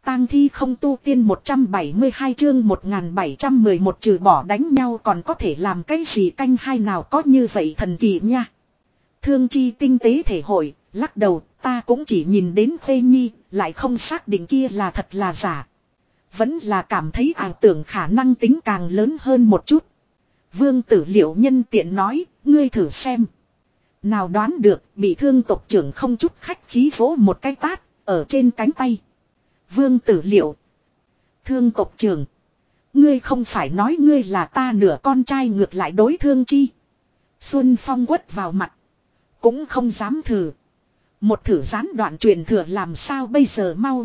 tang thi không tu tiên 172 chương 1711 trừ bỏ đánh nhau còn có thể làm cái gì canh hai nào có như vậy thần kỳ nha. Thương Chi tinh tế thể hội, lắc đầu, ta cũng chỉ nhìn đến Khê Nhi, lại không xác định kia là thật là giả. Vẫn là cảm thấy ảo tưởng khả năng tính càng lớn hơn một chút. Vương Tử Liệu nhân tiện nói, ngươi thử xem. Nào đoán được, bị thương tộc trưởng không chút khách khí vỗ một cái tát, ở trên cánh tay. Vương Tử Liệu. Thương tộc trưởng. Ngươi không phải nói ngươi là ta nửa con trai ngược lại đối Thương Chi. Xuân Phong quất vào mặt. Cũng không dám thử. Một thử gián đoạn truyền thừa làm sao bây giờ mau.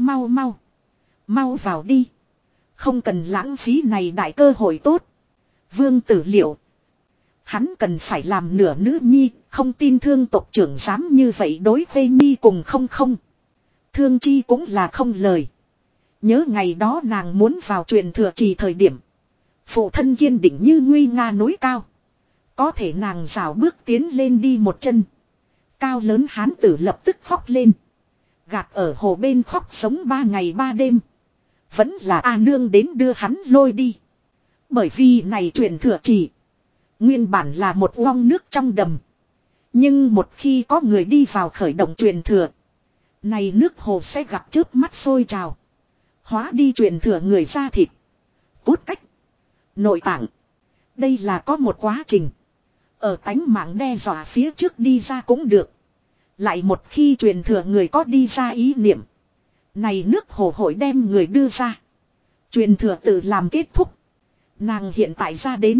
Mau vào đi. Không cần lãng phí này đại cơ hội tốt. Vương Tử Liệu. Hắn cần phải làm nửa nữ nhi, không tin thương tộc trưởng dám như vậy đối với nhi cùng không. Thương Chi cũng là không lời. Nhớ ngày đó nàng muốn vào truyền thừa trì thời điểm. Phụ thân kiên định như nguy nga núi cao. Có thể nàng rào bước tiến lên đi một chân. Cao lớn hán tử lập tức khóc lên. Gạt ở hồ bên khóc sống 3 ngày 3 đêm. Vẫn là A Nương đến đưa hắn lôi đi. Bởi vì này truyền thừa trì. Nguyên bản là một vong nước trong đầm. Nhưng một khi có người đi vào khởi động truyền thừa. Này nước hồ sẽ gặp chớp mắt sôi trào. Hóa đi truyền thừa người ra thịt. Cốt cách. Nội tạng. Đây là có một quá trình. Ở tánh mạng đe dọa phía trước đi ra cũng được. Lại một khi truyền thừa người có đi ra ý niệm. Này nước hồ hội đem người đưa ra. Truyền thừa tự làm kết thúc. Nàng hiện tại ra đến.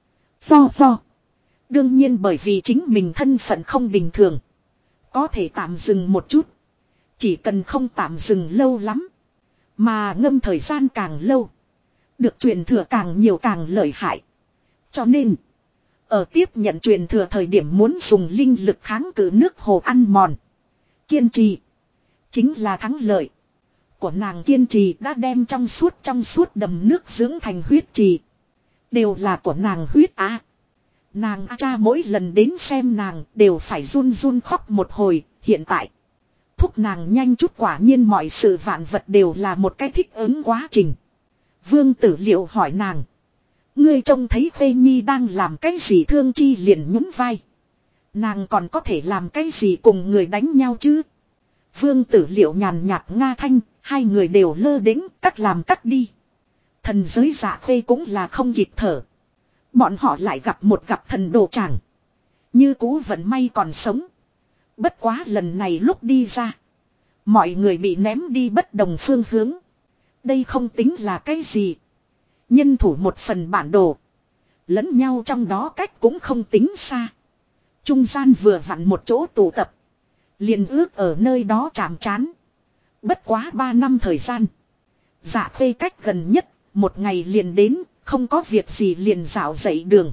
Lo. Đương nhiên bởi vì chính mình thân phận không bình thường. Có thể tạm dừng một chút. Chỉ cần không tạm dừng lâu lắm. Mà ngâm thời gian càng lâu. Được truyền thừa càng nhiều càng lợi hại. Cho nên. Ở tiếp nhận truyền thừa thời điểm muốn dùng linh lực kháng cự nước hồ ăn mòn. Kiên trì. Chính là thắng lợi. Của nàng kiên trì đã đem trong suốt đầm nước dưỡng thành huyết trì. Đều là của nàng huyết á. Nàng cha mỗi lần đến xem nàng đều phải run khóc một hồi. Hiện tại. Thúc nàng nhanh chút quả nhiên mọi sự vạn vật đều là một cái thích ứng quá trình. Vương Tử Liệu hỏi nàng. Ngươi trông thấy Phê Nhi đang làm cái gì Thương Chi liền nhún vai. Nàng còn có thể làm cái gì cùng người đánh nhau chứ. Vương Tử Liệu nhàn nhạt nga thanh. Hai người đều lơ đễnh cắt làm cắt đi. Thần giới Dạ Phê cũng là không kịp thở. Bọn họ lại gặp thần đồ chẳng. Như cũ vận may còn sống. Bất quá lần này lúc đi ra. Mọi người bị ném đi bất đồng phương hướng. Đây không tính là cái gì. Nhân thủ một phần bản đồ. Lẫn nhau trong đó cách cũng không tính xa. Trung gian vừa vặn một chỗ tụ tập. Liền ước ở nơi đó chạm trán. Bất quá 3 năm thời gian. Dạ Phê cách gần nhất. Một ngày liền đến. Không có việc gì liền dạo dậy đường.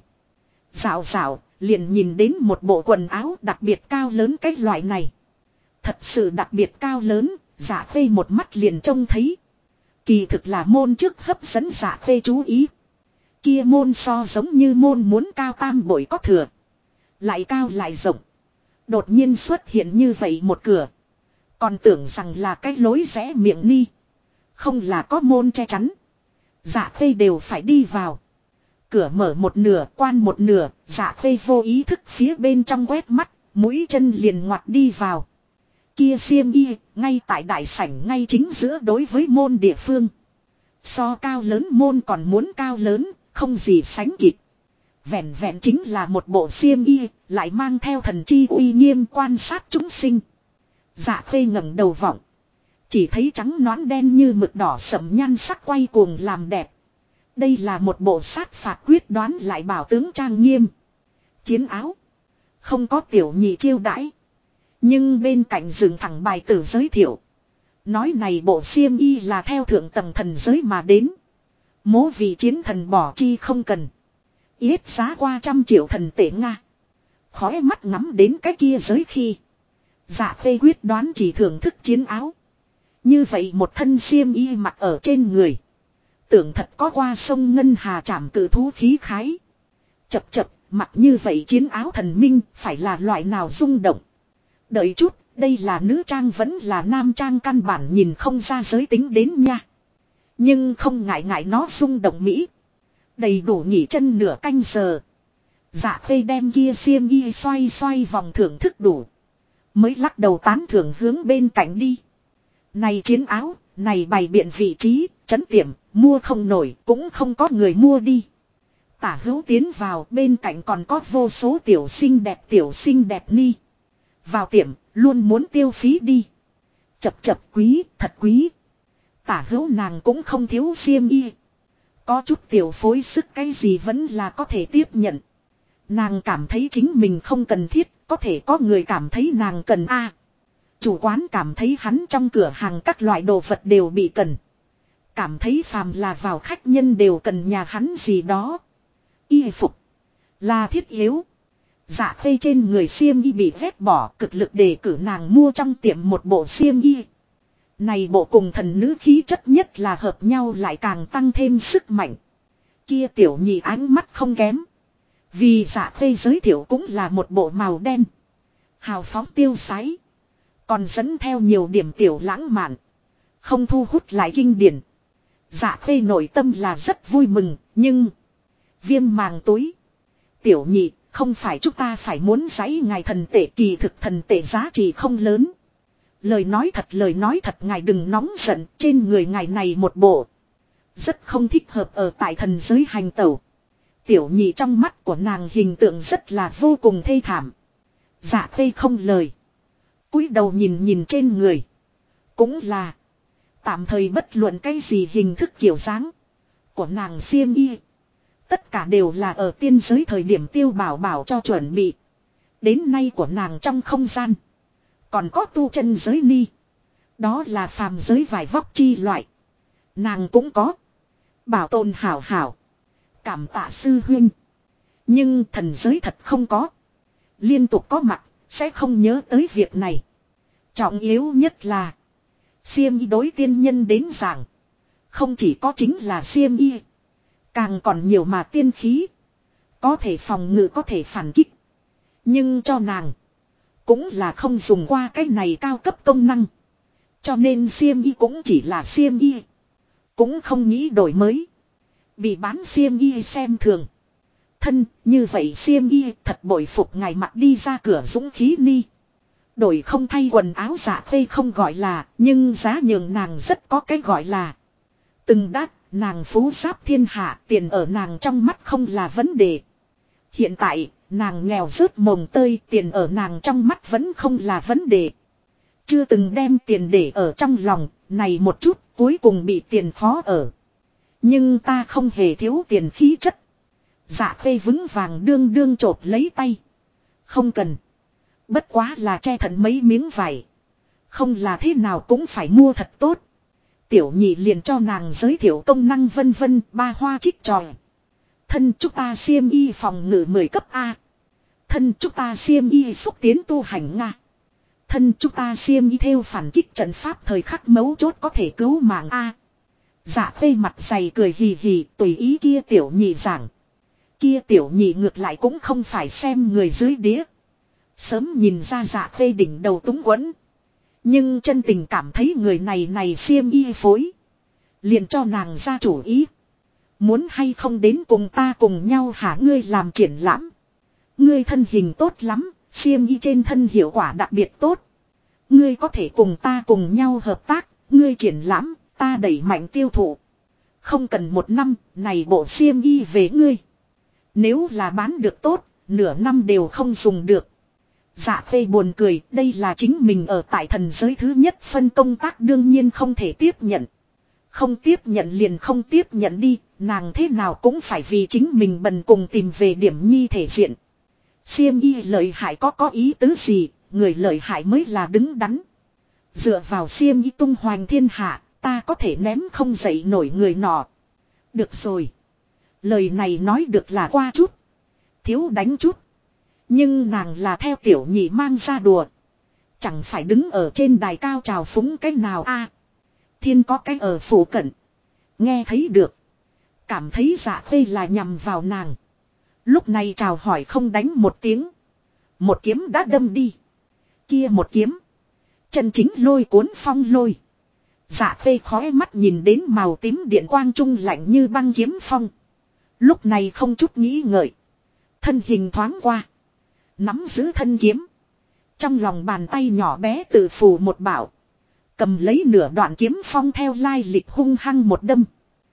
Dạo liền nhìn đến một bộ quần áo đặc biệt cao lớn cái loại này. Thật sự đặc biệt cao lớn. Dạ Phê một mắt liền trông thấy. Kỳ thực là môn trước hấp dẫn Dạ Phê chú ý. Kia môn so giống như môn muốn cao 3 bội có thừa. Lại cao lại rộng. Đột nhiên xuất hiện như vậy một cửa. Còn tưởng rằng là cái lối rẽ miệng ni. Không là có môn che chắn. Dạ Phê đều phải đi vào. Cửa mở một nửa quan một nửa. Dạ Phê vô ý thức phía bên trong quét mắt. Mũi chân liền ngoặt đi vào. Kia xiêm y ngay tại đại sảnh ngay chính giữa đối với môn địa phương. So cao lớn môn còn muốn cao lớn. Không gì sánh kịp. Vẹn chính là một bộ xiêm y. Lại mang theo thần chi uy nghiêm quan sát chúng sinh. Dạ Phê ngẩng đầu vọng. Chỉ thấy trắng nõn đen như mực đỏ sẫm nhan sắc quay cuồng làm đẹp. Đây là một bộ sát phạt quyết đoán lại bảo tướng trang nghiêm. Chiến áo. Không có tiểu nhị chiêu đãi. Nhưng bên cạnh dựng thẳng bài tử giới thiệu. Nói này bộ xiêm y là theo thượng tầng thần giới mà đến. Mố vị chiến thần bỏ chi không cần. Yết giá qua 100 triệu thần tệ Nga. Khói mắt ngắm đến cái kia giới khi. Dạ Phê quyết đoán chỉ thưởng thức chiến áo. Như vậy một thân xiêm y mặc ở trên người. Tưởng thật có qua sông Ngân Hà trảm cự thú khí khái. Chập mặc như vậy chiến áo thần minh phải là loại nào rung động. Đợi chút, Đây là nữ trang vẫn là nam trang căn bản nhìn không ra giới tính đến nha. Nhưng không ngại ngại nó rung động mỹ. Đầy đủ nghỉ chân nửa canh giờ. Dạ Khê đem kia xiêm y xoay xoay vòng thưởng thức đủ. Mới lắc đầu tán thưởng hướng bên cạnh đi. Này chiến áo, này bày biện vị trí, chấn tiệm, mua không nổi, cũng không có người mua đi. Tả hữu tiến vào, bên cạnh còn có vô số tiểu xinh đẹp ni. Vào tiệm, luôn muốn tiêu phí đi. Chập quý, thật quý. Tả hữu nàng cũng không thiếu xiêm y. Có chút tiểu phối sức cái gì vẫn là có thể tiếp nhận. Nàng cảm thấy chính mình không cần thiết, có thể có người cảm thấy nàng cần a. Chủ quán cảm thấy hắn trong cửa hàng các loại đồ vật đều bị cần. Cảm thấy phàm là vào khách nhân đều cần nhà hắn gì đó. Y phục là thiết yếu. Dạ Khê trên người xiêm y bị vét bỏ, cực lực để cử nàng mua trong tiệm một bộ xiêm y. Này bộ cùng thần nữ khí chất nhất là hợp nhau lại càng tăng thêm sức mạnh. Kia tiểu nhị ánh mắt không kém. Vì Dạ Khê giới thiệu cũng là một bộ màu đen. Hào phóng tiêu sái. Còn dẫn theo nhiều điểm tiểu lãng mạn. Không thu hút lại kinh điển. Dạ Khê nội tâm là rất vui mừng, nhưng... Viêm màng túi. Tiểu nhị, không phải chúng ta phải muốn giấy ngài thần tệ, kỳ thực thần tệ giá trị không lớn. Lời nói thật ngài đừng nóng giận, trên người ngài này một bộ. Rất không thích hợp ở tại thần giới hành tẩu. Tiểu nhị trong mắt của nàng hình tượng rất là vô cùng thê thảm. Dạ Khê không lời. Cúi đầu nhìn trên người. Cũng là. Tạm thời bất luận cái gì hình thức kiểu dáng. Của nàng xiêm y. Tất cả đều là ở tiên giới thời điểm Tiêu Bảo Bảo cho chuẩn bị. Đến nay của nàng trong không gian. Còn có tu chân giới ni. Đó là phàm giới vải vóc chi loại. Nàng cũng có. Bảo tồn hảo hảo. Cảm tạ sư huynh. Nhưng thần giới thật không có. Liên tục có mặt. Sẽ không nhớ tới việc này. Trọng yếu nhất là. Xiêm y đối tiên nhân đến giảng. Không chỉ có chính là xiêm y. Càng còn nhiều mà tiên khí. Có thể phòng ngự có thể phản kích. Nhưng cho nàng. Cũng là không dùng qua cái này cao cấp công năng. Cho nên xiêm y cũng chỉ là xiêm y. Cũng không nghĩ đổi mới. Bị bán xiêm y xem thường. Thân như vậy xiêm y thật bội phục ngài mặc đi ra cửa dũng khí ni. Đổi không thay quần áo Dạ Khê không gọi là. Nhưng giá nhường nàng rất có cái gọi là. Từng đắt. Nàng phú giáp thiên hạ, tiền ở nàng trong mắt không là vấn đề. Hiện tại, nàng nghèo rớt mồng tơi, tiền ở nàng trong mắt vẫn không là vấn đề. Chưa từng đem tiền để ở trong lòng, này một chút, cuối cùng bị tiền khó ở. Nhưng ta không hề thiếu tiền khí chất. Dạ Khê vững vàng đương chộp lấy tay. Không cần. Bất quá là che thận mấy miếng vải. Không là thế nào cũng phải mua thật tốt. Tiểu nhị liền cho nàng giới thiệu công năng vân vân, ba hoa trích tròi. Thân chúng ta xiêm y phòng ngự 10 cấp A. Thân chúng ta xiêm y xúc tiến tu hành Nga. Thân chúng ta xiêm y theo phản kích trận pháp thời khắc mấu chốt có thể cứu mạng A. Dạ Khê mặt dày cười hì hì tùy ý kia tiểu nhị giảng. Kia tiểu nhị ngược lại cũng không phải xem người dưới đĩa. Sớm nhìn ra Dạ Khê đỉnh đầu túng quẫn. Nhưng chân tình cảm thấy người này xiêm y phối. Liền cho nàng ra chủ ý. Muốn hay không đến cùng ta cùng nhau hả ngươi làm triển lãm. Ngươi thân hình tốt lắm, xiêm y trên thân hiệu quả đặc biệt tốt. Ngươi có thể cùng ta cùng nhau hợp tác, ngươi triển lãm, ta đẩy mạnh tiêu thụ. Không cần 1 năm, này bộ xiêm y về ngươi. Nếu là bán được tốt, nửa năm đều không dùng được. Dạ Khê buồn cười, đây là chính mình ở tại thần giới thứ nhất phân công tác đương nhiên không thể tiếp nhận. Không tiếp nhận liền không tiếp nhận đi, nàng thế nào cũng phải vì chính mình bần cùng tìm về điểm nhi thể diện. Xiêm y lợi hại có ý tứ gì, người lợi hại mới là đứng đắn. Dựa vào xiêm y tung hoành thiên hạ, ta có thể ném không dậy nổi người nọ. Được rồi. Lời này nói được là qua chút. Thiếu đánh chút. Nhưng nàng là theo tiểu nhị mang ra đùa. Chẳng phải đứng ở trên đài cao trào phúng cái nào a. Thiên có cái ở phủ cận. Nghe thấy được. Cảm thấy Dạ Khê là nhằm vào nàng. Lúc này chào hỏi không đánh một tiếng. Một kiếm đã đâm đi. Kia một kiếm. Chân chính lôi cuốn phong lôi. Dạ khê khói mắt nhìn đến màu tím điện quang trung lạnh như băng kiếm phong. Lúc này không chút nghĩ ngợi. Thân hình thoáng qua. Nắm giữ thân kiếm. Trong lòng bàn tay nhỏ bé tự phủ một bảo. Cầm lấy nửa đoạn kiếm phong theo lai lịch hung hăng một đâm.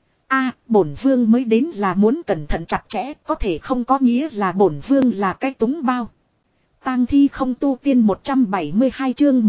Bổn vương mới đến là muốn cẩn thận chặt chẽ, có thể không có nghĩa là bổn vương là cái túng bao. Tang thi không tu tiên 172 chương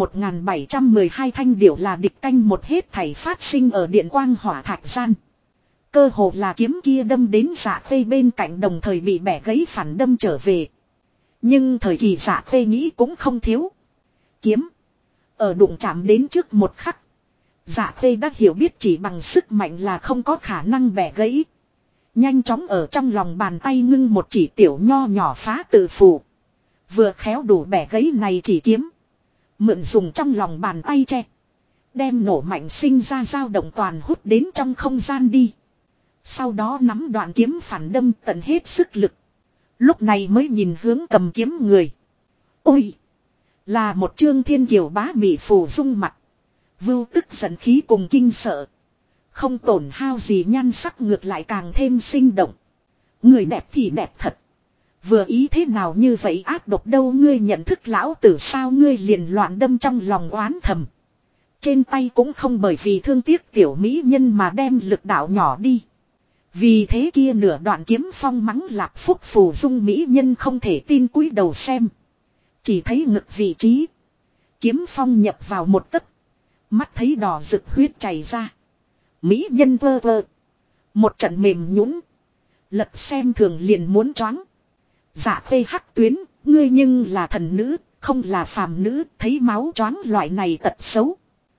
1712 thanh điểu là địch canh một hết thảy phát sinh ở điện quang hỏa thạch gian. Cơ hồ là kiếm kia đâm đến Dạ Khê bên cạnh đồng thời bị bẻ gãy phản đâm trở về. Nhưng thời kỳ Dạ Khê nghĩ cũng không thiếu. Kiếm. Ở đụng chạm đến trước một khắc. Dạ Khê đã hiểu biết chỉ bằng sức mạnh là không có khả năng bẻ gãy. Nhanh chóng ở trong lòng bàn tay ngưng một chỉ tiểu nho nhỏ phá tự phù. Vừa khéo đủ bẻ gãy này chỉ kiếm. Mượn dùng trong lòng bàn tay che. Đem nổ mạnh sinh ra dao động toàn hút đến trong không gian đi. Sau đó nắm đoạn kiếm phản đâm tận hết sức lực. Lúc này mới nhìn hướng cầm kiếm người. Ôi! Là một Trương Thiên Kiều bá mị phù dung mặt. Vưu tức giận khí cùng kinh sợ. Không tổn hao gì nhan sắc ngược lại càng thêm sinh động. Người đẹp thì đẹp thật. Vừa ý thế nào như vậy ác độc đâu ngươi nhận thức lão tử sao ngươi liền loạn đâm trong lòng oán thầm. Trên tay cũng không bởi vì thương tiếc tiểu mỹ nhân mà đem lực đạo nhỏ đi. Vì thế kia nửa đoạn kiếm phong mắng lạc phúc phù dung mỹ nhân không thể tin cúi đầu xem. Chỉ thấy ngực vị trí. Kiếm phong nhập vào một tấc. Mắt thấy đỏ rực huyết chảy ra. Mỹ nhân vơ vơ. Một trận mềm nhũn, lật xem thường liền muốn choáng. Dạ Khê hắc tuyến, ngươi nhưng là thần nữ, không là phàm nữ, thấy máu choáng loại này tật xấu.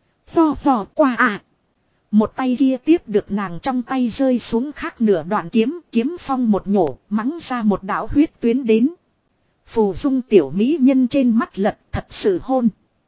Phò qua Một tay kia tiếp được nàng trong tay rơi xuống khác nửa đoạn kiếm, kiếm phong một nhổ, mắng ra một đạo huyết tuyến đến. Phù dung tiểu mỹ nhân trên mắt lật thật sự hôn.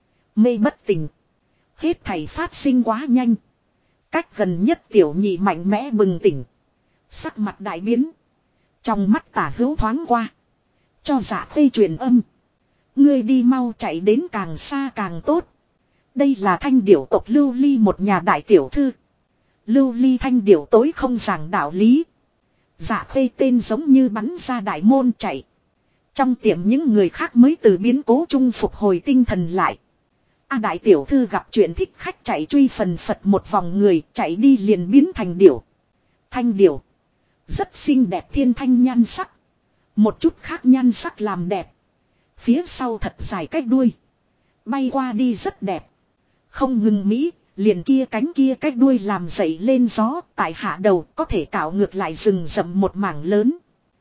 Mê bất tỉnh. Hết thảy phát sinh quá nhanh. Cách gần nhất tiểu nhị mạnh mẽ bừng tỉnh. Sắc mặt đại biến. Trong mắt tả hữu thoáng qua. Cho Dạ Khê truyền âm. Ngươi đi mau chạy đến càng xa càng tốt. Đây là thanh điểu tộc Lưu Ly một nhà đại tiểu thư. Lưu Ly thanh điểu tối không giảng đạo lý. Dạ Khê tên giống như bắn ra đại môn chạy. Trong tiệm những người khác mới từ biến cố chung phục hồi tinh thần lại. Đại tiểu thư gặp chuyện thích khách chạy truy phần phật một vòng người chạy đi liền biến thành điểu. Thanh điểu. Rất xinh đẹp thiên thanh nhan sắc. Một chút khác nhan sắc làm đẹp. Phía sau thật dài cách đuôi. Bay qua đi rất đẹp. Không ngừng Mỹ, liền kia cánh kia cách đuôi làm dậy lên gió. Tại hạ đầu có thể cạo ngược lại rừng rậm một mảng lớn.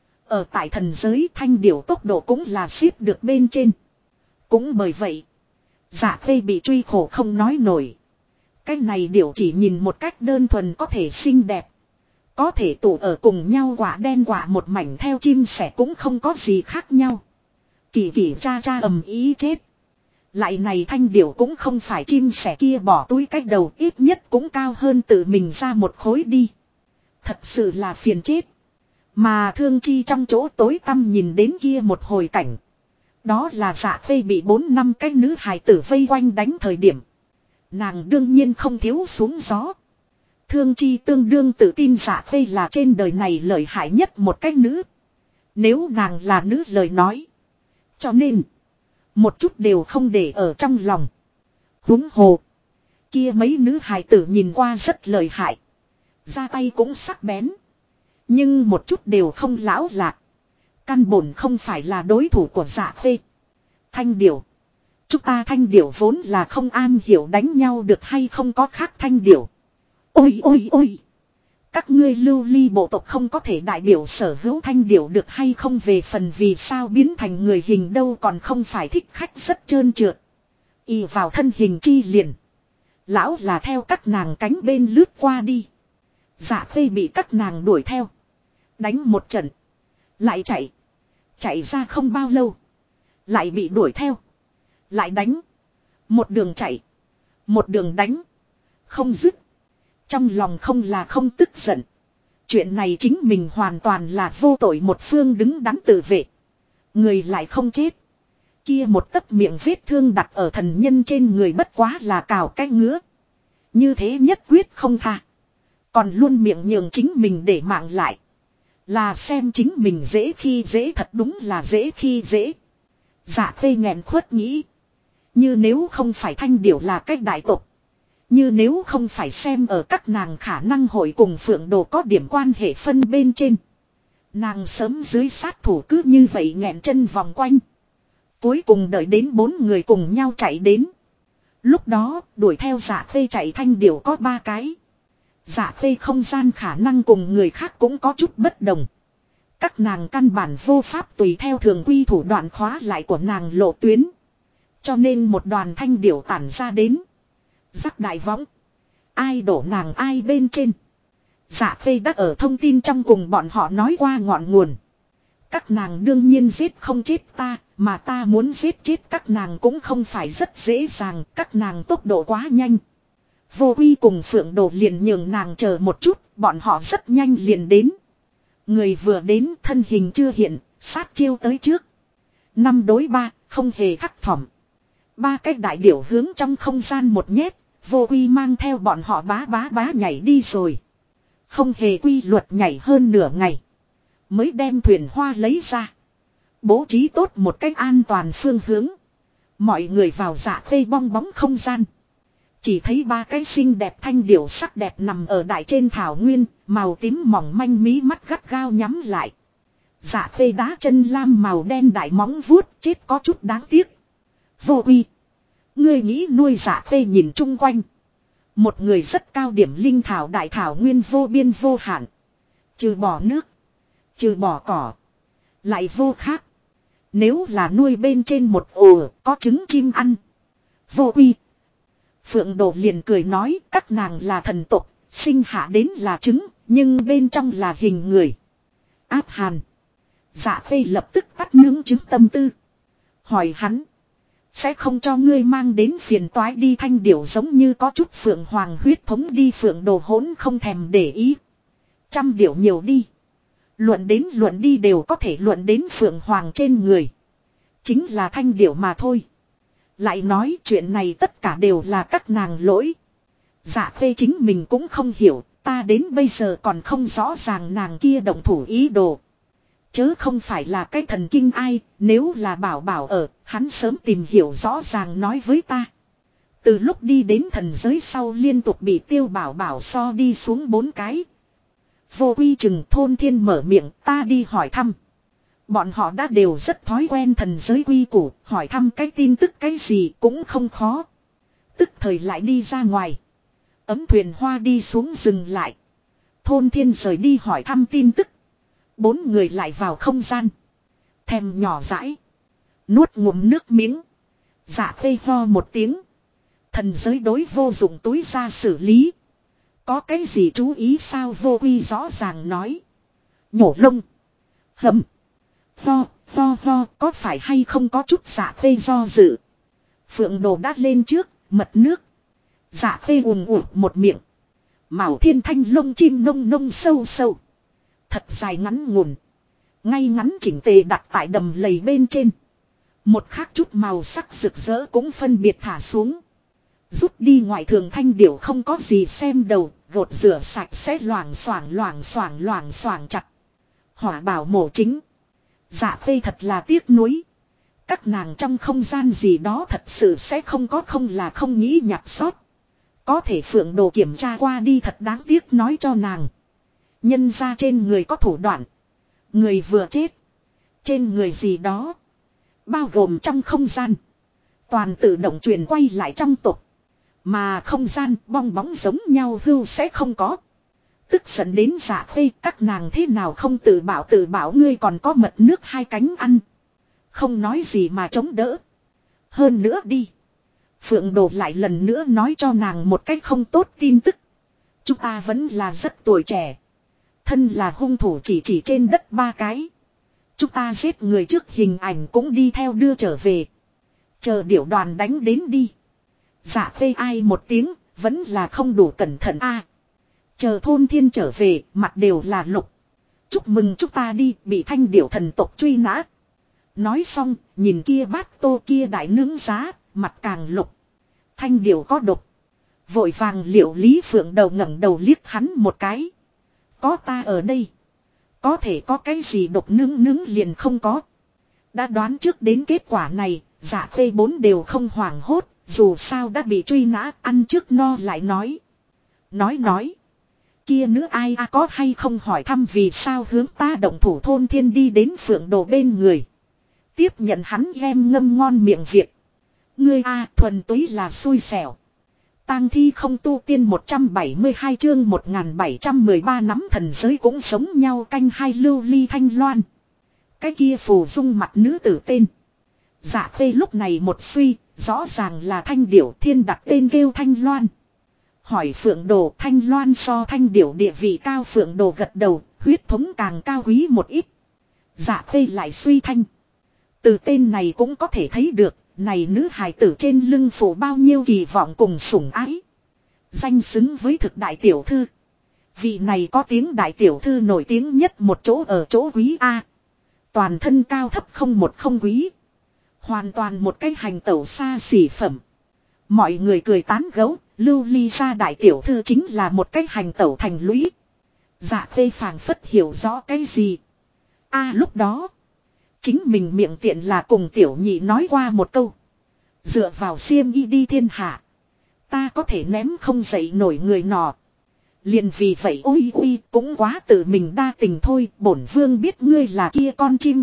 Ở tại thần giới thanh điểu tốc độ cũng là xếp được bên trên. Cũng bởi vậy. Dạ Khê bị truy khổ không nói nổi. Cái này điểu chỉ nhìn một cách đơn thuần có thể xinh đẹp. Có thể tụ ở cùng nhau quả đen quả một mảnh theo chim sẻ cũng không có gì khác nhau. Kỳ kỳ cha cha ầm ý chết. Lại này thanh điểu cũng không phải chim sẻ kia bỏ túi cách đầu ít nhất cũng cao hơn tự mình ra một khối đi. Thật sự là phiền chết. Mà Thương Chi trong chỗ tối tăm nhìn đến kia một hồi cảnh. Đó là Dạ Khê bị 4 năm cái nữ hài tử vây quanh đánh thời điểm. Nàng đương nhiên không thiếu xuống gió. Thương Chi tương đương tự tin Dạ Khê là trên đời này lợi hại nhất một cái nữ. Nếu nàng là nữ lời nói. Cho nên. Một chút đều không để ở trong lòng. Huống hồ. Kia mấy nữ hài tử nhìn qua rất lợi hại. Ra tay cũng sắc bén. Nhưng một chút đều không lão lạc. Căn bổn không phải là đối thủ của Dạ Khê. Thanh điểu. Chúng ta thanh điểu vốn là không am hiểu đánh nhau được hay không có khác thanh điểu. Ôi. Các ngươi Lưu Ly bộ tộc không có thể đại biểu sở hữu thanh điểu được hay không về phần vì sao biến thành người hình đâu còn không phải thích khách rất trơn trượt. Y vào thân hình chi liền. Lão là theo các nàng cánh bên lướt qua đi. Dạ Khê bị các nàng đuổi theo. Đánh một trận. Lại chạy. Chạy ra không bao lâu. Lại bị đuổi theo. Lại đánh. Một đường chạy. Một đường đánh. Không dứt. Trong lòng không là không tức giận. Chuyện này chính mình hoàn toàn là vô tội một phương đứng đắn tự vệ. Người lại không chết. Kia một tấc miệng vết thương đặt ở thần nhân trên người bất quá là cào cái ngứa. Như thế nhất quyết không tha. Còn luôn miệng nhường chính mình để mạng lại. Là xem chính mình dễ khi dễ, thật đúng là dễ khi dễ. Dạ Khê nghẹn khuất nghĩ. Như nếu không phải Thanh Điểu là cách đại tộc. Như nếu không phải xem ở các nàng khả năng hội cùng Phượng Đồ có điểm quan hệ phân bên trên. Nàng sớm dưới sát thủ cứ như vậy nghẹn chân vòng quanh. Cuối cùng đợi đến 4 người cùng nhau chạy đến. Lúc đó đuổi theo Dạ Khê chạy Thanh Điểu có 3 cái. Dạ Khê không gian khả năng cùng người khác cũng có chút bất đồng. Các nàng căn bản vô pháp tùy theo thường quy thủ đoạn khóa lại của nàng lộ tuyến. Cho nên một đoàn Thanh Điểu tản ra đến. Rắc đại võng. Ai đổ nàng ai bên trên. Dạ Khê đã ở thông tin trong cùng bọn họ nói qua ngọn nguồn. Các nàng đương nhiên giết không chết ta, mà ta muốn giết chết các nàng cũng không phải rất dễ dàng, các nàng tốc độ quá nhanh. Vô Uy cùng Phượng Đồ liền nhường nàng chờ một chút, bọn họ rất nhanh liền đến. Người vừa đến thân hình chưa hiện, sát chiêu tới trước. 5 đối 3, không hề thắc thỏm. 3 cái đại điểu hướng trong không gian một nhét, Vô Uy mang theo bọn họ bá nhảy đi rồi. Không hề quy luật nhảy hơn nửa ngày. Mới đem thuyền hoa lấy ra. Bố trí tốt một cách an toàn phương hướng. Mọi người vào Dạ Khê bong bóng không gian. Chỉ thấy 3 cái xinh đẹp thanh điểu sắc đẹp nằm ở đại trên thảo nguyên, màu tím mỏng manh mí mắt gắt gao nhắm lại. Dạ Khê đá chân lam màu đen đại móng vuốt chết có chút đáng tiếc. Vô Uy, ngươi nghĩ nuôi Dạ Khê nhìn chung quanh. Một người rất cao điểm linh thảo đại thảo nguyên vô biên vô hạn. Trừ bỏ nước, trừ bỏ cỏ, lại vô khác. Nếu là nuôi bên trên một ổ có trứng chim ăn. Vô Uy, Phượng Đồ liền cười nói các nàng là thần tộc, sinh hạ đến là trứng, nhưng bên trong là hình người. Áp Hàn. Dạ Khê lập tức tắt nướng trứng tâm tư. Hỏi hắn. Sẽ không cho ngươi mang đến phiền toái đi. Thanh điểu giống như có chút Phượng Hoàng huyết thống đi. Phượng Đồ hỗn không thèm để ý. 100 điểu nhiều đi. Luận đến luận đi đều có thể luận đến Phượng Hoàng trên người. Chính là thanh điểu mà thôi. Lại nói chuyện này tất cả đều là các nàng lỗi. Dạ Khê chính mình cũng không hiểu. Ta đến bây giờ còn không rõ ràng nàng kia động thủ ý đồ. Chớ không phải là cái thần kinh ai. Nếu là bảo bảo ở, hắn sớm tìm hiểu rõ ràng nói với ta. Từ lúc đi đến thần giới sau liên tục bị Tiêu Bảo Bảo so đi xuống 4 cái. Vô Uy chừng Thôn Thiên mở miệng, ta đi hỏi thăm. Bọn họ đã đều rất thói quen thần giới quy củ, hỏi thăm cái tin tức cái gì cũng không khó. Tức thời lại đi ra ngoài. Ấm thuyền hoa đi xuống dừng lại. Thôn Thiên rời đi hỏi thăm tin tức. 4 người lại vào không gian. Thèm nhỏ dãi. Nuốt ngụm nước miếng. Dạ Khê ho một tiếng. Thần giới đối vô dụng túi ra xử lý. Có cái gì chú ý sao? Vô Uy rõ ràng nói. Nhổ lông. Hầm. Ho, có phải hay không có chút Dạ Khê do dự. Phượng Đồ đã lên trước, mật nước. Dạ Khê ùn ùn một miệng. Màu thiên thanh lông chim nông nông sâu sâu. Thật dài ngắn ngủn. Ngay ngắn chỉnh tề đặt tại đầm lầy bên trên. Một khác chút màu sắc rực rỡ cũng phân biệt thả xuống. Rút đi ngoại thường thanh điểu không có gì xem đầu, gột rửa sạch sẽ loảng xoảng chặt. Hỏa bảo mổ chính. Dạ Khê thật là tiếc nuối. Các nàng trong không gian gì đó thật sự sẽ không có, không là không nghĩ nhặt sót. Có thể Phượng Đồ kiểm tra qua đi thật đáng tiếc nói cho nàng. Nhân ra trên người có thủ đoạn. Người vừa chết. Trên người gì đó. Bao gồm trong không gian. Toàn tự động truyền quay lại trong tục. Mà không gian bong bóng giống nhau hưu sẽ không có. Tức giận đến Dạ Khê, các nàng thế nào không tự bảo ngươi còn có mật nước 2 cánh ăn. Không nói gì mà chống đỡ. Hơn nữa đi. Phượng Đồ lại lần nữa nói cho nàng một cách không tốt tin tức. Chúng ta vẫn là rất tuổi trẻ. Thân là hung thủ chỉ trên đất 3 cái. Chúng ta giết người trước hình ảnh cũng đi theo đưa trở về. Chờ điểu đoàn đánh đến đi. Dạ Khê ai một tiếng, vẫn là không đủ cẩn thận a. Chờ Thôn Thiên trở về, mặt đều là lục. Chúc mừng chúng ta đi, bị thanh điểu thần tộc truy nã. Nói xong, nhìn kia bát tô kia đại nướng giá, mặt càng lục. Thanh điểu có độc. Vội vàng liệu Lý Phượng đầu ngẩng đầu liếc hắn một cái. Có ta ở đây. Có thể có cái gì độc nướng liền không có. Đã đoán trước đến kết quả này, Dạ Khê bốn đều không hoảng hốt, dù sao đã bị truy nã, ăn trước no lại nói. Nói. Kia nữ ai có hay không hỏi thăm vì sao hướng ta động thủ thôn thiên đi đến Phượng Đồ bên người. Tiếp nhận hắn em ngâm ngon miệng việc. Ngươi thuần túy là xui xẻo. Tang thi không tu tiên 172 chương 1713 nắm thần giới cũng giống nhau canh hai lưu ly thanh loan. Cái kia phù dung mặt nữ tử tên. Dạ Khê lúc này một suy, rõ ràng là thanh điểu thiên đặt tên kêu thanh loan. Hỏi Phượng Đồ thanh loan so thanh điểu địa vị cao Phượng Đồ gật đầu, huyết thống càng cao quý một ít. Dạ Khê lại suy thanh. Từ tên này cũng có thể thấy được, này nữ hài tử trên lưng phủ bao nhiêu kỳ vọng cùng sủng ái. Danh xứng với thực đại tiểu thư. Vị này có tiếng đại tiểu thư nổi tiếng nhất một chỗ ở chỗ quý A. Toàn thân cao thấp không một không quý. Hoàn toàn một cái hành tẩu xa xỉ phẩm. Mọi người cười tán gẫu, lưu ly ra đại tiểu thư chính là một cái hành tẩu thành lũy. Dạ Khê phảng phất hiểu rõ cái gì. Lúc đó. Chính mình miệng tiện là cùng tiểu nhị nói qua một câu. Dựa vào xiêm y đi thiên hạ. Ta có thể ném không dậy nổi người nọ. Liền vì vậy ôi cũng quá tự mình đa tình thôi. Bổn vương biết ngươi là kia con chim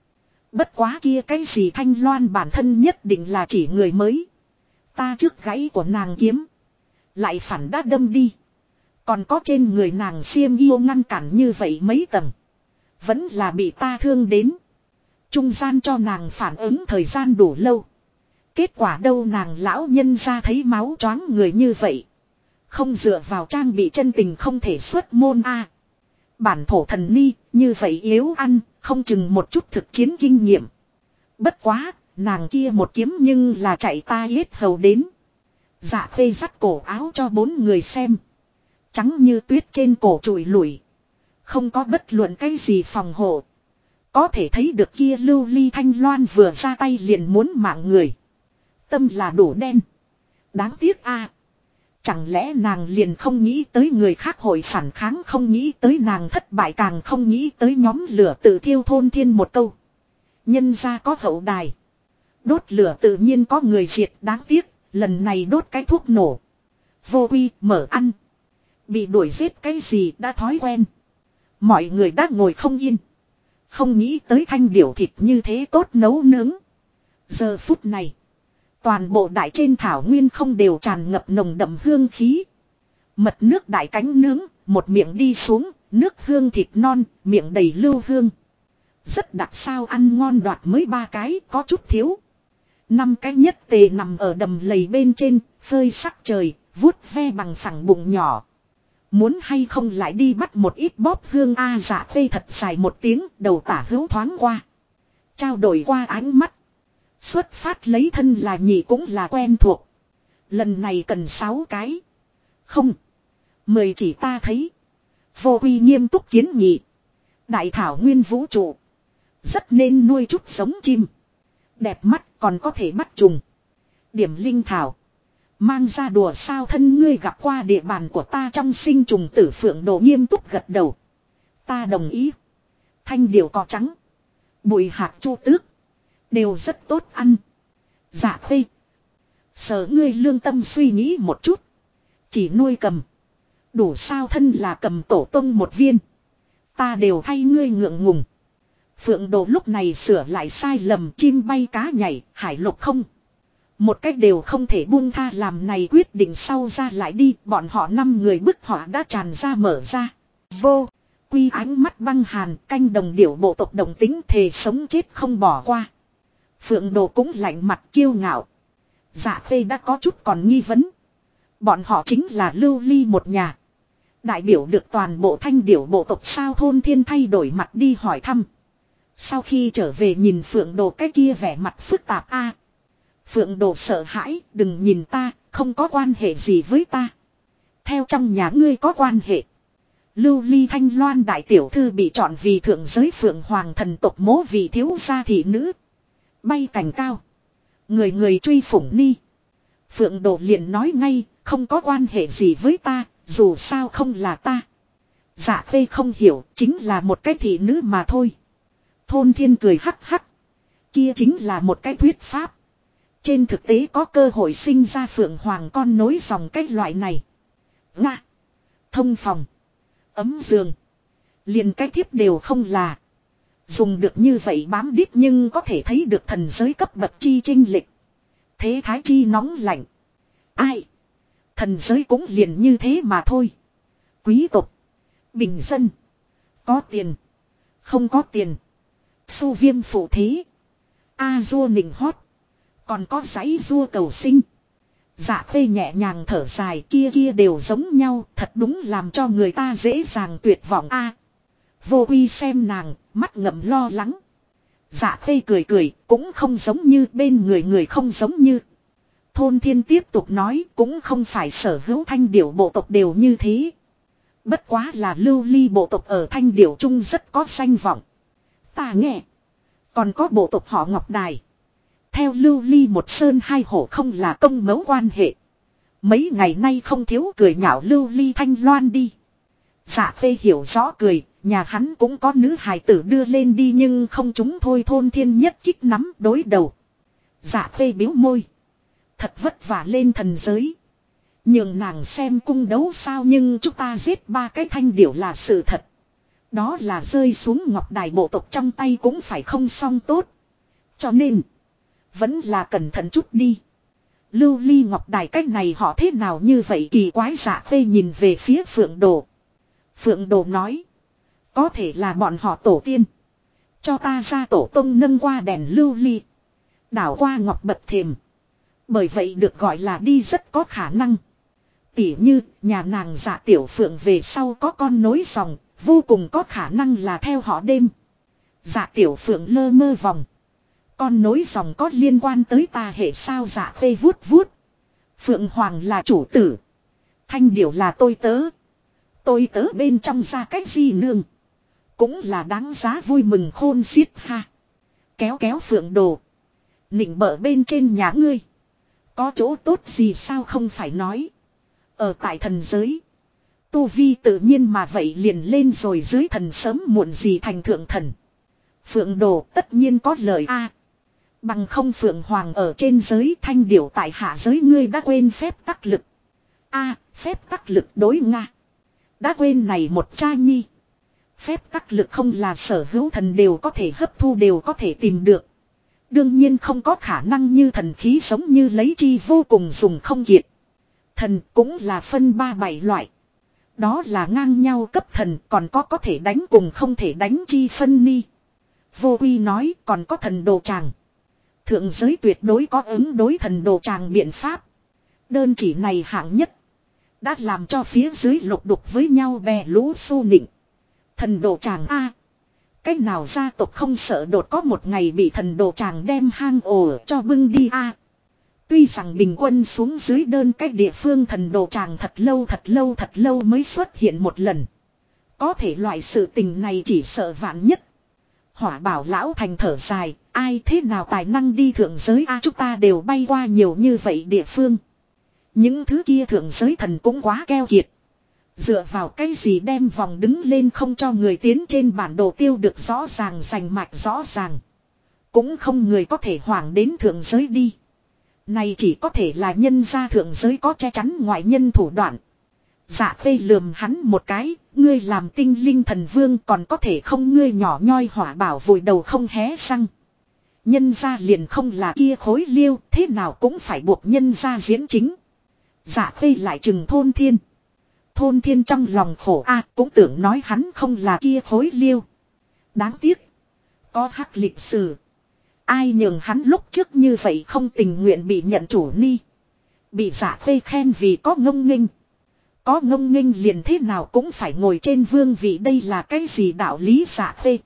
Bất quá kia cái gì thanh loan bản thân nhất định là chỉ người mới. Ta trước gãy của nàng kiếm. Lại phản đã đâm đi. Còn có trên người nàng xiêm yêu ngăn cản như vậy mấy tầng. Vẫn là bị ta thương đến. Trung gian cho nàng phản ứng thời gian đủ lâu. Kết quả đâu nàng lão nhân ra thấy máu choáng người như vậy. Không dựa vào trang bị chân tình không thể xuất môn Bản thổ thần ni như vậy yếu ăn, không chừng một chút thực chiến kinh nghiệm. Bất quá, nàng kia một kiếm nhưng là chạy ta yết hầu đến. Dạ Khê dắt cổ áo cho bốn người xem. Trắng như tuyết trên cổ trụi lủi. Không có bất luận cái gì phòng hộ. Có thể thấy được kia lưu ly thanh loan vừa ra tay liền muốn mạng người. Tâm là đủ đen. Đáng tiếc Chẳng lẽ nàng liền không nghĩ tới người khác hội phản kháng, không nghĩ tới nàng thất bại, càng không nghĩ tới nhóm lửa tự thiêu thôn thiên một câu. Nhân ra có hậu đài. Đốt lửa tự nhiên có người diệt, đáng tiếc, lần này đốt cái thuốc nổ. Vô quy, mở ăn. Bị đuổi giết cái gì đã thói quen. Mọi người đã ngồi không yên. Không nghĩ tới thanh điểu thịt như thế tốt nấu nướng. Giờ phút này. Toàn bộ đại trên thảo nguyên không đều tràn ngập nồng đậm hương khí. Mật nước đại cánh nướng, một miệng đi xuống, nước hương thịt non, miệng đầy lưu hương. Rất đặc sao ăn ngon đoạt mới 3 cái, có chút thiếu. 5 cái nhất tề nằm ở đầm lầy bên trên, phơi sắc trời, vuốt ve bằng phẳng bụng nhỏ. Muốn hay không lại đi bắt một ít bóp hương Dạ Khê thật dài một tiếng, đầu tả hữu thoáng qua. Trao đổi qua ánh mắt. Xuất phát lấy thân là nhị cũng là quen thuộc. Lần này cần 6 cái. Không. 10 chỉ ta thấy. Vô quy nghiêm túc kiến nghị. Đại thảo nguyên vũ trụ. Rất nên nuôi chút giống chim. Đẹp mắt còn có thể bắt trùng. Điểm linh thảo. Mang ra đùa sao thân ngươi gặp qua địa bàn của ta trong sinh trùng tử Phượng Đồ nghiêm túc gật đầu. Ta đồng ý. Thanh điểu cỏ trắng. Bụi hạt chu tước. Đều rất tốt ăn. Dạ Khê. Sở ngươi lương tâm suy nghĩ một chút. Chỉ nuôi cầm. Đủ sao thân là cầm tổ tông một viên. Ta đều thay ngươi ngượng ngùng. Phượng Đồ lúc này sửa lại sai lầm, chim bay cá nhảy, hải lục không. Một cách đều không thể buông tha làm này quyết định sau ra lại đi, bọn họ 5 người bức họa đã tràn ra mở ra. Vô, quy ánh mắt băng hàn, canh đồng điểu bộ tộc đồng tính thề sống chết không bỏ qua. Phượng Đồ cũng lạnh mặt kiêu ngạo. Dạ Khê đã có chút còn nghi vấn. Bọn họ chính là lưu ly một nhà. Đại biểu được toàn bộ thanh điểu bộ tộc sao thôn thiên thay đổi mặt đi hỏi thăm. Sau khi trở về nhìn Phượng Đồ cái kia vẻ mặt phức tạp Phượng Đồ sợ hãi, đừng nhìn ta, không có quan hệ gì với ta. Theo trong nhà ngươi có quan hệ. Lưu ly thanh loan đại tiểu thư bị chọn vì thượng giới phượng hoàng thần tộc mố vị thiếu gia thị nữ. Bay cành cao. Người người truy phủng ni. Phượng Đồ liền nói ngay, không có quan hệ gì với ta, dù sao không là ta. Dạ Khê không hiểu, chính là một cái thị nữ mà thôi. Thôn Thiên cười hắc hắc. Kia chính là một cái thuyết pháp. Trên thực tế có cơ hội sinh ra phượng hoàng con nối dòng cái loại này. Nga. Thông phòng. Ấm giường. Liền cái thiếp đều không là. Dùng được như vậy bám đít nhưng có thể thấy được thần giới cấp bậc chi chênh lệch. Thế thái chi nóng lạnh. Ai? Thần giới cũng liền như thế mà thôi. Quý tộc. Bình dân. Có tiền. Không có tiền. Su viêm phụ thế. A dua nịnh hót. Còn có giấy dua cầu sinh. Dạ Khê nhẹ nhàng thở dài, kia kia đều giống nhau, thật đúng làm cho người ta dễ dàng tuyệt vọng a. Vô Uy xem nàng, mắt ngậm lo lắng. Dạ Khê cười cười, cũng không giống như bên người người không giống như. Thôn Thiên tiếp tục nói, cũng không phải sở hữu thanh điểu bộ tộc đều như thế. Bất quá là lưu ly bộ tộc ở thanh điểu trung rất có danh vọng. Ta nghe. Còn có bộ tộc họ Ngọc Đài. Theo lưu ly một sơn hai hổ không là công mẫu quan hệ. Mấy ngày nay không thiếu cười nhạo lưu ly thanh loan đi. Dạ Phê hiểu rõ cười, nhà hắn cũng có nữ hài tử đưa lên đi nhưng không chúng thôi. Thôn Thiên nhất kích nắm đối đầu. Dạ Phê biếu môi. Thật vất vả lên thần giới. Nhường nàng xem cung đấu sao nhưng chúng ta giết ba cái thanh điểu là sự thật. Đó là rơi xuống Ngọc Đài bộ tộc trong tay cũng phải không xong tốt. Cho nên, vẫn là cẩn thận chút đi. Lưu ly Ngọc Đài cách này họ thế nào như vậy kỳ quái. Dạ Phê nhìn về phía Phượng Đồ. Phượng Đồ nói. Có thể là bọn họ tổ tiên. Cho ta ra tổ tông nâng qua đèn lưu ly. Đảo qua ngọc bậc thềm. Bởi vậy được gọi là đi rất có khả năng. Tỉ như nhà nàng Dạ Tiểu Phượng về sau có con nối dòng. Vô cùng có khả năng là theo họ đêm. Dạ Tiểu Phượng lơ mơ vòng. Con nối dòng có liên quan tới ta hệ sao. Dạ Phê vuốt vuốt. Phượng Hoàng là chủ tử. Thanh điểu là tôi tớ. Tôi tớ bên trong ra cách gì nương. Cũng là đáng giá vui mừng khôn xiết ha. Kéo kéo Phượng Đồ. Nịnh bợ bên trên nhà ngươi. Có chỗ tốt gì sao không phải nói. Ở tại thần giới. Tu vi tự nhiên mà vậy liền lên rồi dưới thần sớm muộn gì thành thượng thần. Phượng Đồ tất nhiên có lời a. Bằng không Phượng Hoàng ở trên giới thanh điểu tại hạ giới ngươi đã quên phép tắc lực. A, phép tắc lực đối Nga. Đã quên này một cha nhi. Phép tắc lực không là sở hữu thần đều có thể hấp thu đều có thể tìm được. Đương nhiên không có khả năng như thần khí giống như lấy chi vô cùng dùng không kiệt. Thần cũng là phân 3-7 loại. Đó là ngang nhau cấp thần còn có thể đánh cùng không thể đánh chi phân ni. Vô Uy nói còn có thần đồ tràng. Thượng giới tuyệt đối có ứng đối thần đồ tràng biện pháp. Đơn chỉ này hạng nhất. Đã làm cho phía dưới lục đục với nhau bè lũ xu nịnh. Thần đồ tràng A. Cách nào gia tộc không sợ đột có một ngày bị thần đồ tràng đem hang ổ cho bưng đi A. Tuy rằng bình quân xuống dưới đơn cách địa phương thần đồ tràng thật lâu mới xuất hiện một lần. Có thể loại sự tình này chỉ sợ vạn nhất. Hỏa Bảo lão thành thở dài, ai thế nào tài năng đi thượng giới A chúng ta đều bay qua nhiều như vậy địa phương. Những thứ kia thượng giới thần cũng quá keo kiệt. Dựa vào cái gì đem vòng đứng lên không cho người tiến trên bản đồ tiêu được rõ ràng rành mạch rõ ràng. Cũng không người có thể hoảng đến thượng giới đi. Này chỉ có thể là nhân gia thượng giới có che chắn ngoại nhân thủ đoạn. Dạ Phê lườm hắn một cái, ngươi làm tinh linh thần vương còn có thể không ngươi nhỏ nhoi Hỏa Bảo vùi đầu không hé răng. Nhân gia liền không là kia khối liêu, thế nào cũng phải buộc nhân gia diễn chính. Dạ Phê lại chừng Thôn Thiên. Thôn Thiên trong lòng khổ cũng tưởng nói hắn không là kia khối liêu. Đáng tiếc. Có hắc lịch sử. Ai nhường hắn lúc trước như vậy không tình nguyện bị nhận chủ ni. Bị Dạ Phê khen vì có ngông nghênh. Có ngông nghênh liền thế nào cũng phải ngồi trên vương vị đây là cái gì đạo lý Dạ Phê.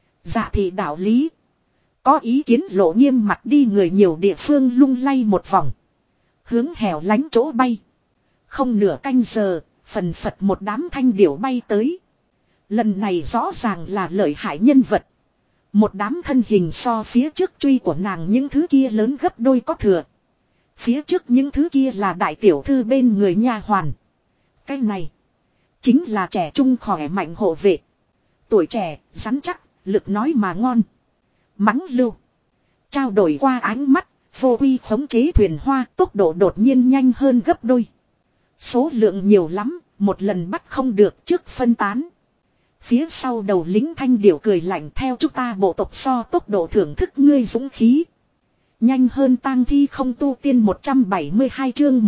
Dạ thì đạo lý. Có ý kiến lộ nghiêm mặt đi người nhiều địa phương lung lay một vòng. Hướng hẻo lánh chỗ bay. Không nửa canh giờ, Phần phật một đám thanh điểu bay tới. Lần này rõ ràng là lợi hại nhân vật. Một đám thân hình so phía trước truy của nàng những thứ kia lớn gấp đôi có thừa. Phía trước những thứ kia là đại tiểu thư bên người nha hoàn. Cái này chính là trẻ trung khỏe mạnh hộ vệ. Tuổi trẻ, rắn chắc, lực nói mà ngon. Mắng lưu. Trao đổi qua ánh mắt, vô uy khống chế thuyền hoa tốc độ đột nhiên nhanh hơn gấp đôi. Số lượng nhiều lắm, một lần bắt không được trước phân tán. Phía sau đầu lính thanh điểu cười lạnh theo chúng ta bộ tộc so tốc độ thưởng thức ngươi dũng khí. Nhanh hơn tang thi không tu tiên 172 chương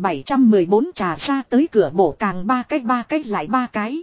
1714 trà ra tới cửa bổ càng ba cách lại ba cái.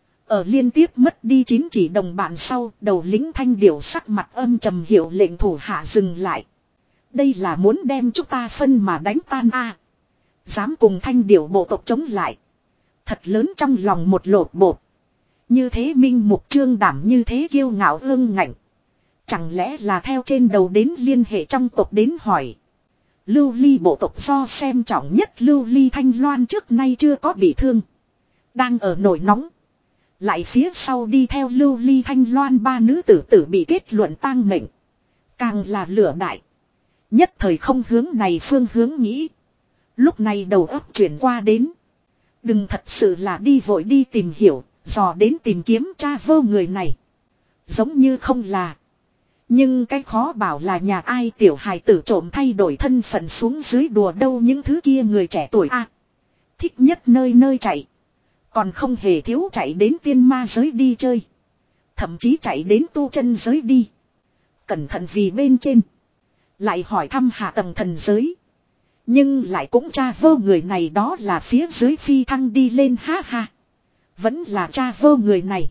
Ở liên tiếp mất đi 9 chỉ đồng bạn sau, đầu lính thanh điểu sắc mặt âm trầm hiệu lệnh thủ hạ dừng lại. Đây là muốn đem chúng ta phân mà đánh tan a. Dám cùng thanh điểu bộ tộc chống lại. Thật lớn trong lòng một lột bột. Như thế minh mục trương đảm như thế kiêu ngạo ương ngạnh. Chẳng lẽ là theo trên đầu đến liên hệ trong tộc đến hỏi. Lưu ly bộ tộc do xem trọng nhất lưu ly thanh loan trước nay chưa có bị thương. Đang ở nổi nóng. Lại phía sau đi theo lưu ly thanh loan ba nữ tử tử bị kết luận tang mệnh. Càng là lửa đại. Nhất thời không hướng này phương hướng nghĩ. Lúc này đầu óc chuyển qua đến. Đừng thật sự là đi vội đi tìm hiểu. Dò đến tìm kiếm tra vô người này. Giống như không là. Nhưng cái khó bảo là nhà ai tiểu hài tử trộm thay đổi thân phận xuống dưới đùa đâu những thứ kia người trẻ tuổi a thích nhất nơi nơi chạy. Còn không hề thiếu chạy đến tiên ma giới đi chơi. Thậm chí chạy đến tu chân giới đi. Cẩn thận vì bên trên. Lại hỏi thăm hạ tầng thần giới. Nhưng lại cũng tra vô người này đó là phía dưới phi thăng đi lên ha ha. Vẫn là tra vô người này.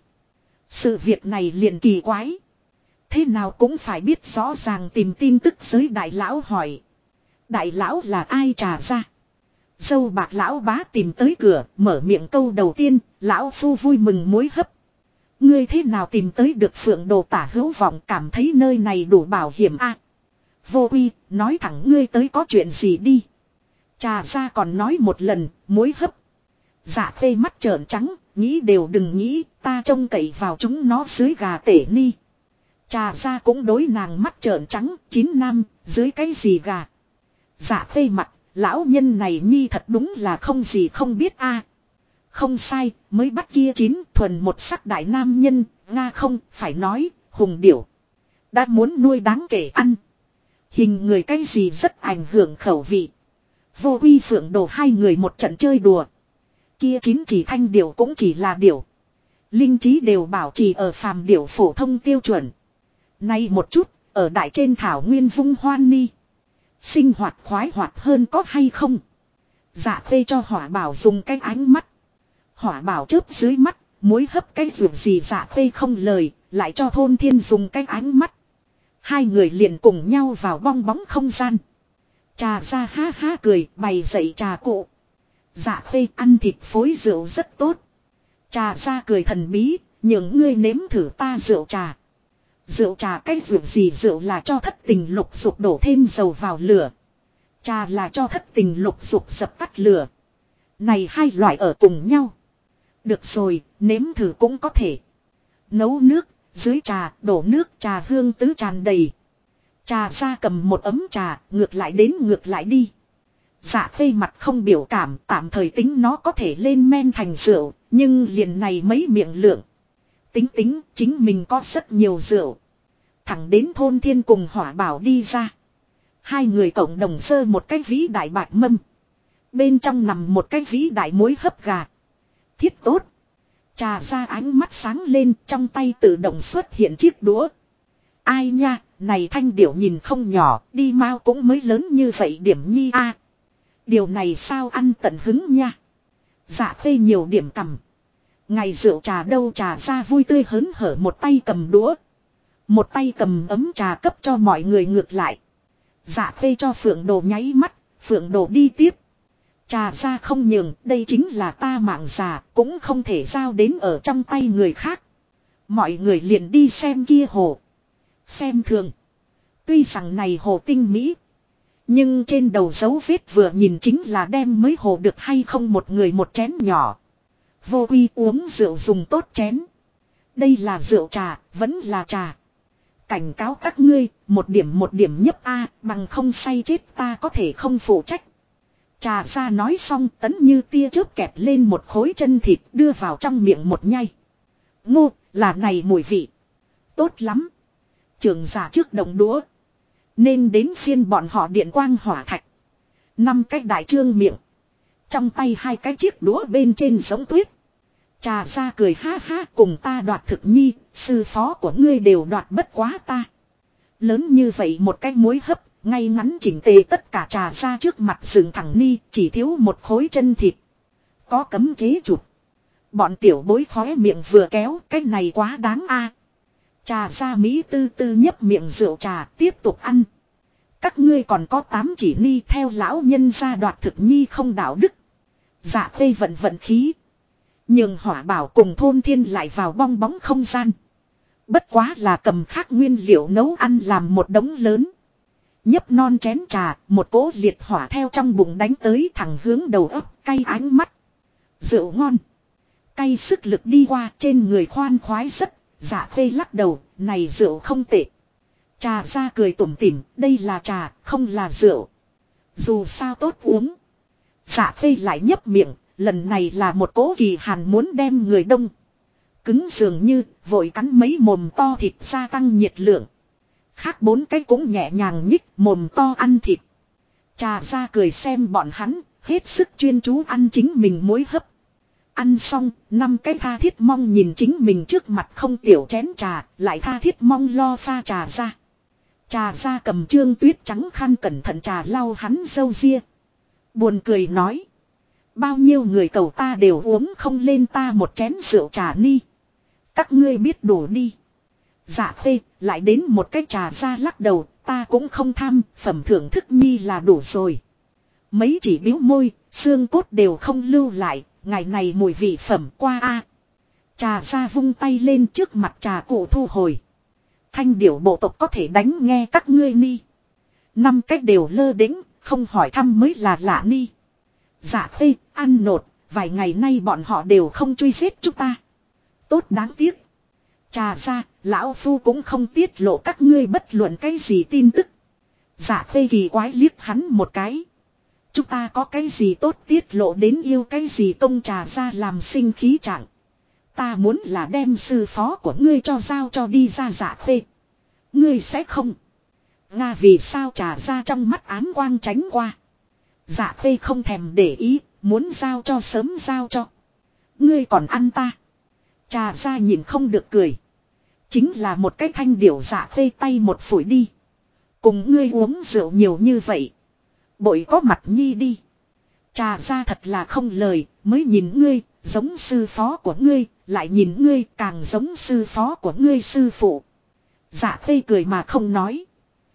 Sự việc này liền kỳ quái. Thế nào cũng phải biết rõ ràng tìm tin tức giới đại lão hỏi. Đại lão là ai trả ra? Dâu bạc lão bá tìm tới cửa, mở miệng câu đầu tiên, lão phu vui mừng muối hấp. Ngươi thế nào tìm tới được phượng đồ tả hữu vọng cảm thấy nơi này đủ bảo hiểm a? Vô uy, nói thẳng ngươi tới có chuyện gì đi. Trà ra còn nói một lần, muối hấp. Dạ phê mắt trợn trắng, nghĩ đều đừng nghĩ, ta trông cậy vào chúng nó dưới gà tể ni. Trà ra cũng đối nàng mắt trợn trắng, 9 năm, dưới cái gì gà. Dạ phê mặt, lão nhân này nhi thật đúng là không gì không biết a. Không sai, mới bắt kia 9 thuần một sắc đại nam nhân, Nga không, phải nói, hùng điểu. Đã muốn nuôi đáng kể ăn. Hình người cái gì rất ảnh hưởng khẩu vị. Vô uy phượng đồ hai người một trận chơi đùa. Kia 9 chỉ thanh điểu cũng chỉ là điểu. Linh trí đều bảo trì ở phàm điểu phổ thông tiêu chuẩn. Nay một chút, ở đại trên thảo nguyên vung hoan ni. Sinh hoạt khoái hoạt hơn có hay không? Dạ phê cho hỏa bảo dùng cái ánh mắt. Hỏa bảo chớp dưới mắt, muối hấp cái vượt gì dạ phê không lời, lại cho thôn thiên dùng cái ánh mắt. Hai người liền cùng nhau vào bong bóng không gian. Trà ra ha ha cười, bày dậy trà cụ. Dạ phê ăn thịt phối rượu rất tốt. Trà ra cười thần bí, những ngươi nếm thử ta rượu trà. Rượu trà cái rượu gì rượu là cho thất tình lục dục đổ thêm dầu vào lửa. Trà là cho thất tình lục dục dập tắt lửa. Này hai loại ở cùng nhau. Được rồi, nếm thử cũng có thể. Nấu nước, dưới trà, đổ nước trà hương tứ tràn đầy. Trà ra cầm một ấm trà, ngược lại đến ngược lại đi. Dạ phê mặt không biểu cảm, tạm thời tính nó có thể lên men thành rượu, nhưng liền này mấy miệng lượng. Tính, chính mình có rất nhiều rượu. Thẳng đến thôn thiên cùng hỏa bảo đi ra. Hai người cộng đồng sơ một cái vĩ đại bạch mâm. Bên trong nằm một cái vĩ đại muối hấp gà. Thiết tốt. Trà ra ánh mắt sáng lên, trong tay tự động xuất hiện chiếc đũa. Ai nha, này thanh điểu nhìn không nhỏ, đi mau cũng mới lớn như vậy điểm nhi a. Điều này sao ăn tận hứng nha. Dạ phê nhiều điểm cầm. Ngày rượu trà đâu trà ra vui tươi hớn hở một tay cầm đũa. Một tay cầm ấm trà cấp cho mọi người ngược lại. Dạ phê cho phượng đồ nháy mắt, phượng đồ đi tiếp. Trà ra không nhường, đây chính là ta mạng già, cũng không thể giao đến ở trong tay người khác. Mọi người liền đi xem kia hồ. Xem thường. Tuy rằng này hồ tinh mỹ. Nhưng trên đầu dấu vết vừa nhìn chính là đem mới hồ được hay không một người một chén nhỏ. Vô Quy uống rượu dùng tốt chén. Đây là rượu trà, vẫn là trà. Cảnh cáo các ngươi, một điểm nhấp a, bằng không say chết ta có thể không phụ trách. Trà ra nói xong Tấn Như tia chớp kẹp lên một khối chân thịt đưa vào trong miệng một nhai. Ngô, là này mùi vị. Tốt lắm. Trưởng giả trước đồng đũa. Nên đến phiên bọn họ điện quang hỏa thạch. 5 cái đại trương miệng. Trong tay 2 cái chiếc đũa bên trên giống tuyết. Trà ra cười ha ha cùng ta đoạt thực nhi, sư phó của ngươi đều đoạt bất quá ta. Lớn như vậy một cái muối hấp, ngay ngắn chỉnh tề tất cả trà ra trước mặt dựng thẳng ni, chỉ thiếu một khối chân thịt. Có cấm chế chụp. Bọn tiểu bối khóe miệng vừa kéo, cái này quá đáng a. Trà ra Mỹ tư tư nhấp miệng rượu trà, tiếp tục ăn. Các ngươi còn có 8 chỉ ni theo lão nhân ra đoạt thực nhi không đạo đức. Dạ Khê vận khí. Nhưng Hỏa Bảo cùng Thôn Thiên lại vào bong bóng không gian. Bất quá là cầm khác nguyên liệu nấu ăn làm một đống lớn. Nhấp non chén trà, một cỗ liệt hỏa theo trong bụng đánh tới thẳng hướng đầu óc, cay ánh mắt. Rượu ngon. Cay sức lực đi qua trên người khoan khoái rất, Dạ Khê lắc đầu, này rượu không tệ. Trà ra cười tủm tỉm, đây là trà, không là rượu. Dù sao tốt uống. Dạ Khê lại nhấp miệng, lần này là một cỗ kỳ hàn muốn đem người đông. Cứng dường như, vội cắn mấy mồm to thịt gia tăng nhiệt lượng. Khác 4 cái cũng nhẹ nhàng nhích, mồm to ăn thịt. Trà ra cười xem bọn hắn, hết sức chuyên chú ăn chính mình muối hấp. Ăn xong, 5 cái tha thiết mong nhìn chính mình trước mặt không tiểu chén trà, lại tha thiết mong lo pha trà ra. Trà ra cầm trương tuyết trắng khăn cẩn thận trà lau hắn râu ria. Buồn cười nói. Bao nhiêu người cầu ta đều uống không lên ta một chén rượu trà ni. Các ngươi biết đủ đi. Dạ Khê lại đến một cái trà ra lắc đầu, ta cũng không tham, phẩm thưởng thức nhi là đủ rồi. Mấy chỉ biếu môi, xương cốt đều không lưu lại, ngày này mùi vị phẩm qua a. Trà ra vung tay lên trước mặt trà cụ thu hồi. Thanh điểu bộ tộc có thể đánh nghe các ngươi ni. 5 cách đều lơ đĩnh, không hỏi thăm mới là lạ ni. Dạ Khê, ăn nột, vài ngày nay bọn họ đều không truy giết chúng ta. Tốt đáng tiếc. Trà ra, lão phu cũng không tiết lộ các ngươi bất luận cái gì tin tức. Dạ Khê kỳ quái liếc hắn một cái. Chúng ta có cái gì tốt tiết lộ đến yêu cái gì công trà ra làm sinh khí trạng. Ta muốn là đem sư phó của ngươi cho giao cho đi ra Dạ Khê. Ngươi sẽ không. Nga vì sao trà ra trong mắt ám quang tránh qua. Dạ Khê không thèm để ý, muốn giao cho sớm giao cho. Ngươi còn ăn ta. Trà ra nhìn không được cười. Chính là một cái thanh điểu Dạ Khê tay một phủi đi. Cùng ngươi uống rượu nhiều như vậy. Bội có mặt nhi đi. Trà ra thật là không lời, mới nhìn ngươi, giống sư phó của ngươi, lại nhìn ngươi càng giống sư phó của ngươi sư phụ. Dạ Khê cười mà không nói.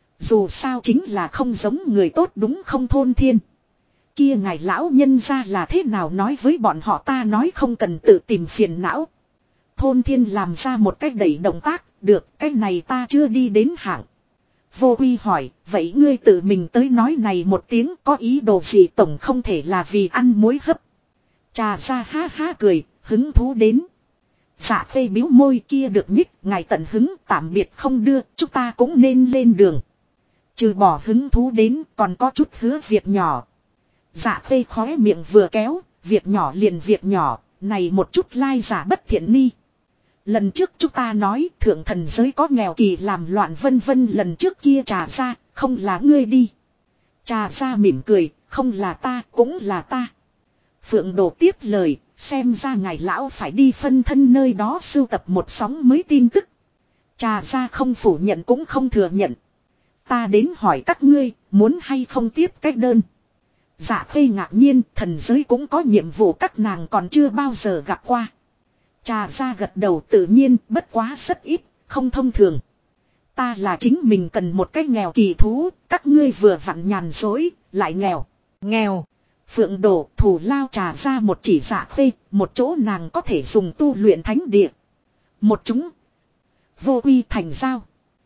Dù sao chính là không giống người tốt đúng không Thôn Thiên. Kia ngài lão nhân ra là thế nào nói với bọn họ ta nói không cần tự tìm phiền não. Thôn Thiên làm ra một cách đẩy động tác, được cái này ta chưa đi đến hạng. Vô Quy hỏi, vậy ngươi tự mình tới nói này một tiếng có ý đồ gì tổng không thể là vì ăn muối hấp. Trà ra ha ha cười, hứng thú đến. Dạ Khê biếu môi kia được nhích, ngài tận hứng tạm biệt không đưa, chúng ta cũng nên lên đường. Trừ bỏ hứng thú đến còn có chút hứa việc nhỏ. Dạ Khê khóe miệng vừa kéo, việc nhỏ liền việc nhỏ, này một chút lai giả bất thiện ni. Lần trước chúng ta nói thượng thần giới có nghèo kỳ làm loạn vân vân lần trước kia trà ra, không là ngươi đi. Trà ra mỉm cười, không là ta, cũng là ta. Phượng Đồ tiếp lời, xem ra ngài lão phải đi phân thân nơi đó sưu tập một sóng mới tin tức. Trà ra không phủ nhận cũng không thừa nhận. Ta đến hỏi các ngươi, muốn hay không tiếp cách đơn. Dạ Khê ngạc nhiên, thần giới cũng có nhiệm vụ các nàng còn chưa bao giờ gặp qua. Trà ra gật đầu tự nhiên, bất quá rất ít, không thông thường. Ta là chính mình cần một cái nghèo kỳ thú, các ngươi vừa vặn nhàn dối, lại nghèo. Nghèo. Phượng Đồ thủ lao trà ra một chỉ Dạ Khê, một chỗ nàng có thể dùng tu luyện thánh địa. Một chúng. Vô Quy thành giao.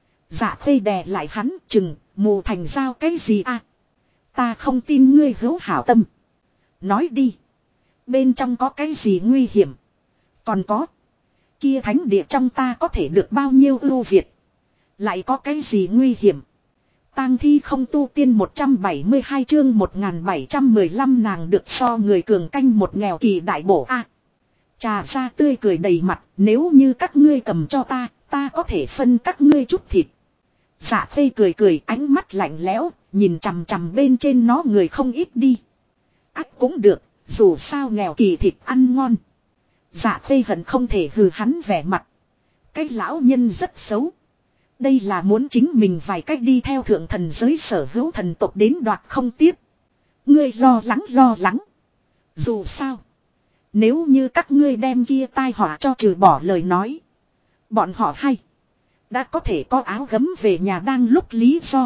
Dạ Khê đè lại hắn, chừng, mù thành giao cái gì à? Ta không tin ngươi hữu hảo tâm. Nói đi. Bên trong có cái gì nguy hiểm? Còn có. Kia thánh địa trong ta có thể được bao nhiêu ưu việt? Lại có cái gì nguy hiểm? Tang thi không tu tiên 172 chương 1715 nàng được so người cường canh một nghèo kỳ đại bổ a. Trà ra tươi cười đầy mặt, nếu như các ngươi cầm cho ta có thể phân các ngươi chút thịt. Dạ Phê cười cười, ánh mắt lạnh lẽo, nhìn chằm chằm bên trên nó người không ít đi. Ách cũng được, dù sao nghèo kỳ thịt ăn ngon. Dạ Phê hận không thể hừ hắn vẻ mặt. Cái lão nhân rất xấu. Đây là muốn chính mình vài cách đi theo thượng thần giới sở hữu thần tộc đến đoạt không tiếp. Ngươi lo lắng. Dù sao. Nếu như các ngươi đem kia tai họa cho trừ bỏ lời nói. Bọn họ hay. Đã có thể có áo gấm về nhà đang lúc lý do.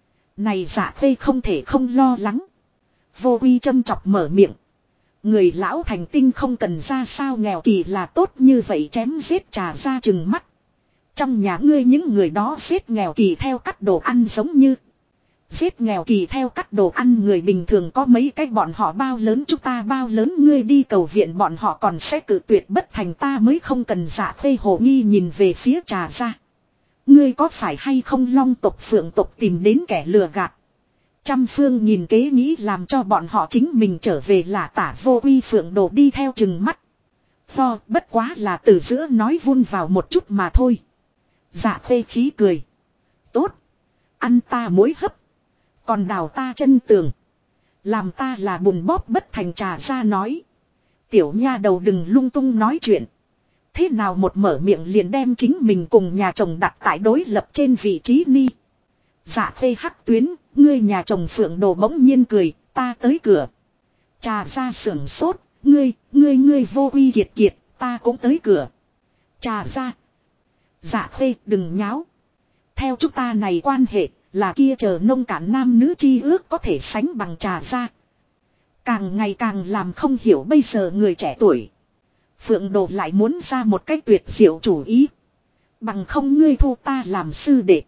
Này Dạ Phê không thể không lo lắng. Vô Uy châm chọc mở miệng. Người lão thành tinh không cần ra sao nghèo kỳ là tốt như vậy chém giết Trà ra chừng mắt. Trong nhà ngươi những người đó giết nghèo kỳ theo cắt đồ ăn giống như. Giết nghèo kỳ theo cắt đồ ăn người bình thường có mấy cái bọn họ bao lớn chúng ta bao lớn ngươi đi cầu viện bọn họ còn sẽ cự tuyệt bất thành ta mới không cần. Dạ Phê hồ nghi nhìn về phía Trà ra. Ngươi có phải hay không Long tộc Phượng tộc tìm đến kẻ lừa gạt. Trăm phương nhìn kế nghĩ làm cho bọn họ chính mình trở về là tả Vô Uy Phượng đồ đi theo chừng mắt. Bất quá là từ giữa nói vun vào một chút mà thôi. Dạ Phê khí cười. Tốt. Ăn ta mối hấp. Còn đào ta chân tường. Làm ta là bùn bóp bất thành. Trà ra nói. Tiểu nha đầu đừng lung tung nói chuyện. Thế nào một mở miệng liền đem chính mình cùng nhà chồng đặt tại đối lập trên vị trí ni. Dạ Phê hắc tuyến. Ngươi nhà chồng Phượng đồ bỗng nhiên cười. Ta tới cửa. Trà ra sưởng sốt. Ngươi Vô Uy kiệt. Ta cũng tới cửa. Trà ra. Dạ Phê đừng nháo. Theo chúng ta này quan hệ là kia chờ nông cạn nam nữ chi ước có thể sánh bằng. Trà ra. Càng ngày càng làm không hiểu bây giờ người trẻ tuổi. Phượng đồ lại muốn ra một cách tuyệt diệu chủ ý. Bằng không ngươi thu ta làm sư đệ.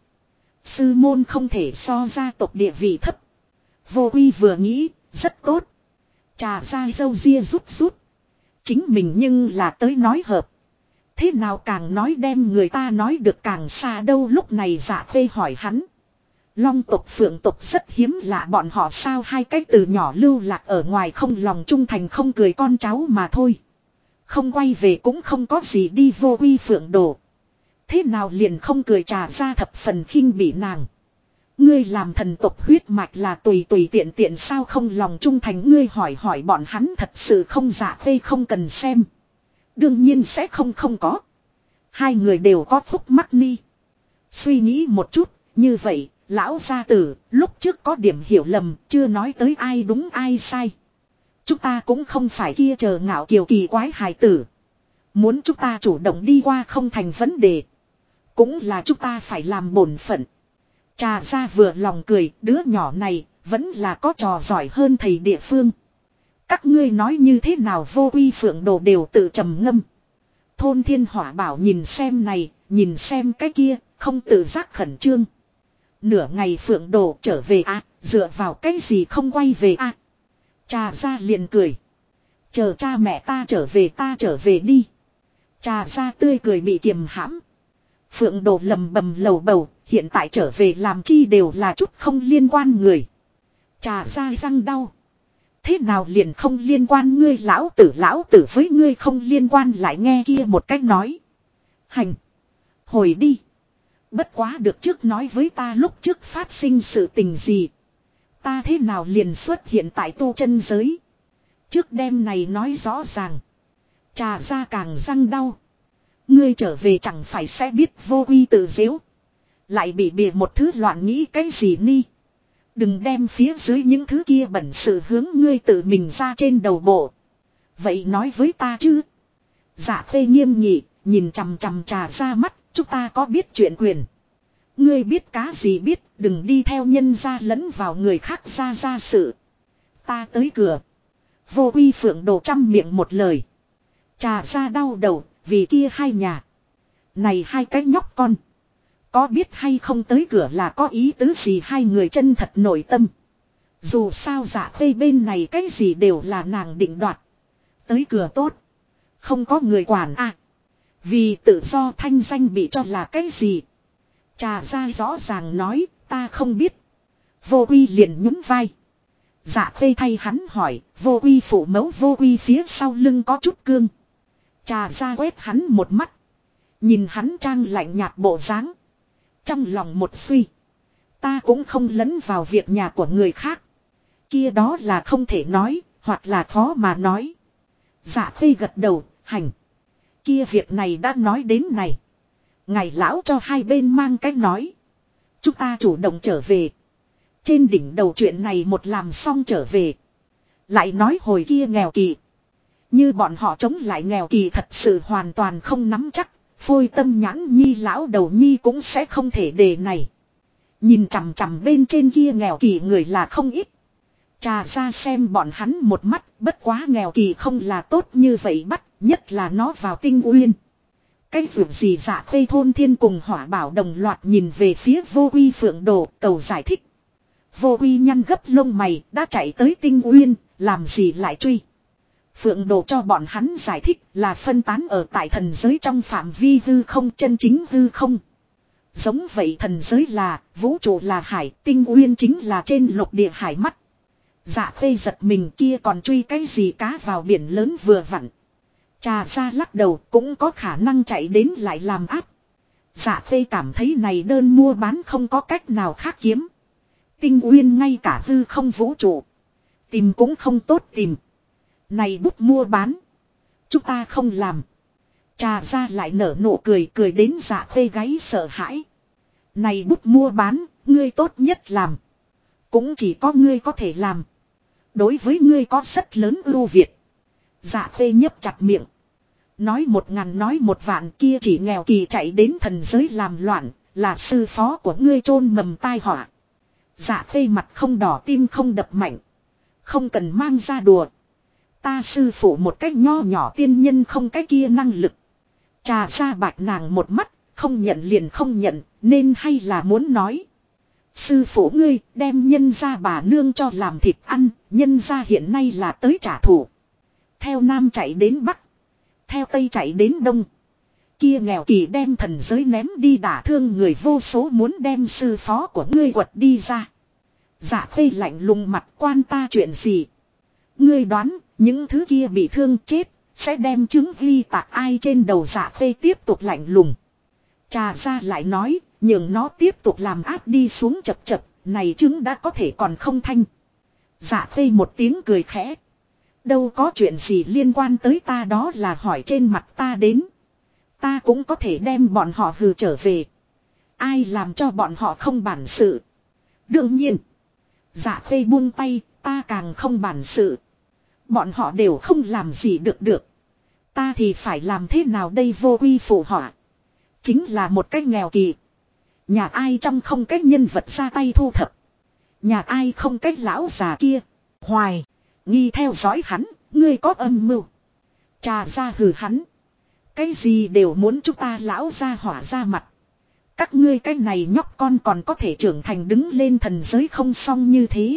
Sư môn không thể so gia tộc địa vị thấp. Vô Uy vừa nghĩ rất tốt. Trà ra râu ria rút. Chính mình nhưng là tới nói hợp. Thế nào càng nói đem người ta nói được càng xa đâu. Lúc này Dạ Phê hỏi hắn. Long tộc Phượng tộc rất hiếm lạ bọn họ sao hai cái từ nhỏ lưu lạc ở ngoài không lòng trung thành không cười con cháu mà thôi. Không quay về cũng không có gì đi. Vô Uy Phượng đồ. Thế nào liền không cười. Trà ra thập phần khinh bỉ nàng. Ngươi làm thần tộc huyết mạch là tùy tiện sao không lòng trung thành. Ngươi hỏi bọn hắn thật sự không. Dạ Phê không cần xem. Đương nhiên sẽ không có. Hai người đều có phúc mắc ni. Suy nghĩ một chút, như vậy, lão gia tử, lúc trước có điểm hiểu lầm, chưa nói tới ai đúng ai sai. Chúng ta cũng không phải kia chờ ngạo kiều kỳ quái hài tử. Muốn chúng ta chủ động đi qua không thành vấn đề. Cũng là chúng ta phải làm bổn phận. Trà ra vừa lòng cười, đứa nhỏ này, vẫn là có trò giỏi hơn thầy địa phương. Các ngươi nói như thế nào. Vô Uy Phượng đồ đều tự trầm ngâm. Thôn Thiên Hỏa bảo nhìn xem này, nhìn xem cái kia, không tự giác khẩn trương. Nửa ngày Phượng đồ trở về dựa vào cái gì không quay về Trà ra liền cười. Chờ cha mẹ ta trở về đi. Trà ra tươi cười bị kiềm hãm. Phượng đồ lầm bầm lầu bầu, hiện tại trở về làm chi đều là chút không liên quan người. Trà ra răng đau. Thế nào liền không liên quan. Ngươi lão tử với ngươi không liên quan. Lại nghe kia một cách nói. Hành. Hồi đi. Bất quá được trước nói với ta lúc trước phát sinh sự tình gì. Ta thế nào liền xuất hiện tại tu chân giới. Trước đêm này nói rõ ràng. Trà ra càng răng đau. Ngươi trở về chẳng phải sẽ biết. Vô Uy tự dễu. Lại bị bịa một thứ loạn nghĩ cái gì ni. Đừng đem phía dưới những thứ kia bẩn sự hướng ngươi tự mình ra trên đầu bộ. Vậy nói với ta chứ. Dạ Phê nghiêm nghị, nhìn chằm chằm Trà ra mắt, chúng ta có biết chuyện quyền. Ngươi biết cá gì biết, đừng đi theo nhân gia lẫn vào người khác ra sự. Ta tới cửa. Vô Uy Phượng đồ trăm miệng một lời. Trà ra đau đầu, vì kia hai nhà. Này hai cái nhóc con. Có biết hay không tới cửa là có ý tứ gì. Hai người chân thật nội tâm. Dù sao Dạ Phê bên này cái gì đều là nàng định đoạt. Tới cửa tốt. Không có người quản à. Vì tự do thanh danh bị cho là cái gì? Trà ra rõ ràng nói, ta không biết. Vô Uy liền nhún vai. Dạ Khê thay hắn hỏi, Vô Uy phụ mẫu Vô Uy phía sau lưng có chút cương. Trà ra quét hắn một mắt. Nhìn hắn trang lạnh nhạt bộ dáng. Trong lòng một suy. Ta cũng không lấn vào việc nhà của người khác. Kia đó là không thể nói, hoặc là khó mà nói. Dạ Khê gật đầu, hành. Kia việc này đã nói đến này. Ngài lão cho hai bên mang cách nói. Chúng ta chủ động trở về. Trên đỉnh đầu chuyện này một làm xong trở về. Lại nói hồi kia nghèo kỳ. Như bọn họ chống lại nghèo kỳ thật sự hoàn toàn không nắm chắc. Phôi tâm nhãn nhi lão đầu nhi cũng sẽ không thể đề này. Nhìn chằm chằm bên trên kia nghèo kỳ người là không ít. Trà ra xem bọn hắn một mắt, bất quá nghèo kỳ không là tốt như vậy bắt, nhất là nó vào Tinh Uyên. Cái việc gì Dạ Khê thôn thiên cùng Hỏa Bảo đồng loạt nhìn về phía Vô Uy Phượng Đồ cầu giải thích. Vô Uy nhăn gấp lông mày, đã chạy tới Tinh Uyên, làm gì lại truy. Phượng Đồ cho bọn hắn giải thích là phân tán ở tại thần giới trong phạm vi hư không, chân chính hư không. Giống vậy thần giới là, vũ trụ là hải, Tinh Uyên chính là trên lục địa hải mắt. Dạ Khê giật mình, kia còn truy cái gì cá vào biển lớn vừa vặn. Trà ra lắc đầu, cũng có khả năng chạy đến lại làm áp. Dạ Khê cảm thấy này đơn mua bán không có cách nào khác kiếm. Tinh Uyên ngay cả hư không vũ trụ. Tìm cũng không tốt tìm. Này bút mua bán. Chúng ta không làm. Trà ra lại nở nụ cười, cười đến Dạ Khê gáy sợ hãi. Này bút mua bán, ngươi tốt nhất làm. Cũng chỉ có ngươi có thể làm. Đối với ngươi có rất lớn ưu việt. Dạ Khê nhấp chặt miệng. Nói 1000 nói 1 vạn, kia chỉ nghèo kỳ chạy đến thần giới làm loạn, là sư phó của ngươi chôn mầm tai họa. Dạ Khê mặt không đỏ tim không đập mạnh. Không cần mang ra đùa. Ta sư phụ một cách nho nhỏ tiên nhân không cái kia năng lực. Trà ra bạch nàng một mắt, không nhận liền không nhận, nên hay là muốn nói. Sư phụ ngươi đem nhân ra bà nương cho làm thịt ăn, nhân ra hiện nay là tới trả thù. Theo Nam chạy đến Bắc. Theo Tây chạy đến Đông. Kia nghèo kỳ đem thần giới ném đi đả thương người vô số, muốn đem sư phó của ngươi quật đi ra. Dạ Khê lạnh lùng mặt, quan ta chuyện gì? Ngươi đoán, những thứ kia bị thương chết, sẽ đem chứng ghi tạc ai trên đầu. Dạ Khê tiếp tục lạnh lùng. Trà ra lại nói, nhường nó tiếp tục làm áp đi xuống chập chập, này chứng đã có thể còn không thanh. Dạ Khê một tiếng cười khẽ. Đâu có chuyện gì liên quan tới ta, đó là hỏi trên mặt ta đến. Ta cũng có thể đem bọn họ hừ trở về. Ai làm cho bọn họ không bản sự. Đương nhiên. Dạ Khê buông tay, ta càng không bản sự. Bọn họ đều không làm gì được. Ta thì phải làm thế nào đây? Vô Uy phụ họa. Chính là một cái nghèo kỳ. Nhà ai trong không cái nhân vật ra tay thu thập. Nhà ai không cái lão già kia. Hoài. Nghi theo dõi hắn. Ngươi có âm mưu. Trà ra hừ hắn. Cái gì đều muốn chúng ta lão ra hỏa ra mặt. Các ngươi cái này nhóc con còn có thể trưởng thành đứng lên thần giới không xong như thế.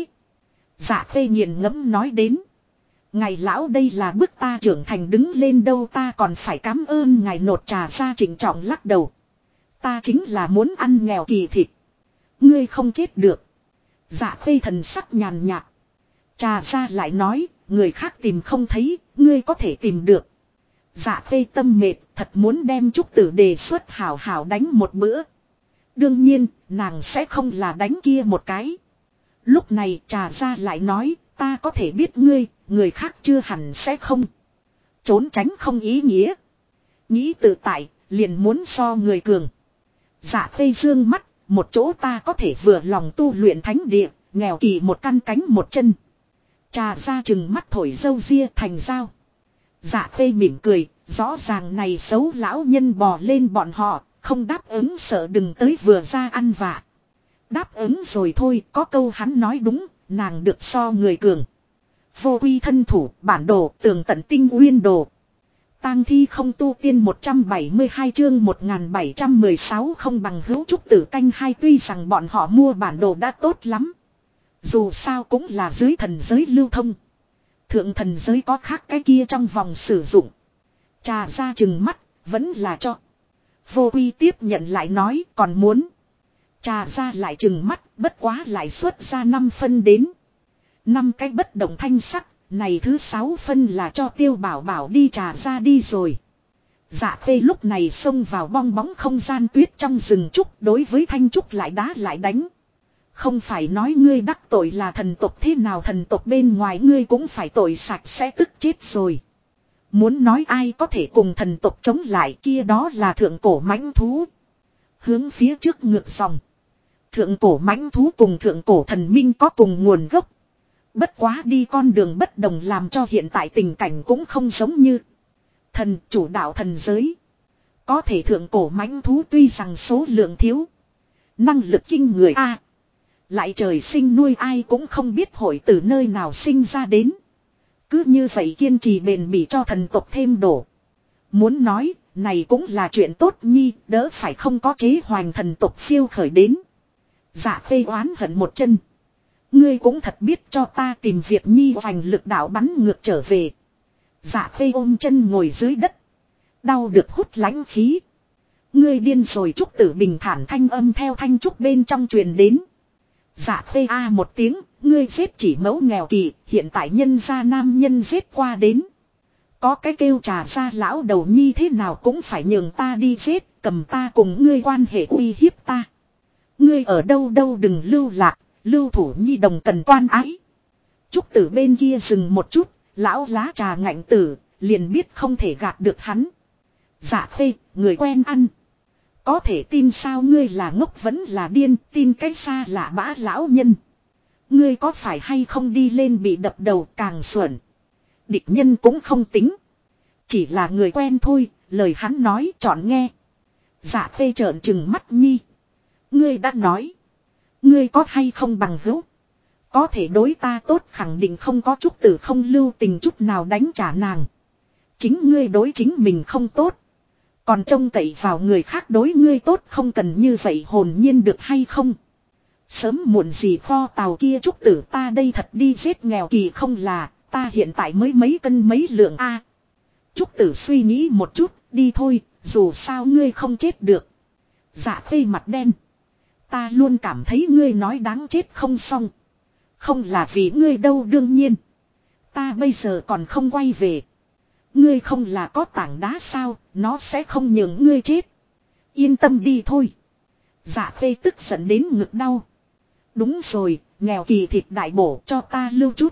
Dạ Khê nghiền ngẫm nói đến. Ngài lão đây là bức ta trưởng thành đứng lên đâu, ta còn phải cảm ơn ngài. Nột trà ra trịnh trọng lắc đầu. Ta chính là muốn ăn nghèo kỳ thịt. Ngươi không chết được. Dạ Khê thần sắc nhàn nhạt. Trà ra lại nói, người khác tìm không thấy, ngươi có thể tìm được. Dạ Khê tâm mệt, thật muốn đem Trúc Tử đề xuất hảo hảo đánh một bữa. Đương nhiên, nàng sẽ không là đánh kia một cái. Lúc này Trà ra lại nói, ta có thể biết ngươi, người khác chưa hẳn sẽ không. Trốn tránh không ý nghĩa. Nghĩ tự tại, liền muốn so người cường. Dạ Khê dương mắt, một chỗ ta có thể vừa lòng tu luyện thánh địa, nghèo kỳ một căn cánh một chân. Trà ra chừng mắt thổi dâu ria thành dao. Dạ Khê mỉm cười, rõ ràng này xấu lão nhân bò lên bọn họ, không đáp ứng sợ đừng tới vừa ra ăn vạ. Đáp ứng rồi thôi, có câu hắn nói đúng, nàng được so người cường. Vô Uy thân thủ, bản đồ, tường tận Tinh Uyên đồ. Tang thi không tu tiên 172 chương 1716 không bằng hữu Trúc Tử canh hai. Tuy rằng bọn họ mua bản đồ đã tốt lắm. Dù sao cũng là dưới thần giới lưu thông. Thượng thần giới có khác cái kia trong vòng sử dụng. Trà ra chừng mắt, vẫn là cho. Vô Quy tiếp nhận lại nói còn muốn. Trà ra lại chừng mắt, bất quá lại xuất ra 5 phân đến. 5 cái bất động thanh sắc, này thứ 6 phân là cho Tiêu Bảo Bảo đi trà ra đi rồi. Dạ Khê lúc này xông vào bong bóng không gian tuyết trong rừng trúc, đối với Thanh Trúc lại đá lại đánh. Không phải nói ngươi đắc tội là thần tộc, thế nào thần tộc bên ngoài ngươi cũng phải tội sạch sẽ tức chết rồi. Muốn nói ai có thể cùng thần tộc chống lại, kia đó là thượng cổ mãnh thú. Hướng phía trước ngược dòng. Thượng cổ mãnh thú cùng thượng cổ thần minh có cùng nguồn gốc. Bất quá đi con đường bất đồng làm cho hiện tại tình cảnh cũng không giống như. Thần chủ đạo thần giới. Có thể thượng cổ mãnh thú tuy rằng số lượng thiếu. Năng lực kinh người a, lại trời sinh nuôi ai cũng không biết hội từ nơi nào sinh ra đến. Cứ như vậy kiên trì bền bỉ cho thần tộc thêm đổ. Muốn nói, này cũng là chuyện tốt nhi, đỡ phải không có chế hoành thần tộc phiêu khởi đến. Dạ Khê oán hận một chân. Ngươi cũng thật biết cho ta tìm việc nhi, hoành lực đạo bắn ngược trở về. Dạ Khê ôm chân ngồi dưới đất. Đau được hút lãnh khí. Ngươi điên rồi, Trúc Tử bình thản thanh âm theo Thanh Trúc bên trong truyền đến. Dạ Khê a một tiếng, ngươi giết chỉ mẫu nghèo kỳ, hiện tại nhân gia nam nhân giết qua đến. Có cái kêu trà ra lão đầu nhi thế nào cũng phải nhường ta đi giết, cầm ta cùng ngươi quan hệ uy hiếp ta. Ngươi ở đâu đâu đừng lưu lạc, lưu thủ nhi đồng cần quan ái. Trúc Tử bên kia dừng một chút, lão lá trà ngạnh tử, liền biết không thể gạt được hắn. Dạ Khê, người quen ăn. Có thể tin sao, ngươi là ngốc vẫn là điên, tin cái xa lạ bã lão nhân. Ngươi có phải hay không đi lên bị đập đầu càng xuẩn. Địch nhân cũng không tính. Chỉ là người quen thôi, lời hắn nói chọn nghe. Dạ Khê trợn trừng mắt nhi. Ngươi đã nói. Ngươi có hay không bằng hữu. Có thể đối ta tốt khẳng định không có. Trúc Tử không lưu tình chút nào đánh trả nàng. Chính ngươi đối chính mình không tốt. Còn trông cậy vào người khác đối ngươi tốt, không cần như vậy hồn nhiên được hay không. Sớm muộn gì kho tàu kia Trúc Tử ta đây thật đi giết nghèo kỳ không là, ta hiện tại mới mấy cân mấy lượng a. Trúc Tử suy nghĩ một chút, đi thôi, dù sao ngươi không chết được. Dạ Khê mặt đen. Ta luôn cảm thấy ngươi nói đáng chết không xong. Không là vì ngươi đâu, đương nhiên. Ta bây giờ còn không quay về. Ngươi không là có tảng đá sao, nó sẽ không nhường ngươi chết. Yên tâm đi thôi. Dạ Khê tức giận đến ngực đau. Đúng rồi, nghèo kỳ thịt đại bổ cho ta lưu chút.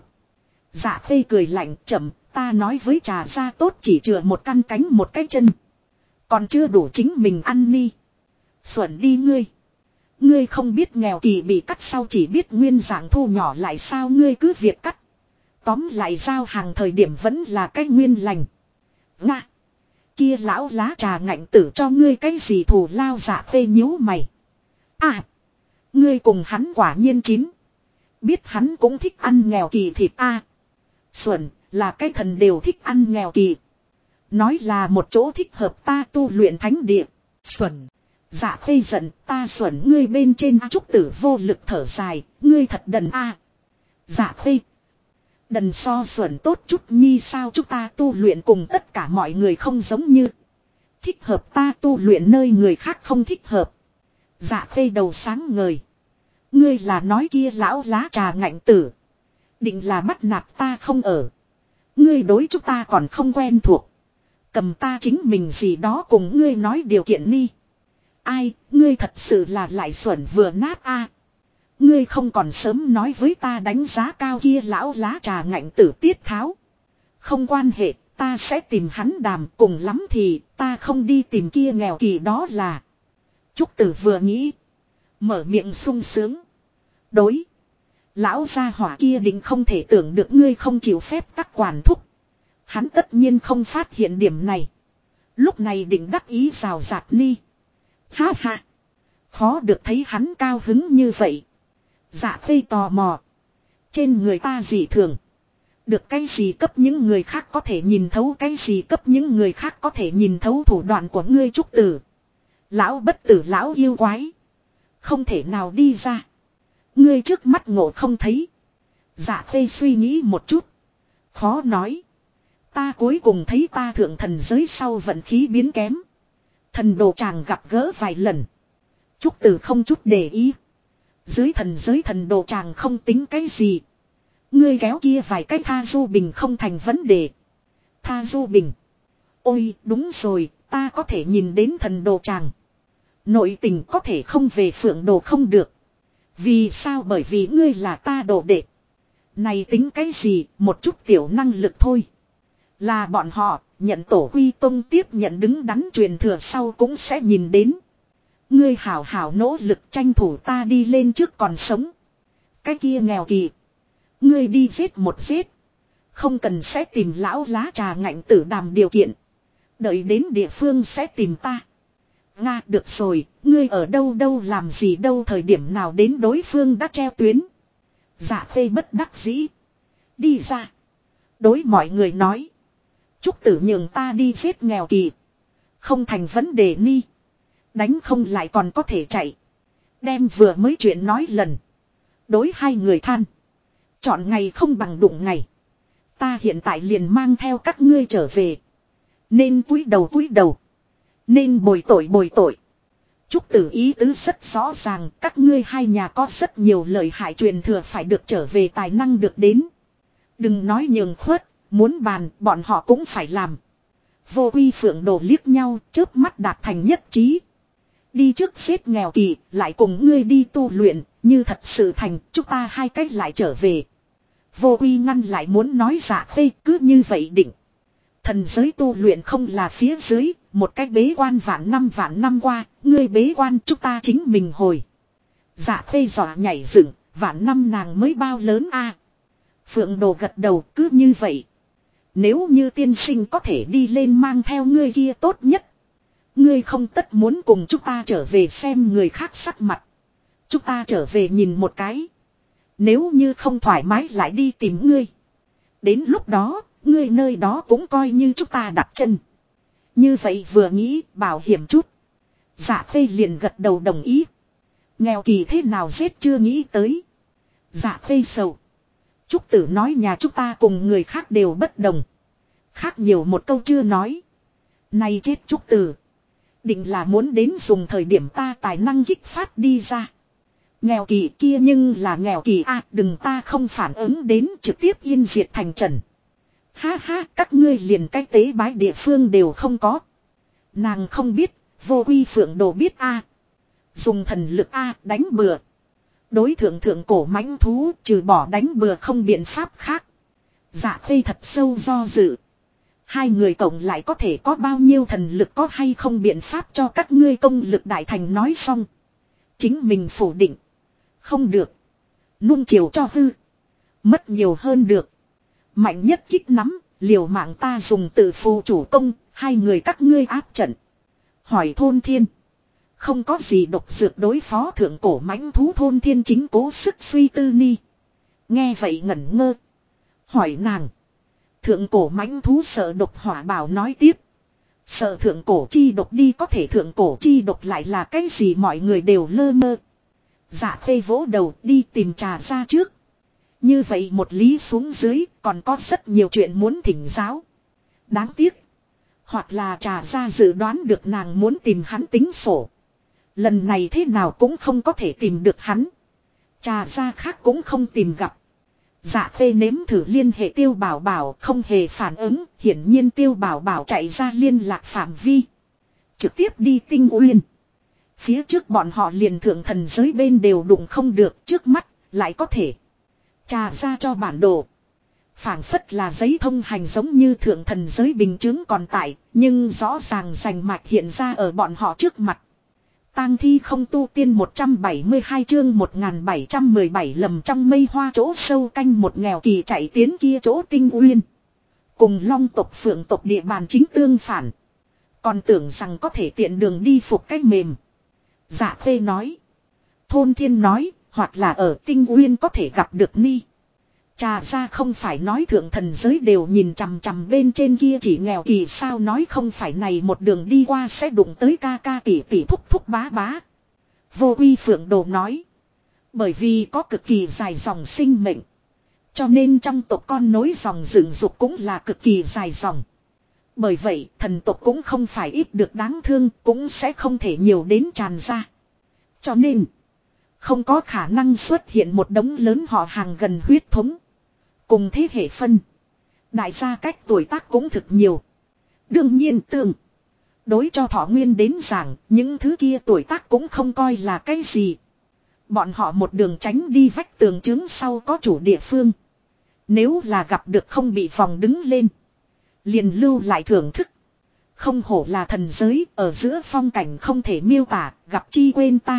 Dạ Khê cười lạnh chậm, ta nói với trà ra tốt chỉ chừa một căn cánh một cái chân. Còn chưa đủ chính mình ăn đi. Xuẩn đi ngươi. Ngươi không biết nghèo kỳ bị cắt sau chỉ biết nguyên dạng thu nhỏ lại sao, ngươi cứ việc cắt. Tóm lại giao hàng thời điểm vẫn là cái nguyên lành. Nga. Kia lão lá trà ngạnh tử cho ngươi cái gì thù lao. Dạ Khê nhíu mày. À. Ngươi cùng hắn quả nhiên chín. Biết hắn cũng thích ăn nghèo kỳ thịt a. Xuẩn, là cái thần đều thích ăn nghèo kỳ. Nói là một chỗ thích hợp ta tu luyện thánh địa. Xuẩn. Dạ Khê giận, ta xuẩn ngươi bên trên. Trúc Tử vô lực thở dài, ngươi thật đần a. Dạ Khê. Đần so xuẩn tốt chút nhi sao, chúng ta tu luyện cùng tất cả mọi người không giống như. Thích hợp ta tu luyện nơi người khác không thích hợp. Dạ Khê đầu sáng ngời. Ngươi là nói kia lão lá trà ngạnh tử. Định là bắt nạt ta không ở. Ngươi đối chúng ta còn không quen thuộc. Cầm ta chính mình gì đó cùng ngươi nói điều kiện đi. Ai, ngươi thật sự là lại xuẩn vừa nát a. Ngươi không còn sớm nói với ta đánh giá cao kia lão lá trà ngạnh tử tiết tháo. Không quan hệ, ta sẽ tìm hắn đàm, cùng lắm thì ta không đi tìm kia nghèo kỳ đó là. Trúc Tử vừa nghĩ. Mở miệng sung sướng. Đối. Lão gia hỏa kia định không thể tưởng được ngươi không chịu phép các quản thúc. Hắn tất nhiên không phát hiện điểm này. Lúc này định đắc ý rào rạt ni. Ha ha. Khó được thấy hắn cao hứng như vậy. Dạ Khê tò mò. Trên người ta dị thường. Được cái gì cấp những người khác có thể nhìn thấu, cái gì cấp những người khác có thể nhìn thấu thủ đoạn của ngươi. Trúc Tử. Lão bất tử lão yêu quái. Không thể nào đi ra. Ngươi trước mắt ngộ không thấy. Dạ Khê suy nghĩ một chút. Khó nói. Ta cuối cùng thấy ta thượng thần giới sau vận khí biến kém. Thần đồ chàng gặp gỡ vài lần. Trúc Tử không chút để ý. Dưới thần giới thần đồ chàng không tính cái gì. Ngươi kéo kia vài cái Tha Du Bình không thành vấn đề. Tha Du Bình. Ôi đúng rồi, ta có thể nhìn đến thần đồ chàng. Nội tình có thể không về Phượng Đồ không được. Vì sao? Bởi vì ngươi là ta đồ đệ. Này tính cái gì, một chút tiểu năng lực thôi. Là bọn họ, nhận tổ quy tông tiếp nhận đứng đắn truyền thừa sau cũng sẽ nhìn đến. Ngươi hảo hảo nỗ lực tranh thủ ta đi lên trước còn sống. Cái kia nghèo kỳ. Ngươi đi giết một giết. Không cần sẽ tìm lão lá trà ngạnh tử đàm điều kiện. Đợi đến địa phương sẽ tìm ta. Nga được rồi, ngươi ở đâu đâu làm gì đâu thời điểm nào đến đối phương đã treo tuyến. Dạ Khê bất đắc dĩ. Đi ra. Đối mọi người nói. Trúc Tử nhường ta đi giết nghèo kỳ. Không thành vấn đề ni. Đánh không lại còn có thể chạy. Đem vừa mới chuyện nói lần. Đối hai người than. Chọn ngày không bằng đụng ngày. Ta hiện tại liền mang theo các ngươi trở về. Nên cúi đầu. Nên bồi tội. Trúc Tử ý tứ rất rõ ràng. Các ngươi hai nhà có rất nhiều lời hại truyền thừa phải được trở về tài năng được đến. Đừng nói nhường khuất. Muốn bàn bọn họ cũng phải làm. Vô Quy Phượng Đồ liếc nhau chớp mắt đạt thành nhất trí. Đi trước xếp nghèo kỳ lại cùng ngươi đi tu luyện. Như thật sự thành chúng ta hai cách lại trở về. Vô Quy ngăn lại muốn nói Dạ Khê cứ như vậy định. Thần giới tu luyện không là phía dưới. Một cách bế quan vạn năm qua. Ngươi bế quan chúng ta chính mình hồi. Dạ Khê dọa nhảy dựng. Vạn năm nàng mới bao lớn a. Phượng Đồ gật đầu cứ như vậy. Nếu như tiên sinh có thể đi lên mang theo ngươi kia tốt nhất. Ngươi không tất muốn cùng chúng ta trở về xem người khác sắc mặt. Chúng ta trở về nhìn một cái. Nếu như không thoải mái lại đi tìm ngươi. Đến lúc đó, ngươi nơi đó cũng coi như chúng ta đặt chân. Như vậy vừa nghĩ bảo hiểm chút. Dạ Khê liền gật đầu đồng ý. Nghèo kỳ thế nào giết chưa nghĩ tới. Dạ Khê sầu. Trúc Tử nói nhà chúng ta cùng người khác đều bất đồng. Khác nhiều một câu chưa nói. Nay chết Trúc Tử. Định là muốn đến dùng thời điểm ta tài năng kích phát đi ra. Nghèo kỳ kia nhưng là nghèo kỳ a, đừng ta không phản ứng đến trực tiếp yên diệt thành trần. Ha ha, các ngươi liền cái tế bái địa phương đều không có. Nàng không biết, Vô Quy Phượng Đồ biết a. Dùng thần lực a đánh bừa. Đối thượng cổ mãnh thú trừ bỏ đánh bừa không biện pháp khác. Dạ Khê thật sâu do dự. Hai người cộng lại có thể có bao nhiêu thần lực có hay không biện pháp cho các ngươi công lực đại thành nói xong. Chính mình phủ định. Không được. Nung chiều cho hư. Mất nhiều hơn được. Mạnh nhất kích nắm, liều mạng ta dùng tự phù chủ công, hai người các ngươi áp trận. Hỏi Thôn Thiên. Không có gì độc dược đối phó thượng cổ mãnh thú. Thôn Thiên chính cố sức suy tư ni. Nghe vậy ngẩn ngơ. Hỏi nàng. Thượng cổ mãnh thú sợ độc hỏa bảo nói tiếp. Sợ thượng cổ chi độc đi có thể thượng cổ chi độc lại là cái gì mọi người đều lơ mơ. Dạ Khê vỗ đầu đi tìm Trà Gia trước. Như vậy một lý xuống dưới còn có rất nhiều chuyện muốn thỉnh giáo. Đáng tiếc. Hoặc là Trà Gia dự đoán được nàng muốn tìm hắn tính sổ. Lần này thế nào cũng không có thể tìm được hắn. Trà Gia khác cũng không tìm gặp. Dạ Khê nếm thử liên hệ Tiêu Bảo Bảo không hề phản ứng. Hiển nhiên Tiêu Bảo Bảo chạy ra liên lạc phạm vi. Trực tiếp đi Tinh Uyên. Phía trước bọn họ liền thượng thần giới bên đều đụng không được. Trước mắt lại có thể. Trà ra cho bản đồ. Phảng phất là giấy thông hành giống như thượng thần giới bình chứng còn tại. Nhưng rõ ràng rành mạch hiện ra ở bọn họ trước mặt. Tang thi không tu tiên 172 chương 1717 lầm trong mây hoa chỗ sâu canh một nghèo kỳ chạy tiến kia chỗ Tinh Uyên. Cùng Long tộc Phượng tộc địa bàn chính tương phản. Còn tưởng rằng có thể tiện đường đi phục cách mềm. Dạ Khê nói. Thôn Thiên nói, hoặc là ở Tinh Uyên có thể gặp được ni. Trà Gia không phải nói thượng thần giới đều nhìn chằm chằm bên trên kia chỉ nghèo kỳ sao nói không phải này một đường đi qua sẽ đụng tới ca ca tỷ tỷ thúc thúc bá bá. Vô Quy Phượng Đồ nói. Bởi vì có cực kỳ dài dòng sinh mệnh. Cho nên trong tộc con nối dòng dựng dục cũng là cực kỳ dài dòng. Bởi vậy thần tộc cũng không phải ít được đáng thương, cũng sẽ không thể nhiều đến tràn ra. Cho nên không có khả năng xuất hiện một đống lớn họ hàng gần huyết thống. Cùng thế hệ phân. Đại gia cách tuổi tác cũng thực nhiều. Đương nhiên tương đối cho thọ nguyên đến giảng, những thứ kia tuổi tác cũng không coi là cái gì. Bọn họ một đường tránh đi vách tường trướng sau có chủ địa phương. Nếu là gặp được không bị vòng đứng lên, liền lưu lại thưởng thức. Không hổ là thần giới, ở giữa phong cảnh không thể miêu tả, gặp chi quên ta.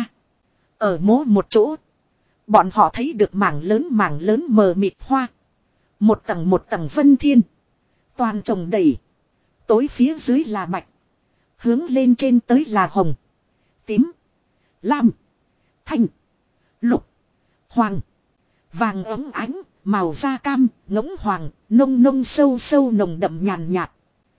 Ở một chỗ, bọn họ thấy được mảng lớn mờ mịt hoa. Một tầng vân thiên. Toàn trồng đầy. Tối phía dưới là bạch. Hướng lên trên tới là hồng, tím, lam, thanh, lục, hoàng, vàng óng ánh, màu da cam, ngỗng hoàng, nông sâu nồng đậm nhàn nhạt.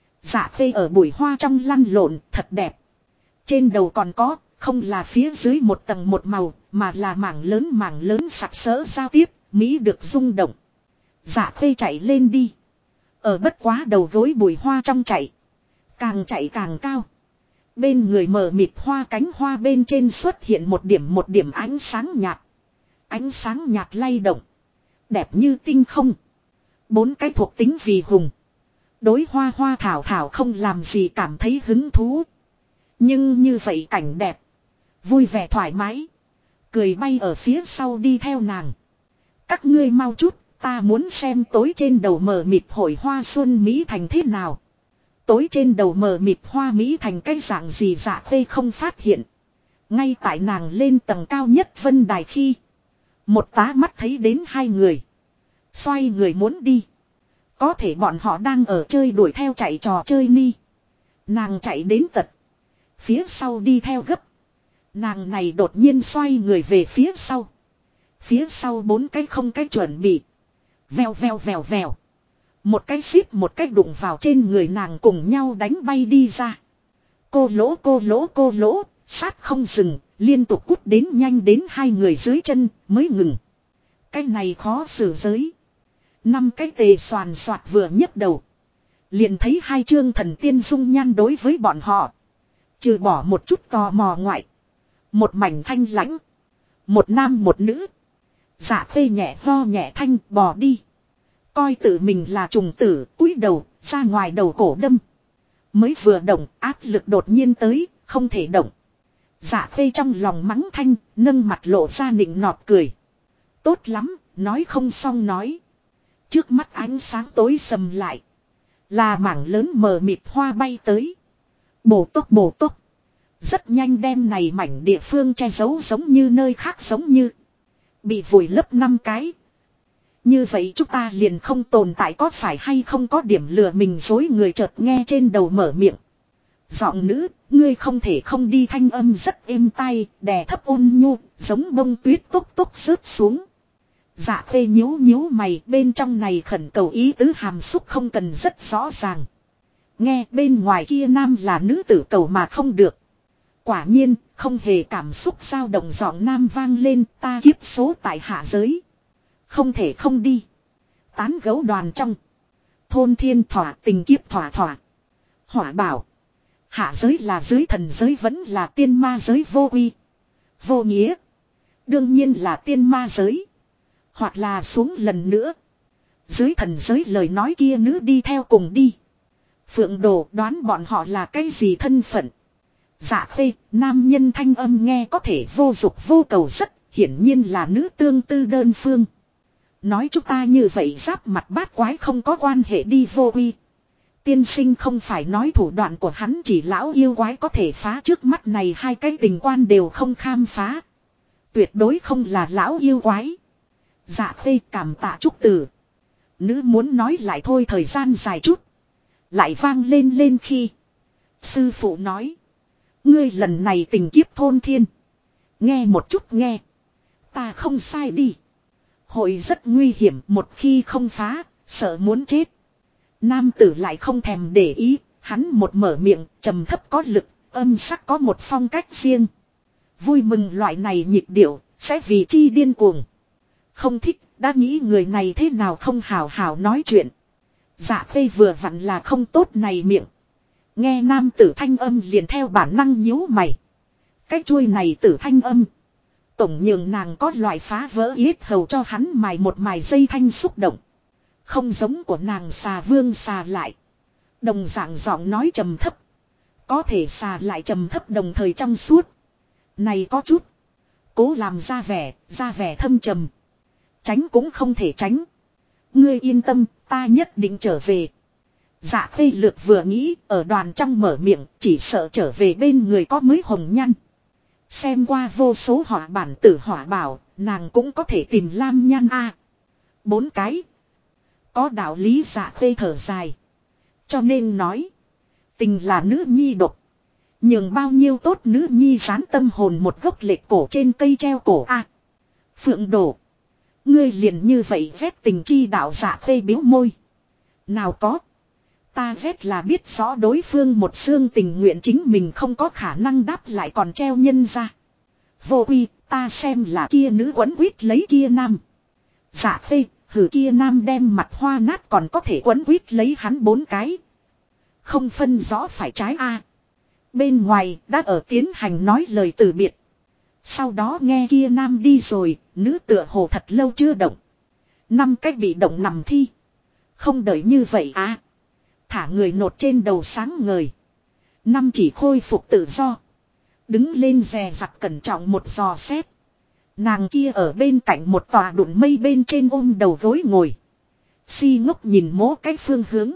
Dạ phê ở bụi hoa trong lăn lộn, thật đẹp. Trên đầu còn có, không là phía dưới một tầng một màu, mà là mảng lớn sặc sỡ giao tiếp, Mỹ được rung động. Dạ phê chạy lên đi. Ở bất quá đầu gối bụi hoa trong chạy. Càng chạy càng cao. Bên người mờ mịt hoa cánh hoa bên trên xuất hiện một điểm ánh sáng nhạt. Ánh sáng nhạt lay động. Đẹp như tinh không. 4 cái thuộc tính vì hùng. Đối hoa thảo không làm gì cảm thấy hứng thú. Nhưng như vậy cảnh đẹp. Vui vẻ thoải mái. Cười bay ở phía sau đi theo nàng. Các ngươi mau chút, ta muốn xem tối trên đầu mờ mịt hội hoa xuân Mỹ thành thế nào. Tối trên đầu mờ mịt hoa Mỹ thành cái dạng gì dạ khê không phát hiện. Ngay tại nàng lên tầng cao nhất vân đài khi. Một tá mắt thấy đến 2 người. Xoay người muốn đi. Có thể bọn họ đang ở chơi đuổi theo chạy trò chơi ni. Nàng chạy đến tận. Phía sau đi theo gấp. Nàng này đột nhiên xoay người về phía sau. Phía sau 4 cái không cái chuẩn bị. Vèo. Một cái xíp một cái đụng vào trên người nàng cùng nhau đánh bay đi ra. Cô lỗ, sát không dừng, liên tục cút đến nhanh đến 2 người dưới chân mới ngừng. Cái này khó xử giới. 5 cái tề soàn soạt vừa nhấc đầu. Liền thấy 2 chương thần tiên dung nhan đối với bọn họ. Trừ bỏ một chút tò mò ngoại. Một mảnh thanh lãnh. Một nam một nữ. Dạ phê nhẹ ho nhẹ thanh bò đi. Coi tự mình là trùng tử, cúi đầu, ra ngoài đầu cổ đâm. Mới vừa động, áp lực đột nhiên tới, không thể động. Dạ phê trong lòng mắng thanh, nâng mặt lộ ra nịnh nọt cười. Tốt lắm, nói không xong nói. Trước mắt ánh sáng tối sầm lại. Là mảng lớn mờ mịt hoa bay tới. Bổ tốc. Rất nhanh đem này mảnh địa phương che giấu giống như nơi khác giống như. Bị vùi lấp 5 cái. Như vậy chúng ta liền không tồn tại có phải hay không có điểm lừa mình dối người chợt nghe trên đầu mở miệng. Giọng nữ, ngươi không thể không đi thanh âm rất êm tai, đè thấp ôn nhu, giống bông tuyết tốc rớt xuống. Dạ phê nhíu mày bên trong này khẩn cầu ý tứ hàm xúc không cần rất rõ ràng. Nghe bên ngoài kia nam là nữ tử cầu mà không được. Quả nhiên, không hề cảm xúc dao động giọng nam vang lên ta kiếp số tại hạ giới. Không thể không đi. Tán gấu đoàn trong. Thôn thiên thỏa tình kiếp thỏa. Hỏa bảo. Hạ giới là dưới thần giới vẫn là tiên ma giới vô quy. Vô nghĩa. Đương nhiên là tiên ma giới. Hoặc là xuống lần nữa. Dưới thần giới lời nói kia nữ đi theo cùng đi. Phượng Đồ đoán bọn họ là cái gì thân phận. Dạ phê, nam nhân thanh âm nghe có thể vô dục vô cầu rất, hiển nhiên là nữ tương tư đơn phương. Nói chúng ta như vậy giáp mặt bát quái không có quan hệ đi vô uy. Tiên sinh không phải nói thủ đoạn của hắn chỉ lão yêu quái có thể phá trước mắt này 2 cái tình quan đều không khám phá. Tuyệt đối không là lão yêu quái. Dạ phê cảm tạ trúc tử. Nữ muốn nói lại thôi thời gian dài chút. Lại vang lên khi. Sư phụ nói. Ngươi lần này tình kiếp thôn thiên. Nghe một chút nghe. Ta không sai đi. Hội rất nguy hiểm một khi không phá, sợ muốn chết. Nam tử lại không thèm để ý, hắn một mở miệng, trầm thấp có lực, âm sắc có một phong cách riêng. Vui mừng loại này nhịp điệu, sẽ vì chi điên cuồng. Không thích, đã nghĩ người này thế nào không hào hào nói chuyện. Dạ khê vừa vặn là không tốt này miệng. Nghe nam tử thanh âm liền theo bản năng nhíu mày. Cái chuôi này tử thanh âm. Tổng nhường nàng có loại phá vỡ yết hầu cho hắn mài một mài dây thanh xúc động. Không giống của nàng xà vương xà lại. Đồng dạng giọng nói trầm thấp. Có thể xà lại trầm thấp đồng thời trong suốt. Này có chút. Cố làm ra vẻ thâm trầm. Tránh cũng không thể tránh. Ngươi yên tâm, ta nhất định trở về. Dạ khê lược vừa nghĩ, ở đoàn trong mở miệng, chỉ sợ trở về bên người có mới hồng nhăn. Xem qua vô số họa bản tử họa bảo, nàng cũng có thể tìm lam nhăn a. 4 cái. Có đạo lý dạ khê thở dài. Cho nên nói, tình là nữ nhi độc. Nhường bao nhiêu tốt nữ nhi dán tâm hồn một gốc lệch cổ trên cây treo cổ a. Phượng đổ. Ngươi liền như vậy ghét tình chi đạo dạ khê biếu môi. Nào có. Ta ghét là biết rõ đối phương một xương tình nguyện chính mình không có khả năng đáp lại còn treo nhân ra. Vô uy, ta xem là kia nữ quấn quýt lấy kia nam. Dạ khê, hử kia nam đem mặt hoa nát còn có thể quấn quýt lấy hắn 4 cái. Không phân rõ phải trái a. Bên ngoài đã ở tiến hành nói lời từ biệt. Sau đó nghe kia nam đi rồi, nữ tựa hồ thật lâu chưa động. 5 cách bị động nằm thi. Không đợi như vậy à. Thả người nột trên đầu sáng ngời. 5 chỉ khôi phục tự do. Đứng lên dè dặt cẩn trọng một dò xét. Nàng kia ở bên cạnh một tòa đụng mây bên trên ôm đầu gối ngồi. Si ngốc nhìn mố cái phương hướng.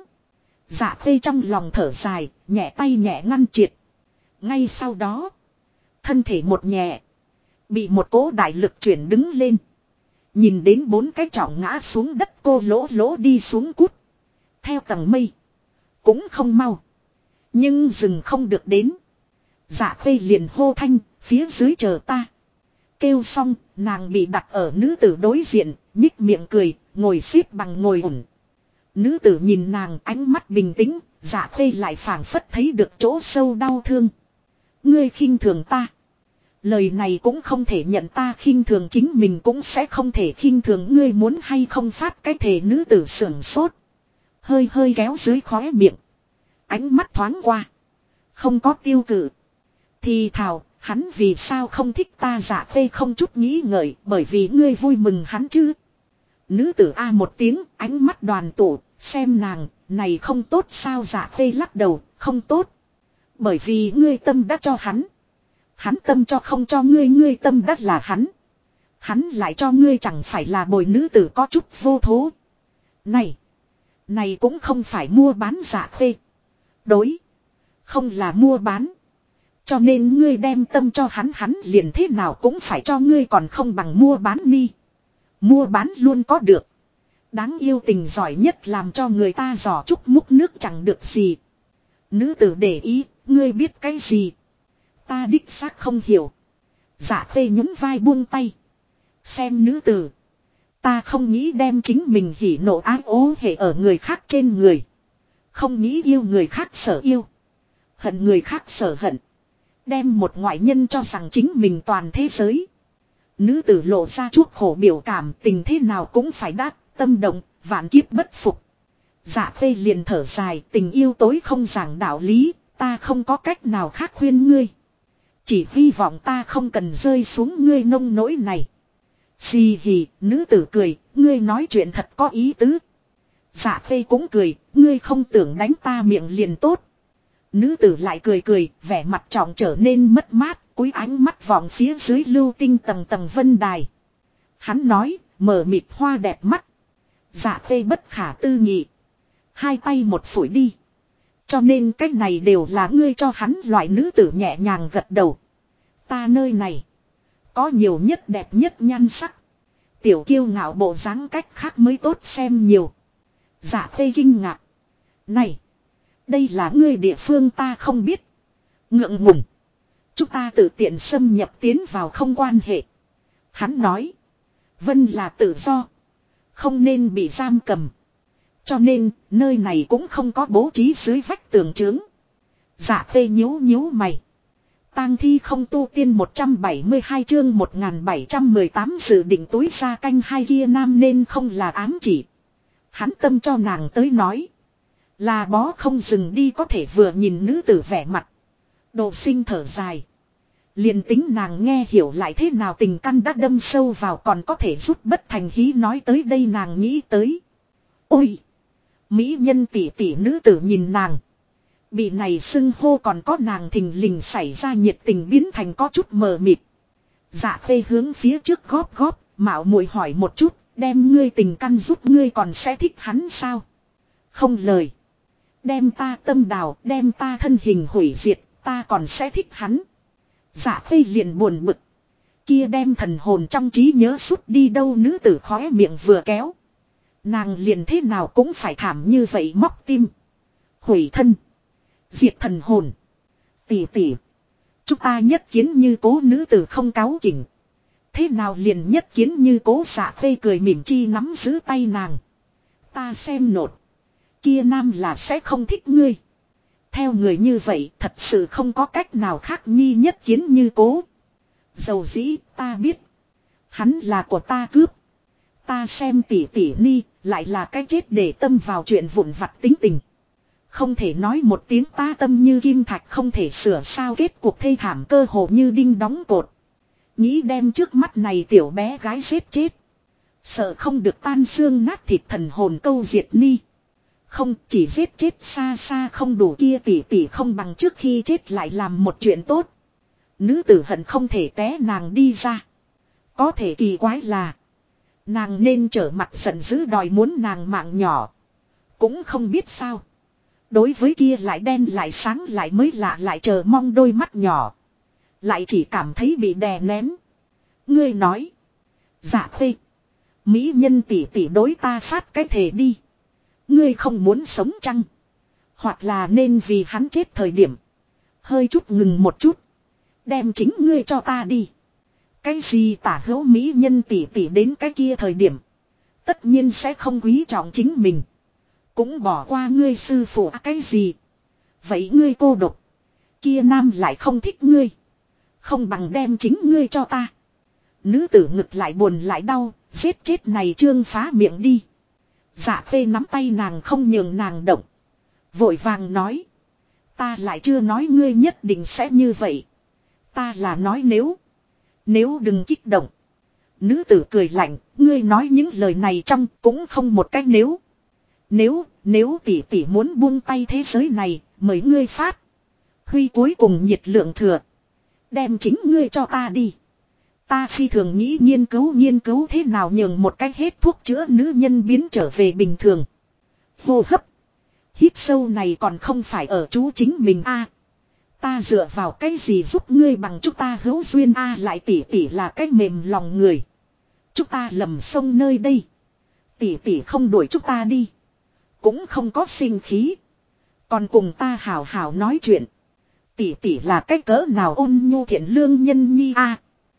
Dạ khê trong lòng thở dài, nhẹ tay nhẹ ngăn triệt. Ngay sau đó, thân thể một nhẹ, bị một cỗ đại lực chuyển đứng lên. Nhìn đến 4 cái trọng ngã xuống đất cô lỗ lỗ đi xuống cút. Theo tầng mây, cũng không mau. Nhưng dừng không được đến. Dạ khê liền hô thanh, phía dưới chờ ta. Kêu xong, nàng bị đặt ở nữ tử đối diện, nhích miệng cười, ngồi xếp bằng ngồi ổn. Nữ tử nhìn nàng ánh mắt bình tĩnh, dạ khê lại phảng phất thấy được chỗ sâu đau thương. Ngươi khinh thường ta. Lời này cũng không thể nhận ta khinh thường chính mình cũng sẽ không thể khinh thường ngươi muốn hay không phát cái thể nữ tử sưởng sốt. Hơi hơi kéo dưới khóe miệng. Ánh mắt thoáng qua. Không có tiêu cự. Thì thào, hắn vì sao không thích ta dạ khê không chút nghĩ ngợi bởi vì ngươi vui mừng hắn chứ. Nữ tử A một tiếng, ánh mắt đoàn tụ, xem nàng, này không tốt sao dạ khê lắc đầu, không tốt. Bởi vì ngươi tâm đã cho hắn. Hắn tâm cho không cho ngươi, ngươi tâm đắt là hắn. Hắn lại cho ngươi chẳng phải là bồi nữ tử có chút vô thố. Này cũng không phải mua bán dạ khê. Đối. Không là mua bán. Cho nên ngươi đem tâm cho hắn liền thế nào cũng phải cho ngươi còn không bằng mua bán ni. Mua bán luôn có được. Đáng yêu tình giỏi nhất làm cho người ta giỏ chúc múc nước chẳng được gì. Nữ tử để ý, ngươi biết cái gì? Ta đích xác không hiểu. Dạ khê nhún vai buông tay. Xem nữ tử. Ta không nghĩ đem chính mình hỉ nộ ái ố hệ ở người khác trên người. Không nghĩ yêu người khác sở yêu. Hận người khác sở hận. Đem một ngoại nhân cho rằng chính mình toàn thế giới. Nữ tử lộ ra chuốc khổ biểu cảm tình thế nào cũng phải đát, tâm động, vạn kiếp bất phục. Dạ khê liền thở dài tình yêu tối không giảng đạo lý, ta không có cách nào khác khuyên ngươi. Chỉ hy vọng ta không cần rơi xuống ngươi nông nỗi này. Xì hì, nữ tử cười, ngươi nói chuyện thật có ý tứ. Dạ khê cũng cười, ngươi không tưởng đánh ta miệng liền tốt. Nữ tử lại cười, vẻ mặt trọng trở nên mất mát, cúi ánh mắt vọng phía dưới lưu tinh tầng tầng vân đài. Hắn nói, mờ mịt hoa đẹp mắt. Dạ khê bất khả tư nghị. Hai tay một phủi đi. Cho nên cái này đều là ngươi cho hắn loại nữ tử nhẹ nhàng gật đầu. Ta nơi này. Có nhiều nhất đẹp nhất nhan sắc. Tiểu kiêu ngạo bộ dáng cách khác mới tốt xem nhiều. Dạ khê kinh ngạc. Này. Đây là ngươi địa phương ta không biết. Ngượng ngùng. Chúng ta tự tiện xâm nhập tiến vào không quan hệ. Hắn nói. Vân là tự do. Không nên bị giam cầm. Cho nên nơi này cũng không có bố trí dưới vách tường trướng. Dạ khê nhíu nhíu mày. Tang thi không tu tiên 172 chương 1718 dự định túi ra canh hai kia nam nên không là ám chỉ. Hắn tâm cho nàng tới nói. Là bó không dừng đi có thể vừa nhìn nữ tử vẻ mặt. Độ sinh thở dài. Liền tính nàng nghe hiểu lại thế nào tình căn đã đâm sâu vào còn có thể rút bất thành khí nói tới đây nàng nghĩ tới. Ôi! Mỹ nhân tỷ tỷ nữ tử nhìn nàng. Bị này xưng hô còn có nàng thình lình xảy ra nhiệt tình biến thành có chút mờ mịt. Dạ Khê hướng phía trước góp góp, mạo muội hỏi một chút, đem ngươi tình căn giúp ngươi còn sẽ thích hắn sao? Không lời. Đem ta tâm đào, đem ta thân hình hủy diệt, ta còn sẽ thích hắn. Dạ Khê liền buồn bực. Kia đem thần hồn trong trí nhớ sút đi đâu nữ tử khóe miệng vừa kéo. Nàng liền thế nào cũng phải thảm như vậy móc tim. Hủy thân. Diệt thần hồn. Tỷ tỷ. Chúng ta nhất kiến như cố nữ tử không cáu kỉnh. Thế nào liền nhất kiến như cố Dạ Khê cười mỉm chi nắm giữ tay nàng. Ta xem nột. Kia nam là sẽ không thích ngươi. Theo người như vậy thật sự không có cách nào khác nhi nhất kiến như cố. Dầu dĩ ta biết. Hắn là của ta cướp. Ta xem tỷ tỷ ni lại là cái chết để tâm vào chuyện vụn vặt tính tình. Không thể nói một tiếng ta tâm như kim thạch không thể sửa sao kết cuộc thê thảm cơ hồ như đinh đóng cột. Nghĩ đem trước mắt này tiểu bé gái giết chết. Sợ không được tan xương nát thịt thần hồn câu diệt ni. Không chỉ giết chết xa xa không đủ kia tỷ tỷ không bằng trước khi chết lại làm một chuyện tốt. Nữ tử hận không thể té nàng đi ra. Có thể kỳ quái là. Nàng nên trở mặt giận dữ đòi muốn nàng mạng nhỏ. Cũng không biết sao. Đối với kia lại đen lại sáng lại mới lạ lại chờ mong đôi mắt nhỏ. Lại chỉ cảm thấy bị đè nén. Ngươi nói. Dạ Khê. Mỹ nhân tỷ tỷ đối ta phát cái thề đi. Ngươi không muốn sống chăng? Hoặc là nên vì hắn chết thời điểm. Hơi chút ngừng một chút. Đem chính ngươi cho ta đi. Cái gì tả hữu Mỹ nhân tỷ tỷ đến cái kia thời điểm. Tất nhiên sẽ không quý trọng chính mình. Cũng bỏ qua ngươi sư phụ cái gì. Vậy ngươi cô độc. Kia nam lại không thích ngươi. Không bằng đem chính ngươi cho ta. Nữ tử ngực lại buồn lại đau. Giết chết này trương phá miệng đi. Dạ Khê nắm tay nàng không nhường nàng động. Vội vàng nói. Ta lại chưa nói ngươi nhất định sẽ như vậy. Ta là nói nếu. Nếu đừng kích động. Nữ tử cười lạnh. Ngươi nói những lời này trong cũng không một cách nếu. Nếu tỷ tỷ muốn buông tay thế giới này. Mời ngươi phát. Huy cuối cùng nhiệt lượng thừa. Đem chính ngươi cho ta đi. Ta phi thường nghĩ nghiên cứu thế nào nhường một cách hết thuốc chữa nữ nhân biến trở về bình thường. Hô hấp. Hít sâu này còn không phải ở chú chính mình a. Ta dựa vào cái gì giúp ngươi bằng chúng ta hữu duyên a lại tỷ tỷ là cái mềm lòng người. Chúng ta lầm sông nơi đây. Tỷ tỷ không đuổi chúng ta đi. Cũng không có sinh khí. Còn cùng ta hào hào nói chuyện. Tỷ tỷ là cái cỡ nào ôn nhu thiện lương nhân nhi a.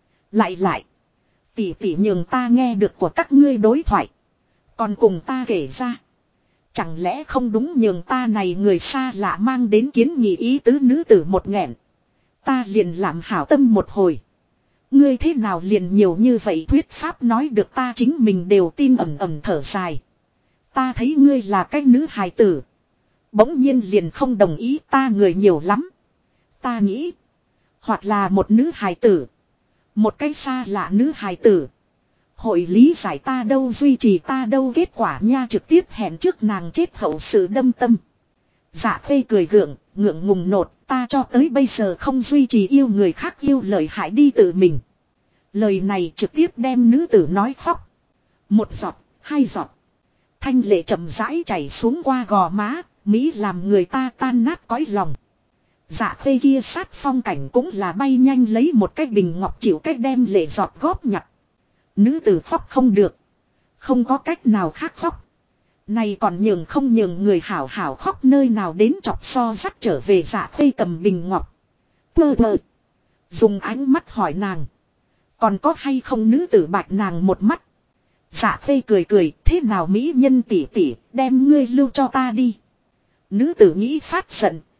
Lại. Tỷ tỷ nhường ta nghe được của các ngươi đối thoại. Còn cùng ta kể ra. Chẳng lẽ không đúng nhường ta này người xa lạ mang đến kiến nghị ý tứ nữ tử một nghẹn. Ta liền làm hảo tâm một hồi. Ngươi thế nào liền nhiều như vậy thuyết pháp nói được ta chính mình đều tin ẩm ẩm thở dài. Ta thấy ngươi là cái nữ hài tử. Bỗng nhiên liền không đồng ý ta người nhiều lắm. Ta nghĩ. Hoặc là một nữ hài tử. Một cái xa lạ nữ hài tử. Hội lý giải ta đâu duy trì ta đâu kết quả nha trực tiếp hẹn trước nàng chết hậu sự đâm tâm. Dạ Khê cười ngượng ngùng nột ta cho tới bây giờ không duy trì yêu người khác yêu lời hại đi tự mình. Lời này trực tiếp đem nữ tử nói khóc. Một giọt, hai giọt. Thanh lệ chậm rãi chảy xuống qua gò má, Mỹ làm người ta tan nát cõi lòng. Dạ Khê kia sát phong cảnh cũng là bay nhanh lấy một cái bình ngọc chịu cách đem lệ giọt góp nhặt. Nữ tử khóc không được. Không có cách nào khác khóc. Này còn nhường không nhường người hảo hảo khóc nơi nào đến chọc so dắt trở về Dạ Khê cầm bình ngọc. Plơ. Dùng ánh mắt hỏi nàng. Còn có hay không nữ tử bạch nàng một mắt. Dạ Khê cười thế nào mỹ nhân tỷ tỷ đem ngươi lưu cho ta đi. Nữ tử nghĩ phát giận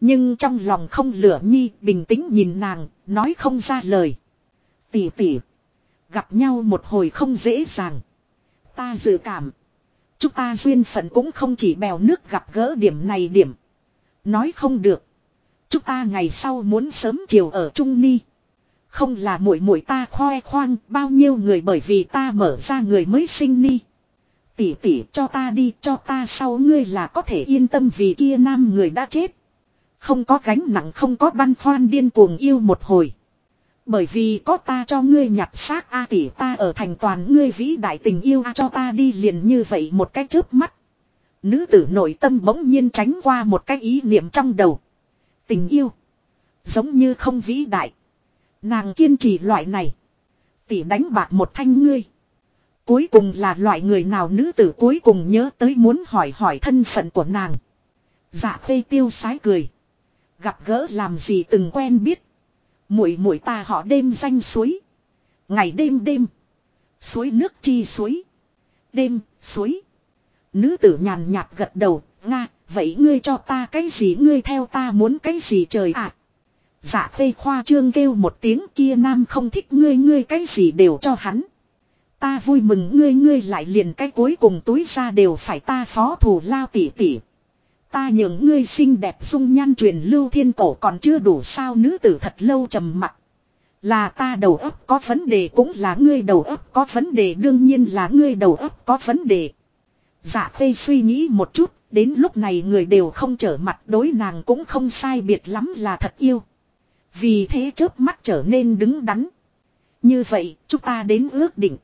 Nhưng trong lòng không lửa nhi bình tĩnh nhìn nàng, nói không ra lời. Tỷ tỷ. Gặp nhau một hồi không dễ dàng. Ta dự cảm. Chúng ta duyên phận cũng không chỉ bèo nước gặp gỡ điểm này điểm. Nói không được. Chúng ta ngày sau muốn sớm chiều ở chung ni. Không là muội muội ta khoe khoang bao nhiêu người bởi vì ta mở ra người mới sinh ni. Tỷ tỷ cho ta đi cho ta sau ngươi là có thể yên tâm vì kia nam người đã chết. Không có gánh nặng không có băn khoăn điên cuồng yêu một hồi. Bởi vì có ta cho ngươi nhặt xác a tỷ ta ở thành toàn ngươi vĩ đại tình yêu cho ta đi liền như vậy một cái chớp mắt. Nữ tử nội tâm bỗng nhiên tránh qua một cái ý niệm trong đầu. Tình yêu. Giống như không vĩ đại. Nàng kiên trì loại này. Tỷ đánh bạc một thanh ngươi. Cuối cùng là loại người nào nữ tử cuối cùng nhớ tới muốn hỏi thân phận của nàng. Dạ khê tiêu sái cười. Gặp gỡ làm gì từng quen biết. Muội muội ta họ đêm danh suối. Ngày đêm đêm. Suối nước chi suối. Đêm, suối. Nữ tử nhàn nhạt gật đầu. Nga, vậy ngươi cho ta cái gì ngươi theo ta muốn cái gì trời ạ. Dạ khê khoa trương kêu một tiếng kia nam không thích ngươi cái gì đều cho hắn. Ta vui mừng ngươi lại liền cái cuối cùng túi ra đều phải ta phó thù lao tỉ tỉ. Ta nhường ngươi xinh đẹp dung nhan truyền lưu thiên cổ còn chưa đủ sao nữ tử thật lâu trầm mặc. Là ta đầu óc có vấn đề cũng là ngươi đầu óc có vấn đề đương nhiên là ngươi đầu óc có vấn đề. Dạ khê suy nghĩ một chút, đến lúc này người đều không trở mặt đối nàng cũng không sai biệt lắm là thật yêu. Vì thế chớp mắt trở nên đứng đắn. Như vậy, chúng ta đến ước định.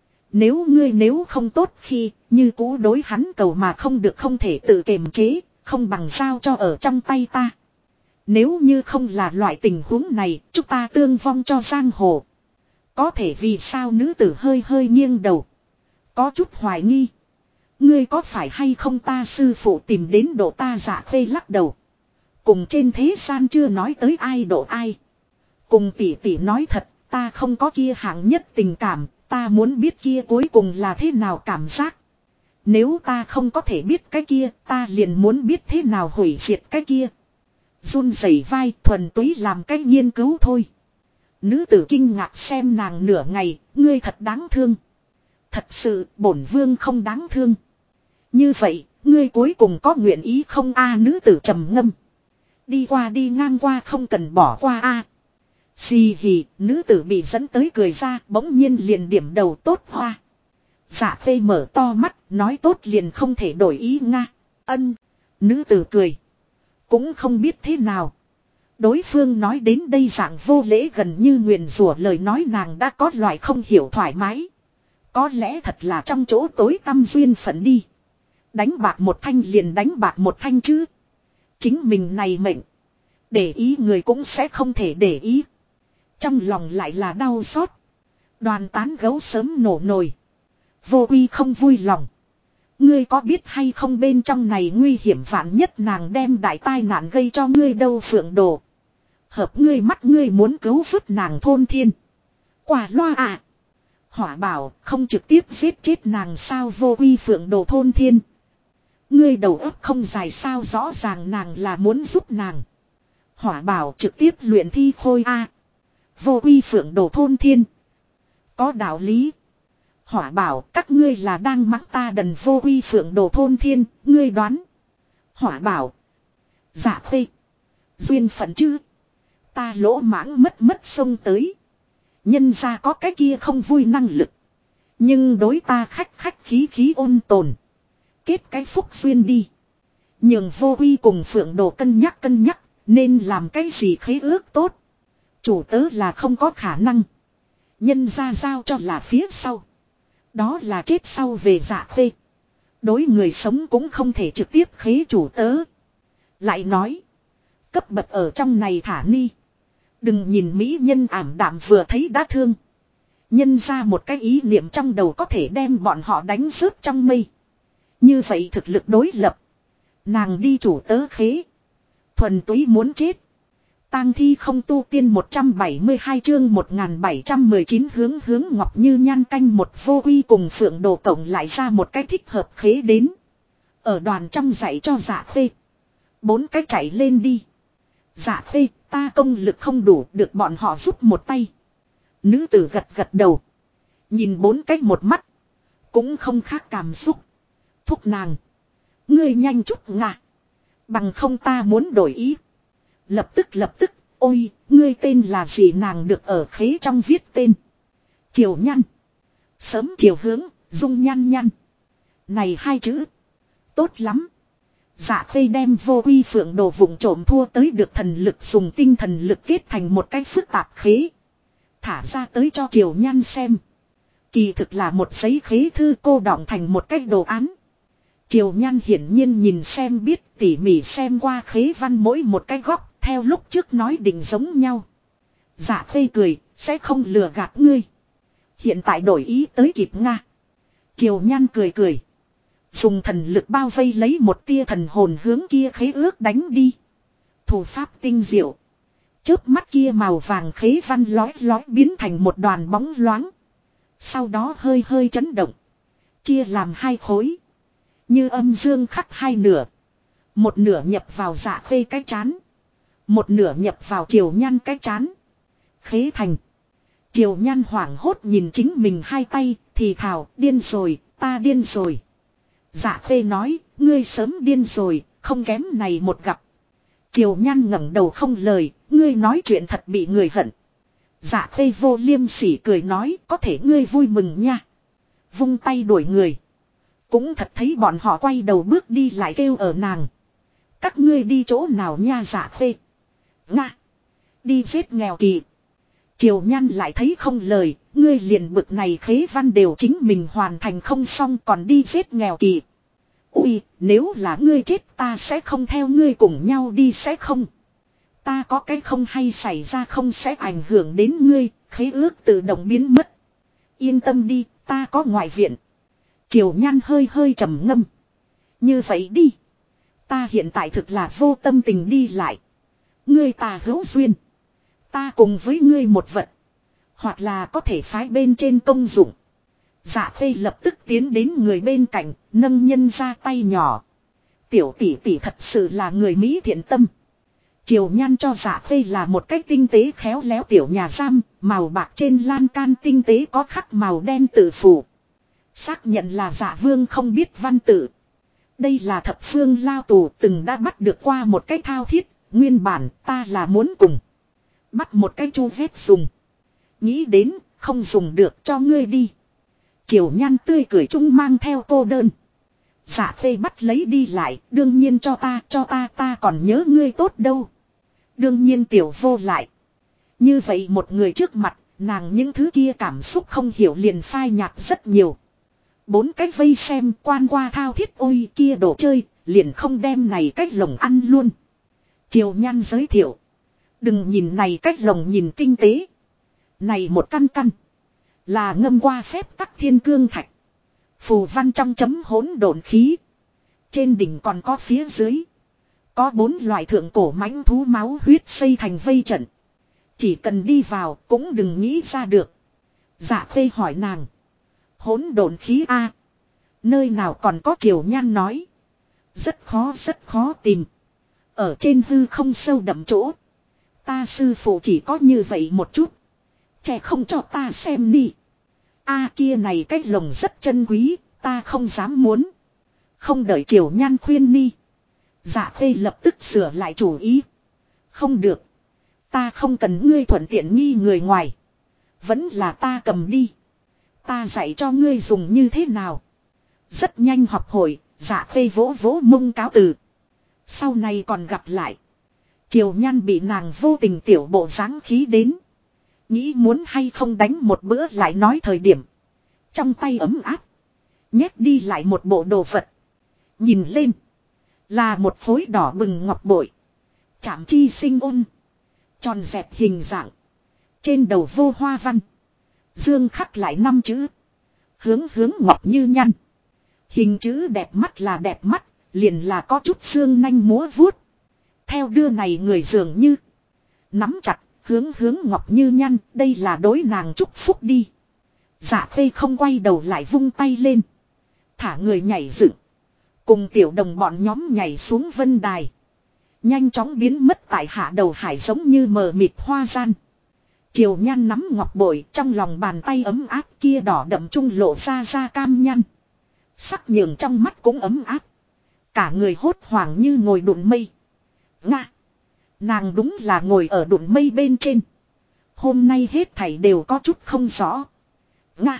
Nếu không tốt khi, như cũ đối hắn cầu mà không được không thể tự kiềm chế, không bằng sao cho ở trong tay ta. Nếu như không là loại tình huống này, chúng ta tương vong cho giang hồ. Có thể vì sao nữ tử hơi hơi nghiêng đầu. Có chút hoài nghi. Ngươi có phải hay không ta sư phụ tìm đến độ ta giả khê lắc đầu. Cùng trên thế gian chưa nói tới ai độ ai. Cùng tỷ tỷ nói thật, ta không có kia hạng nhất tình cảm, ta muốn biết kia cuối cùng là thế nào cảm giác. Nếu ta không có thể biết cái kia, ta liền muốn biết thế nào hủy diệt cái kia. Run rẩy vai thuần túy làm cái nghiên cứu thôi. Nữ tử kinh ngạc xem nàng nửa ngày, ngươi thật đáng thương. Thật sự, bổn vương không đáng thương. Như vậy, ngươi cuối cùng có nguyện ý không a nữ tử trầm ngâm. Đi qua đi ngang qua không cần bỏ qua a. Xì hì, nữ tử bị dẫn tới cười ra, bỗng nhiên liền điểm đầu tốt hoa. Dạ phê mở to mắt, nói tốt liền không thể đổi ý nga. Ân, nữ tử cười. Cũng không biết thế nào. Đối phương nói đến đây dạng vô lễ gần như nguyền rủa lời nói nàng đã có loại không hiểu thoải mái. Có lẽ thật là trong chỗ tối tăm duyên phận đi. Đánh bạc một thanh liền đánh bạc một thanh chứ. Chính mình này mệnh. Để ý người cũng sẽ không thể để ý. Trong lòng lại là đau xót. Đoàn tán gấu sớm nổ nồi. Vô uy không vui lòng. Ngươi có biết hay không bên trong này nguy hiểm vạn nhất nàng đem đại tai nạn gây cho ngươi đâu phượng đồ. Hợp ngươi mắt ngươi muốn cứu vớt nàng thôn thiên. Quả loa à. Hỏa bảo không trực tiếp giết chết nàng sao vô uy phượng đồ thôn thiên. Ngươi đầu óc không dài sao rõ ràng nàng là muốn giúp nàng. Hỏa bảo trực tiếp luyện thi khôi a. Vô uy phượng đồ thôn thiên. Có đạo lý. Hỏa bảo các ngươi là đang mắng ta đần vô uy phượng đồ thôn thiên, ngươi đoán. Hỏa bảo. Dạ phê. Duyên phận chứ. Ta lỗ mãng mất sông tới. Nhân ra có cái kia không vui năng lực. Nhưng đối ta khách khí ôn tồn. Kết cái phúc duyên đi. Nhường vô uy cùng phượng đồ cân nhắc. Nên làm cái gì khế ước tốt. Chủ tớ là không có khả năng. Nhân ra giao cho là phía sau. Đó là chết sau về dạ khê. Đối người sống cũng không thể trực tiếp khế chủ tớ. Lại nói. Cấp bậc ở trong này thả ni. Đừng nhìn mỹ nhân ảm đạm vừa thấy đã thương. Nhân ra một cái ý niệm trong đầu có thể đem bọn họ đánh rớt trong mây. Như vậy thực lực đối lập. Nàng đi chủ tớ khế. Thuần túy muốn chết. Tang thi không tu tiên 172 chương 1719 hướng Ngọc Như Nhan canh một vô uy cùng phượng đồ cộng lại ra một cái thích hợp khế đến. Ở đoàn trong dạy cho dạ phê. 4 cái chạy lên đi. Dạ khê, ta công lực không đủ, được bọn họ giúp một tay. Nữ tử gật gật đầu. Nhìn bốn cách một mắt. Cũng không khác cảm xúc. Thúc nàng. Ngươi nhanh chút ngà. Bằng không ta muốn đổi ý. Lập tức, ôi, ngươi tên là gì, nàng được ở khế trong viết tên. Triều Nhăn. Sớm chiều hướng, dung nhăn nhăn. Này hai chữ. Tốt lắm. Dạ khê đem vô uy phượng đồ vụng trộm thua tới được thần lực, dùng tinh thần lực kết thành một cái phức tạp khế. Thả ra tới cho Triều Nhăn xem. Kỳ thực là một giấy khế thư cô đọng thành một cái đồ án. Triều Nhăn hiển nhiên nhìn xem biết, tỉ mỉ xem qua khế văn mỗi một cái góc, theo lúc trước nói định giống nhau. Dạ khê cười, sẽ không lừa gạt ngươi. Hiện tại đổi ý tới kịp nga. Triều Nhăn cười cười. Dùng thần lực bao vây lấy một tia thần hồn hướng kia khế ước đánh đi. Thủ pháp tinh diệu. Chớp mắt kia màu vàng khế văn lói lói biến thành một đoàn bóng loáng. Sau đó hơi hơi chấn động. Chia làm hai khối. Như âm dương khắc hai nửa. Một nửa nhập vào dạ khê cái chán. Một nửa nhập vào Triều Nhăn cái chán. Khế thành. Triều Nhăn hoảng hốt nhìn chính mình hai tay, thì thào, điên rồi, ta điên rồi. Dạ khê nói, ngươi sớm điên rồi, không kém này một gặp. Triều Nhăn ngẩng đầu không lời, ngươi nói chuyện thật bị người hận. Dạ khê vô liêm sỉ cười nói, có thể ngươi vui mừng nha. Vung tay đuổi người. Cũng thật thấy bọn họ quay đầu bước đi lại kêu ở nàng. Các ngươi đi chỗ nào nha dạ khê. Nga. Đi giết nghèo kỳ. Triều Nhăn lại thấy không lời, ngươi liền bực này khế văn đều chính mình hoàn thành không xong còn đi giết nghèo kỳ. Ui, nếu là ngươi chết ta sẽ không theo ngươi cùng nhau đi sẽ không. Ta có cái không hay xảy ra không sẽ ảnh hưởng đến ngươi, khế ước tự động biến mất. Yên tâm đi, ta có ngoại viện. Triều Nhăn hơi hơi trầm ngâm. Như vậy đi. Ta hiện tại thực là vô tâm tình đi lại. Ngươi ta hữu duyên. Ta cùng với ngươi một vật. Hoặc là có thể phái bên trên công dụng. Dạ khê lập tức tiến đến người bên cạnh, nâng nhân ra tay nhỏ. Tiểu tỷ tỷ thật sự là người Mỹ thiện tâm. Triều Nhăn cho dạ khê là một cách tinh tế khéo léo tiểu nhà giam, màu bạc trên lan can tinh tế có khắc màu đen tự phủ. Xác nhận là dạ vương không biết văn tự. Đây là thập phương lao tù từng đã bắt được qua một cái thao thiết, nguyên bản ta là muốn cùng. Bắt một cái chu vết dùng. Nghĩ đến, không dùng được cho ngươi đi. Triều Nhăn tươi cười chung mang theo cô đơn. Dạ khê bắt lấy đi lại, đương nhiên cho ta còn nhớ ngươi tốt đâu. Đương nhiên tiểu vô lại. Như vậy một người trước mặt, nàng những thứ kia cảm xúc không hiểu liền phai nhạt rất nhiều. Bốn cách vây xem quan qua thao thiết ôi kia đồ chơi, liền không đem này cách lồng ăn luôn. Triều Nhăn giới thiệu. Đừng nhìn này cách lồng nhìn tinh tế. Này một căn căn. Là ngâm qua phép tắc thiên cương thạch. Phù văn trong chấm hỗn độn khí. Trên đỉnh còn có phía dưới. Có 4 loại thượng cổ mãnh thú máu huyết xây thành vây trận. Chỉ cần đi vào cũng đừng nghĩ ra được. Dạ khê hỏi nàng. Hỗn độn khí a, nơi nào còn có? Triều Nhăn nói. Rất khó tìm. Ở trên hư không sâu đậm chỗ. Ta sư phụ chỉ có như vậy một chút. Trẻ không cho ta xem đi. A kia này cái lồng rất chân quý, ta không dám muốn. Không đợi Triều Nhăn khuyên ni. Dạ khê lập tức sửa lại chủ ý. Không được. Ta không cần ngươi thuận tiện nghi người ngoài. Vẫn là ta cầm đi. Ta dạy cho ngươi dùng như thế nào. Rất nhanh học hội, dạ khê vỗ vỗ mông cáo từ. Sau này còn gặp lại. Triều Nhăn bị nàng vô tình tiểu bộ dáng khí đến. Nghĩ muốn hay không đánh một bữa lại nói thời điểm. Trong tay ấm áp. Nhét đi lại một bộ đồ vật. Nhìn lên. Là một khối đỏ bừng ngọc bội. Chạm chi sinh ôn. Tròn dẹp hình dạng. Trên đầu vô hoa văn. Dương khắc lại 5 chữ. Hướng ngọc như nhăn. Hình chữ đẹp mắt là đẹp mắt. Liền là có chút xương nanh múa vuốt. Theo đưa này người dường như. Nắm chặt. Hướng ngọc như nhăn. Đây là đối nàng chúc phúc đi. Dạ khê không quay đầu lại vung tay lên. Thả người nhảy dựng. Cùng tiểu đồng bọn nhóm nhảy xuống vân đài. Nhanh chóng biến mất tại hạ đầu hải giống như mờ mịt hoa gian. Triều Nhan nắm ngọc bội trong lòng bàn tay ấm áp kia đỏ đậm trung lộ ra cam nhăn. Sắc nhường trong mắt cũng ấm áp. Cả người hốt hoảng như ngồi đụng mây. Nga. Nàng đúng là ngồi ở đụng mây bên trên. Hôm nay hết thảy đều có chút không rõ. Nga.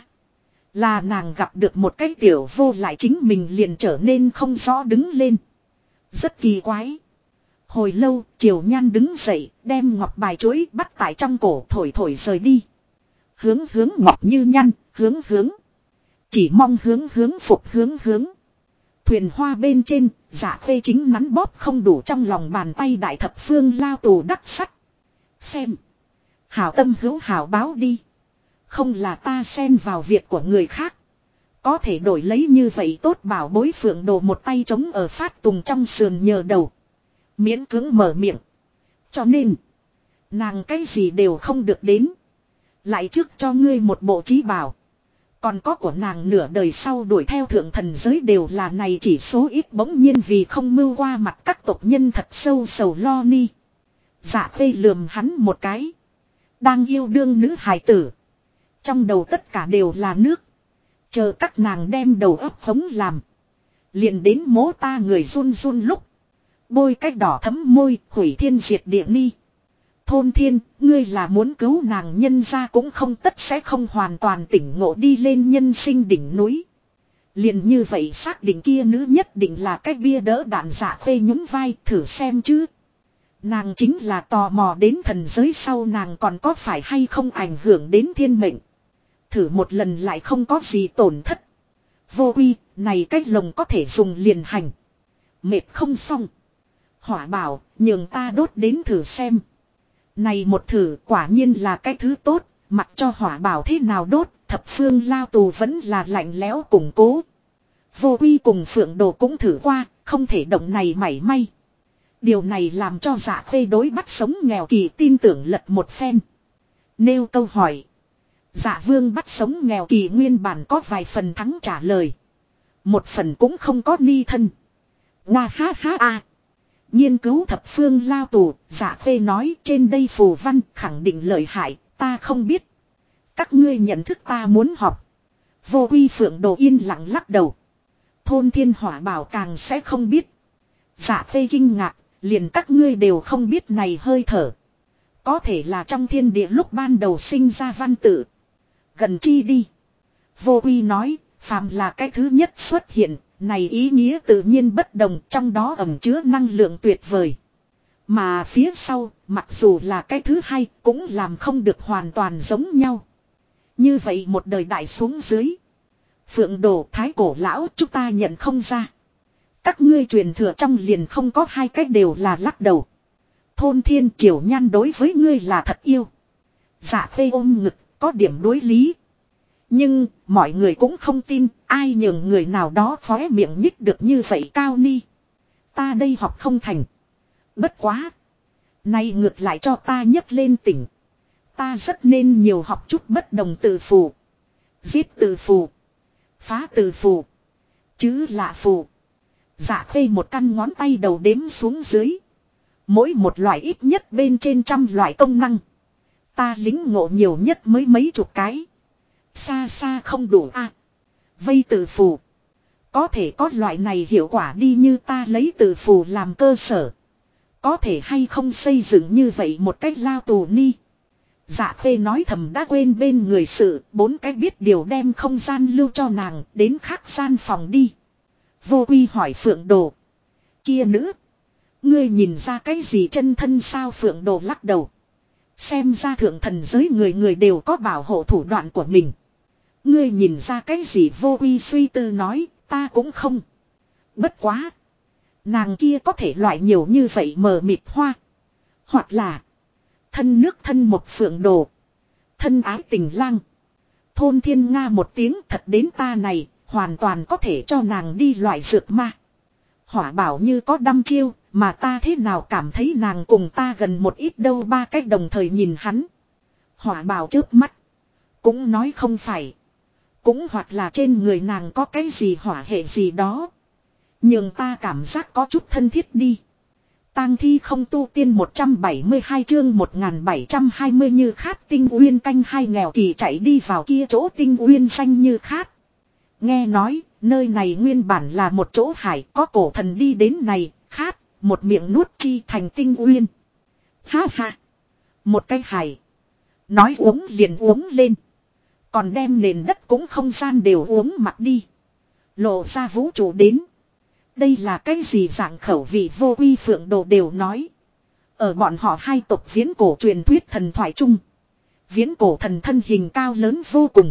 Là nàng gặp được một cái tiểu vô lại chính mình liền trở nên không rõ đứng lên. Rất kỳ quái. Hồi lâu, Triều Nhan đứng dậy, đem ngọc bài chuỗi bắt tại trong cổ thổi rời đi. Hướng ngọc như nhăn, hướng. Chỉ mong hướng phục hướng. Thuyền hoa bên trên, Dạ Khê chính nắn bóp không đủ trong lòng bàn tay đại thập phương lao tù đắc sắt. Xem. Hảo tâm hữu hảo báo đi. Không là ta xen vào việc của người khác. Có thể đổi lấy như vậy tốt bảo bối phượng đồ một tay trống ở phát tùng trong sườn nhờ đầu. Miễn cưỡng mở miệng. Cho nên. Nàng cái gì đều không được đến. Lại trước cho ngươi một bộ trí bảo. Còn có của nàng nửa đời sau đuổi theo thượng thần giới đều là này chỉ số ít bỗng nhiên vì không mưu qua mặt các tộc nhân thật sâu sầu lo ni. Dạ Khê lườm hắn một cái. Đang yêu đương nữ hài tử. Trong đầu tất cả đều là nước. Chờ các nàng đem đầu óc khống làm. Liền đến mố ta người run lúc. Bôi cách đỏ thấm môi hủy thiên diệt địa ni. Thôn Thiên, ngươi là muốn cứu nàng nhân ra cũng không tất sẽ không hoàn toàn tỉnh ngộ đi lên nhân sinh đỉnh núi. Liền như vậy xác định kia nữ nhất định là cái bia đỡ đạn. Dạ Khê nhún vai thử xem chứ. Nàng chính là tò mò đến thần giới sau nàng còn có phải hay không ảnh hưởng đến thiên mệnh. Thử một lần lại không có gì tổn thất. Vô uy, này cái lồng có thể dùng liền hành. Mệt không xong. Hỏa bảo, nhường ta đốt đến thử xem. Này một thử quả nhiên là cái thứ tốt, mặc cho hỏa bảo thế nào đốt, thập phương lao tù vẫn là lạnh lẽo củng cố. Vô uy cùng phượng đồ cũng thử qua, không thể động này mảy may. Điều này làm cho Dạ Khê đối bắt sống nghèo kỳ tin tưởng lật một phen. Nêu câu hỏi. Dạ Vương bắt sống nghèo kỳ nguyên bản có vài phần thắng trả lời. Một phần cũng không có ni thân. Nga ha ha a. Nghiên cứu thập phương lao tù, Dạ Khê nói trên đây phù văn khẳng định lợi hại, ta không biết. Các ngươi nhận thức ta muốn học. Vô uy phượng đồ yên lặng lắc đầu. Thôn Thiên hỏa bảo càng sẽ không biết. Dạ Khê kinh ngạc, liền các ngươi đều không biết này hơi thở. Có thể là trong thiên địa lúc ban đầu sinh ra văn tự. Gần chi đi. Vô uy nói, phàm là cái thứ nhất xuất hiện, này ý nghĩa tự nhiên bất đồng, trong đó ẩn chứa năng lượng tuyệt vời. Mà phía sau, mặc dù là cái thứ hai, cũng làm không được hoàn toàn giống nhau. Như vậy một đời đại xuống dưới. Phượng đồ thái cổ lão chúng ta nhận không ra. Các ngươi truyền thừa trong liền không có hai cách đều là lắc đầu. Thôn Thiên Triều Nhan đối với ngươi là thật yêu. Dạ Khê ôm ngực, có điểm đối lý. Nhưng, mọi người cũng không tin, ai nhường người nào đó khóe miệng nhích được như vậy cao ni. Ta đây học không thành. Bất quá. Nay ngược lại cho ta nhấc lên tỉnh. Ta rất nên nhiều học chút bất đồng từ phù. Giết từ phù. Phá từ phù. Chứ lạ phù. Dạ Khê một căn ngón tay đầu đếm xuống dưới. Mỗi một loại ít nhất bên trên 100 loại công năng. Ta lính ngộ nhiều nhất mới mấy chục cái. Xa xa không đủ a. Vây từ phù. Có thể có loại này hiệu quả đi như ta lấy từ phù làm cơ sở. Có thể hay không xây dựng như vậy một cách lao tù ni. Dạ Khê nói thầm đã quên bên người sự, 4 cái biết điều đem không gian lưu cho nàng, đến khác gian phòng đi. Vô uy hỏi Phượng Đồ. Kia nữ. Ngươi nhìn ra cái gì chân thân sao? Phượng Đồ lắc đầu. Xem ra thượng thần giới người người đều có bảo hộ thủ đoạn của mình. Ngươi nhìn ra cái gì? Vô uy suy tư nói, ta cũng không. Bất quá. Nàng kia có thể loại nhiều như vậy mờ mịt hoa. Hoặc là. Thân nước thân một Phượng Đồ. Thân ái tình lang. Thôn Thiên Nga một tiếng thật đến ta này. Hoàn toàn có thể cho nàng đi loại dược ma. Hỏa bảo như có đăm chiêu. Mà ta thế nào cảm thấy nàng cùng ta gần một ít đâu. 3 cách đồng thời nhìn hắn. Hỏa bảo chớp mắt. Cũng nói không phải. Cũng hoặc là trên người nàng có cái gì hỏa hệ gì đó. Nhưng ta cảm giác có chút thân thiết đi. Tang thi không tu tiên 172 chương 1720 như khát tinh uyên canh hai nghèo kỳ chạy đi vào kia chỗ tinh uyên xanh như khát. Nghe nói, nơi này nguyên bản là một chỗ hải có cổ thần đi đến này, khát, một miệng nuốt chi thành tinh uyên. Ha ha! Một cái hải. Nói uống liền uống lên. Còn đem nền đất cũng không gian đều uống mặc đi. Lộ ra vũ trụ đến. Đây là cái gì dạng khẩu vị vô uy phượng đồ đều nói. Ở bọn họ hai tộc viễn cổ truyền thuyết thần thoại chung. Viễn cổ thần thân hình cao lớn vô cùng.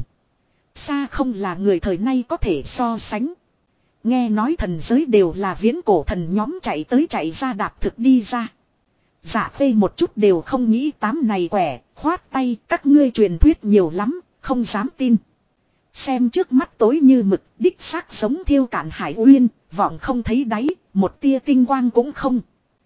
Xa không là người thời nay có thể so sánh. Nghe nói thần giới đều là viễn cổ thần nhóm chạy tới chạy ra đạp thực đi ra. Dạ phê một chút đều không nghĩ tám này quẻ, khoát tay các ngươi truyền thuyết nhiều lắm, không dám tin. Xem trước mắt tối như mực, đích xác giống thiêu cạn hải uyên, vọng không thấy đáy, một tia tinh quang cũng không.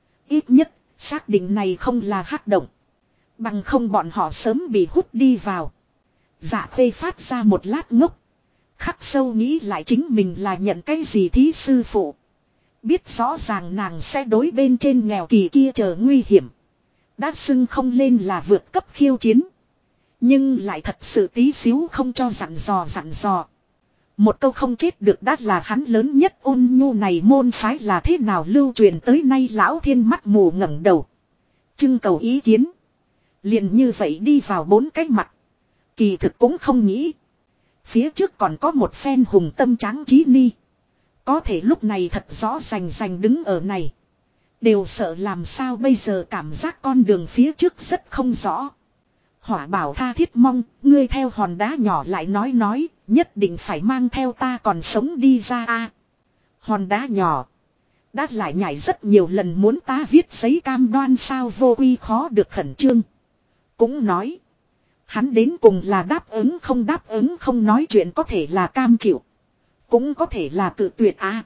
Ít nhất, xác định này không là hắc động. Bằng không bọn họ sớm bị hút đi vào. Dạ phê phát ra một lát ngốc. Khắc sâu nghĩ lại chính mình là nhận cái gì thí sư phụ. Biết rõ ràng nàng sẽ đối bên trên nghèo kỳ kia chờ nguy hiểm. Đã xưng không lên là vượt cấp khiêu chiến. Nhưng lại thật sự tí xíu không cho dặn dò. Một câu không chết được đã là hắn lớn nhất ôn nhu này môn phái là thế nào lưu truyền tới nay lão thiên mắt mù ngẩng đầu. Trưng cầu ý kiến. Liền như vậy đi vào bốn cái mặt. Kỳ thực cũng không nghĩ. Phía trước còn có một phen hùng tâm tráng trí ni. Có thể lúc này thật rõ rành đứng ở này. Đều sợ làm sao bây giờ cảm giác con đường phía trước rất không rõ. Hỏa bảo tha thiết mong, ngươi theo hòn đá nhỏ lại nói, nhất định phải mang theo ta còn sống đi ra a. Hòn đá nhỏ. Đã lại nhảy rất nhiều lần muốn ta viết giấy cam đoan sao vô uy khó được khẩn trương. Cũng nói. Hắn đến cùng là đáp ứng không nói chuyện có thể là cam chịu. Cũng có thể là cự tuyệt a.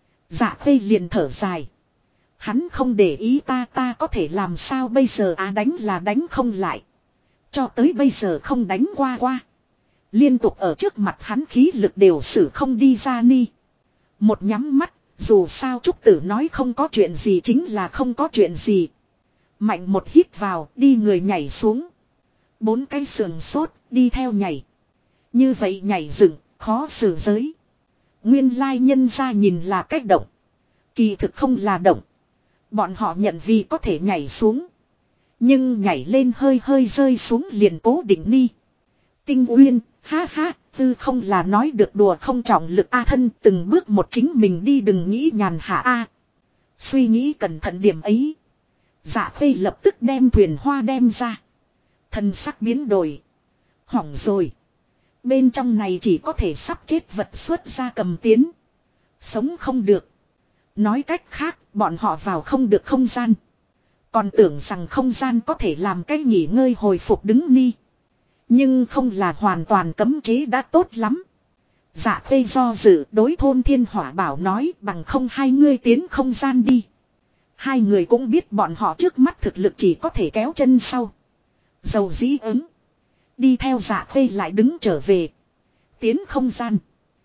Dạ phê liền thở dài. Hắn không để ý ta có thể làm sao bây giờ đánh là đánh không lại. Cho tới bây giờ không đánh qua. Liên tục ở trước mặt hắn khí lực đều xử không đi ra ni. Một nhắm mắt, dù sao Trúc Tử nói không có chuyện gì chính là không có chuyện gì. Mạnh một hít vào, đi người nhảy xuống. Bốn cái sườn sốt, đi theo nhảy. Như vậy nhảy dựng, khó xử giới. Nguyên lai nhân ra nhìn là cách động. Kỳ thực không là động. Bọn họ nhận vì có thể nhảy xuống. Nhưng nhảy lên hơi rơi xuống liền cố định ni. Tinh uyên, ha ha, tư không là nói được đùa không trọng lực a thân từng bước một chính mình đi đừng nghĩ nhàn hạ a. Suy nghĩ cẩn thận điểm ấy. Dạ phê lập tức đem thuyền hoa đem ra. Thân sắc biến đổi. Hỏng rồi. Bên trong này chỉ có thể sắp chết vật xuất ra cầm tiến. Sống không được. Nói cách khác, bọn họ vào không được không gian. Còn tưởng rằng không gian có thể làm cái nghỉ ngơi hồi phục đứng ni. Nhưng không là hoàn toàn cấm chế đã tốt lắm. Dạ phê do dự đối thôn thiên hỏa bảo nói bằng không hai ngươi tiến không gian đi. Hai người cũng biết bọn họ trước mắt thực lực chỉ có thể kéo chân sau. Dầu dĩ ứng. Đi theo dạ phê lại đứng trở về. Tiến không gian.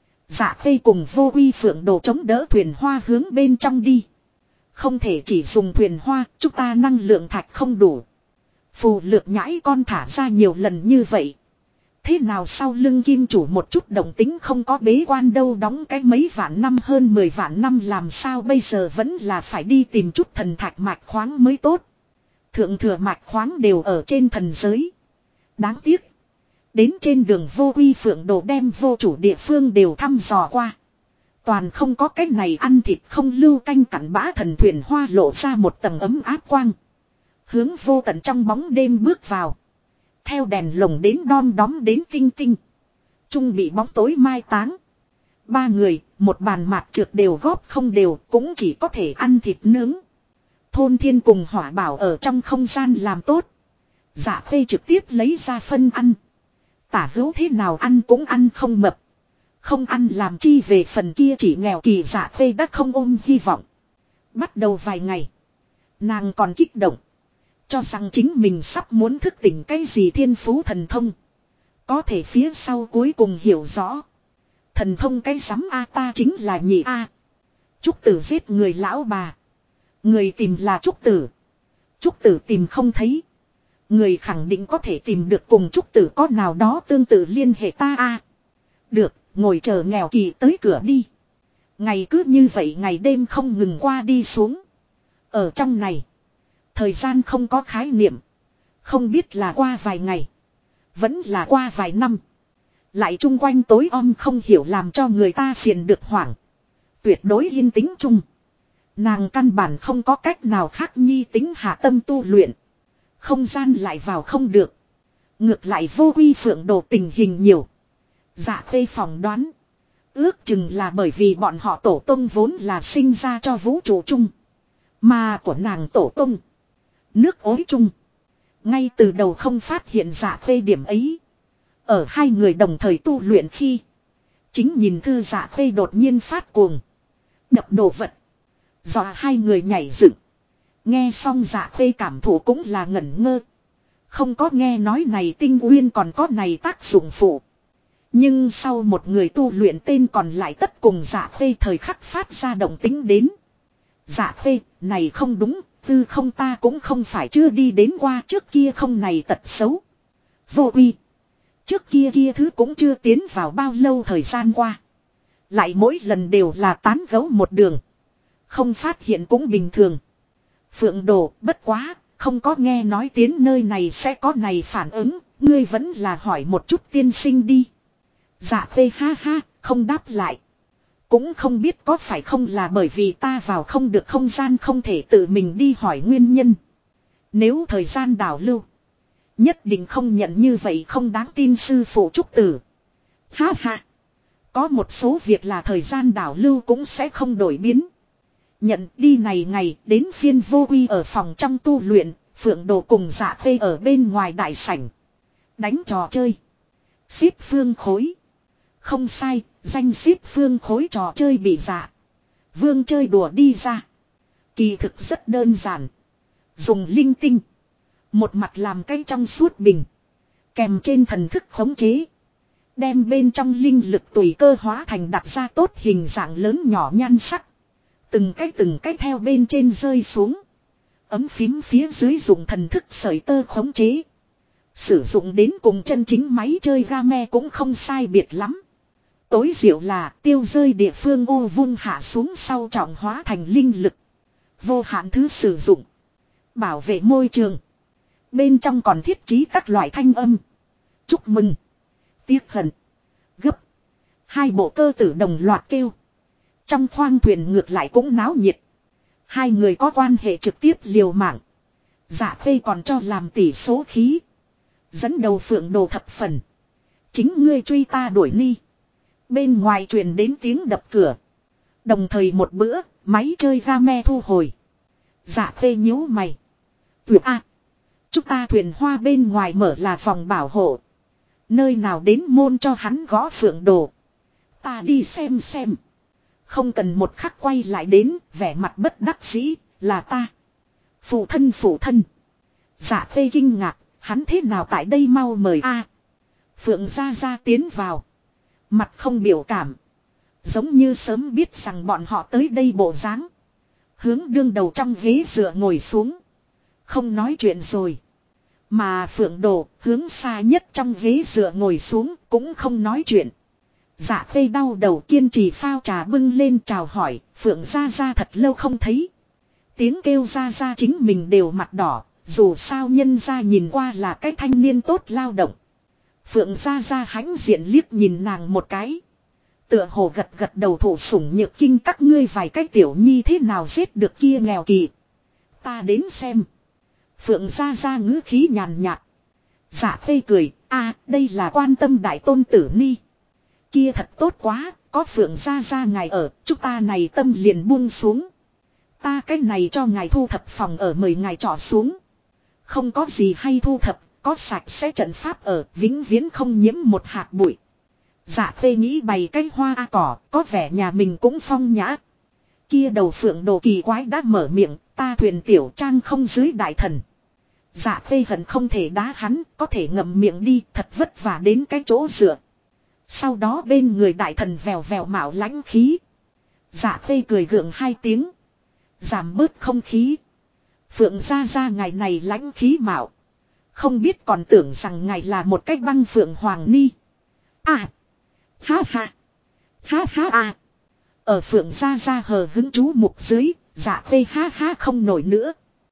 Dạ phê cùng vô uy phượng đồ chống đỡ thuyền hoa hướng bên trong đi. Không thể chỉ dùng thuyền hoa, chúng ta năng lượng thạch không đủ. Phù lược nhãi con thả ra nhiều lần như vậy. Thế nào sau lưng kim chủ một chút động tính không có bế quan đâu đóng cái mấy vạn năm hơn 10 vạn năm làm sao bây giờ vẫn là phải đi tìm chút thần thạch mạch khoáng mới tốt. Thượng thừa mạch khoáng đều ở trên thần giới. Đáng tiếc. Đến trên đường vô uy phượng đồ đem vô chủ địa phương đều thăm dò qua. Toàn không có cái này ăn thịt không lưu canh cặn bã thần thuyền hoa lộ ra một tầng ấm áp quang. Hướng vô tận trong bóng đêm bước vào. Theo đèn lồng đến đom đóm đến tinh tinh. Trung bị bóng tối mai táng. Ba người, một bàn mạt trượt đều góp không đều cũng chỉ có thể ăn thịt nướng. Thôn thiên cùng hỏa bảo ở trong không gian làm tốt. Dạ phê trực tiếp lấy ra phân ăn. Tả hữu thế nào ăn cũng ăn không mập. Không ăn làm chi về phần kia chỉ nghèo kỳ dạ phê đã không ôm hy vọng. Bắt đầu vài ngày. Nàng còn kích động. Cho rằng chính mình sắp muốn thức tỉnh cái gì thiên phú thần thông. Có thể phía sau cuối cùng hiểu rõ. Thần thông cái sắm A ta chính là nhị A. Trúc Tử giết người lão bà. Người tìm là Trúc Tử. Trúc Tử tìm không thấy. Người khẳng định có thể tìm được cùng Trúc Tử có nào đó tương tự liên hệ ta a. Được, ngồi chờ nghèo kỳ tới cửa đi. Ngày cứ như vậy ngày đêm không ngừng qua đi xuống. Ở trong này, thời gian không có khái niệm. Không biết là qua vài ngày, vẫn là qua vài năm. Lại chung quanh tối om không hiểu làm cho người ta phiền được hoảng. Tuyệt đối yên tĩnh chung. Nàng căn bản không có cách nào khác nhi tính hạ tâm tu luyện. Không gian lại vào không được. Ngược lại vô quy phượng đồ tình hình nhiều. Dạ Khê phỏng đoán. Ước chừng là bởi vì bọn họ tổ tông vốn là sinh ra cho vũ trụ chung. Mà của nàng tổ tông. Nước ối chung. Ngay từ đầu không phát hiện Dạ Khê điểm ấy. Ở hai người đồng thời tu luyện khi. Chính nhìn thư Dạ Khê đột nhiên phát cuồng. Đập đồ vật. Dọa hai người nhảy dựng. Nghe xong Dạ Khê cảm thụ cũng là ngẩn ngơ. Không có nghe nói này tinh uyên còn có này tác dụng phụ. Nhưng sau một người tu luyện tên còn lại tất cùng Dạ Khê thời khắc phát ra động tính đến. Dạ Khê, này không đúng, tư không ta cũng không phải chưa đi đến qua trước kia không này tật xấu. Vô uy. Trước kia kia thứ cũng chưa tiến vào bao lâu thời gian qua. Lại mỗi lần đều là tán gấu một đường. Không phát hiện cũng bình thường. Phượng Đồ, bất quá, không có nghe nói tiến nơi này sẽ có này phản ứng, ngươi vẫn là hỏi một chút tiên sinh đi. Dạ Khê ha ha, không đáp lại. Cũng không biết có phải không là bởi vì ta vào không được không gian không thể tự mình đi hỏi nguyên nhân. Nếu thời gian đảo lưu, nhất định không nhận như vậy không đáng tin sư phụ Trúc Tử. Ha ha. Có một số việc là thời gian đảo lưu cũng sẽ không đổi biến. Nhận đi này ngày đến phiên vô uy ở phòng trong tu luyện, Phượng Đồ cùng Dạ Khê ở bên ngoài đại sảnh. Đánh trò chơi. Xếp phương khối. Không sai, danh xếp phương khối trò chơi bị Dạ Vương chơi đùa đi ra. Kỳ thực rất đơn giản. Dùng linh tinh. Một mặt làm cái trong suốt bình. Kèm trên thần thức khống chế. Đem bên trong linh lực tùy cơ hóa thành đặt ra tốt hình dạng lớn nhỏ nhan sắc. Từng cái theo bên trên rơi xuống. Ấm phím phía dưới dùng thần thức sợi tơ khống chế. Sử dụng đến cùng chân chính máy chơi game cũng không sai biệt lắm. Tối diệu là tiêu rơi địa phương ô vung hạ xuống sau trọng hóa thành linh lực. Vô hạn thứ sử dụng. Bảo vệ môi trường. Bên trong còn thiết trí các loại thanh âm. Chúc mừng. Tiếc hận. Gấp. Hai bộ cơ tử đồng loạt kêu. Trong khoang thuyền ngược lại cũng náo nhiệt. Hai người có quan hệ trực tiếp liều mạng. Dạ Khê còn cho làm tỷ số khí. Dẫn đầu Phượng Đồ thập phần. Chính ngươi truy ta đuổi ni. Bên ngoài truyền đến tiếng đập cửa. Đồng thời một bữa, máy chơi game thu hồi. Dạ Khê nhíu mày. Tuyệt a, chúng ta thuyền hoa bên ngoài mở là vòng bảo hộ. Nơi nào đến môn cho hắn gõ Phượng Đồ. Ta đi xem xem. Không cần một khắc quay lại đến, vẻ mặt bất đắc dĩ, là ta. Phụ thân. Dạ Khê kinh ngạc, hắn thế nào tại đây mau mời a. Phượng gia tiến vào. Mặt không biểu cảm. Giống như sớm biết rằng bọn họ tới đây bộ dáng. Hướng đương đầu trong ghế dựa ngồi xuống. Không nói chuyện rồi. Mà Phượng Đồ hướng xa nhất trong ghế dựa ngồi xuống cũng không nói chuyện. Dạ Khê đau đầu kiên trì phao trà bưng lên chào hỏi. Phượng gia thật lâu không thấy. Tiếng kêu gia chính mình đều mặt đỏ. Dù sao nhân gia nhìn qua là cái thanh niên tốt lao động. Phượng gia hãnh diện liếc nhìn nàng một cái. Tựa hồ gật đầu thủ sủng nhược kinh các ngươi vài cái tiểu nhi thế nào giết được kia nghèo kỳ. Ta đến xem. Phượng gia ngữ khí nhàn nhạt. Dạ Khê cười, đây là quan tâm đại tôn tử ni. Kia thật tốt quá, có Phượng gia ngài ở, chúng ta này tâm liền buông xuống. Ta cái này cho ngài thu thập phòng ở mời ngài trọ xuống. Không có gì hay thu thập, có sạch sẽ trận pháp ở, vĩnh viễn không nhiễm một hạt bụi. Dạ Khê nghĩ bày cái hoa cỏ, có vẻ nhà mình cũng phong nhã. Kia đầu Phượng Đồ kỳ quái đã mở miệng, ta thuyền tiểu trang không dưới đại thần. Dạ Khê hận không thể đá hắn, có thể ngậm miệng đi, thật vất vả đến cái chỗ dựa. Sau đó bên người đại thần vèo mạo lãnh khí. Dạ Khê cười gượng hai tiếng. Giảm bớt không khí. Phượng gia ngài này lãnh khí mạo. Không biết còn tưởng rằng ngài là một cái băng phượng hoàng ni. À. Ha ha. Ha ha à. Ở Phượng gia hờ hứng chú mục dưới, Dạ Khê ha ha không nổi nữa.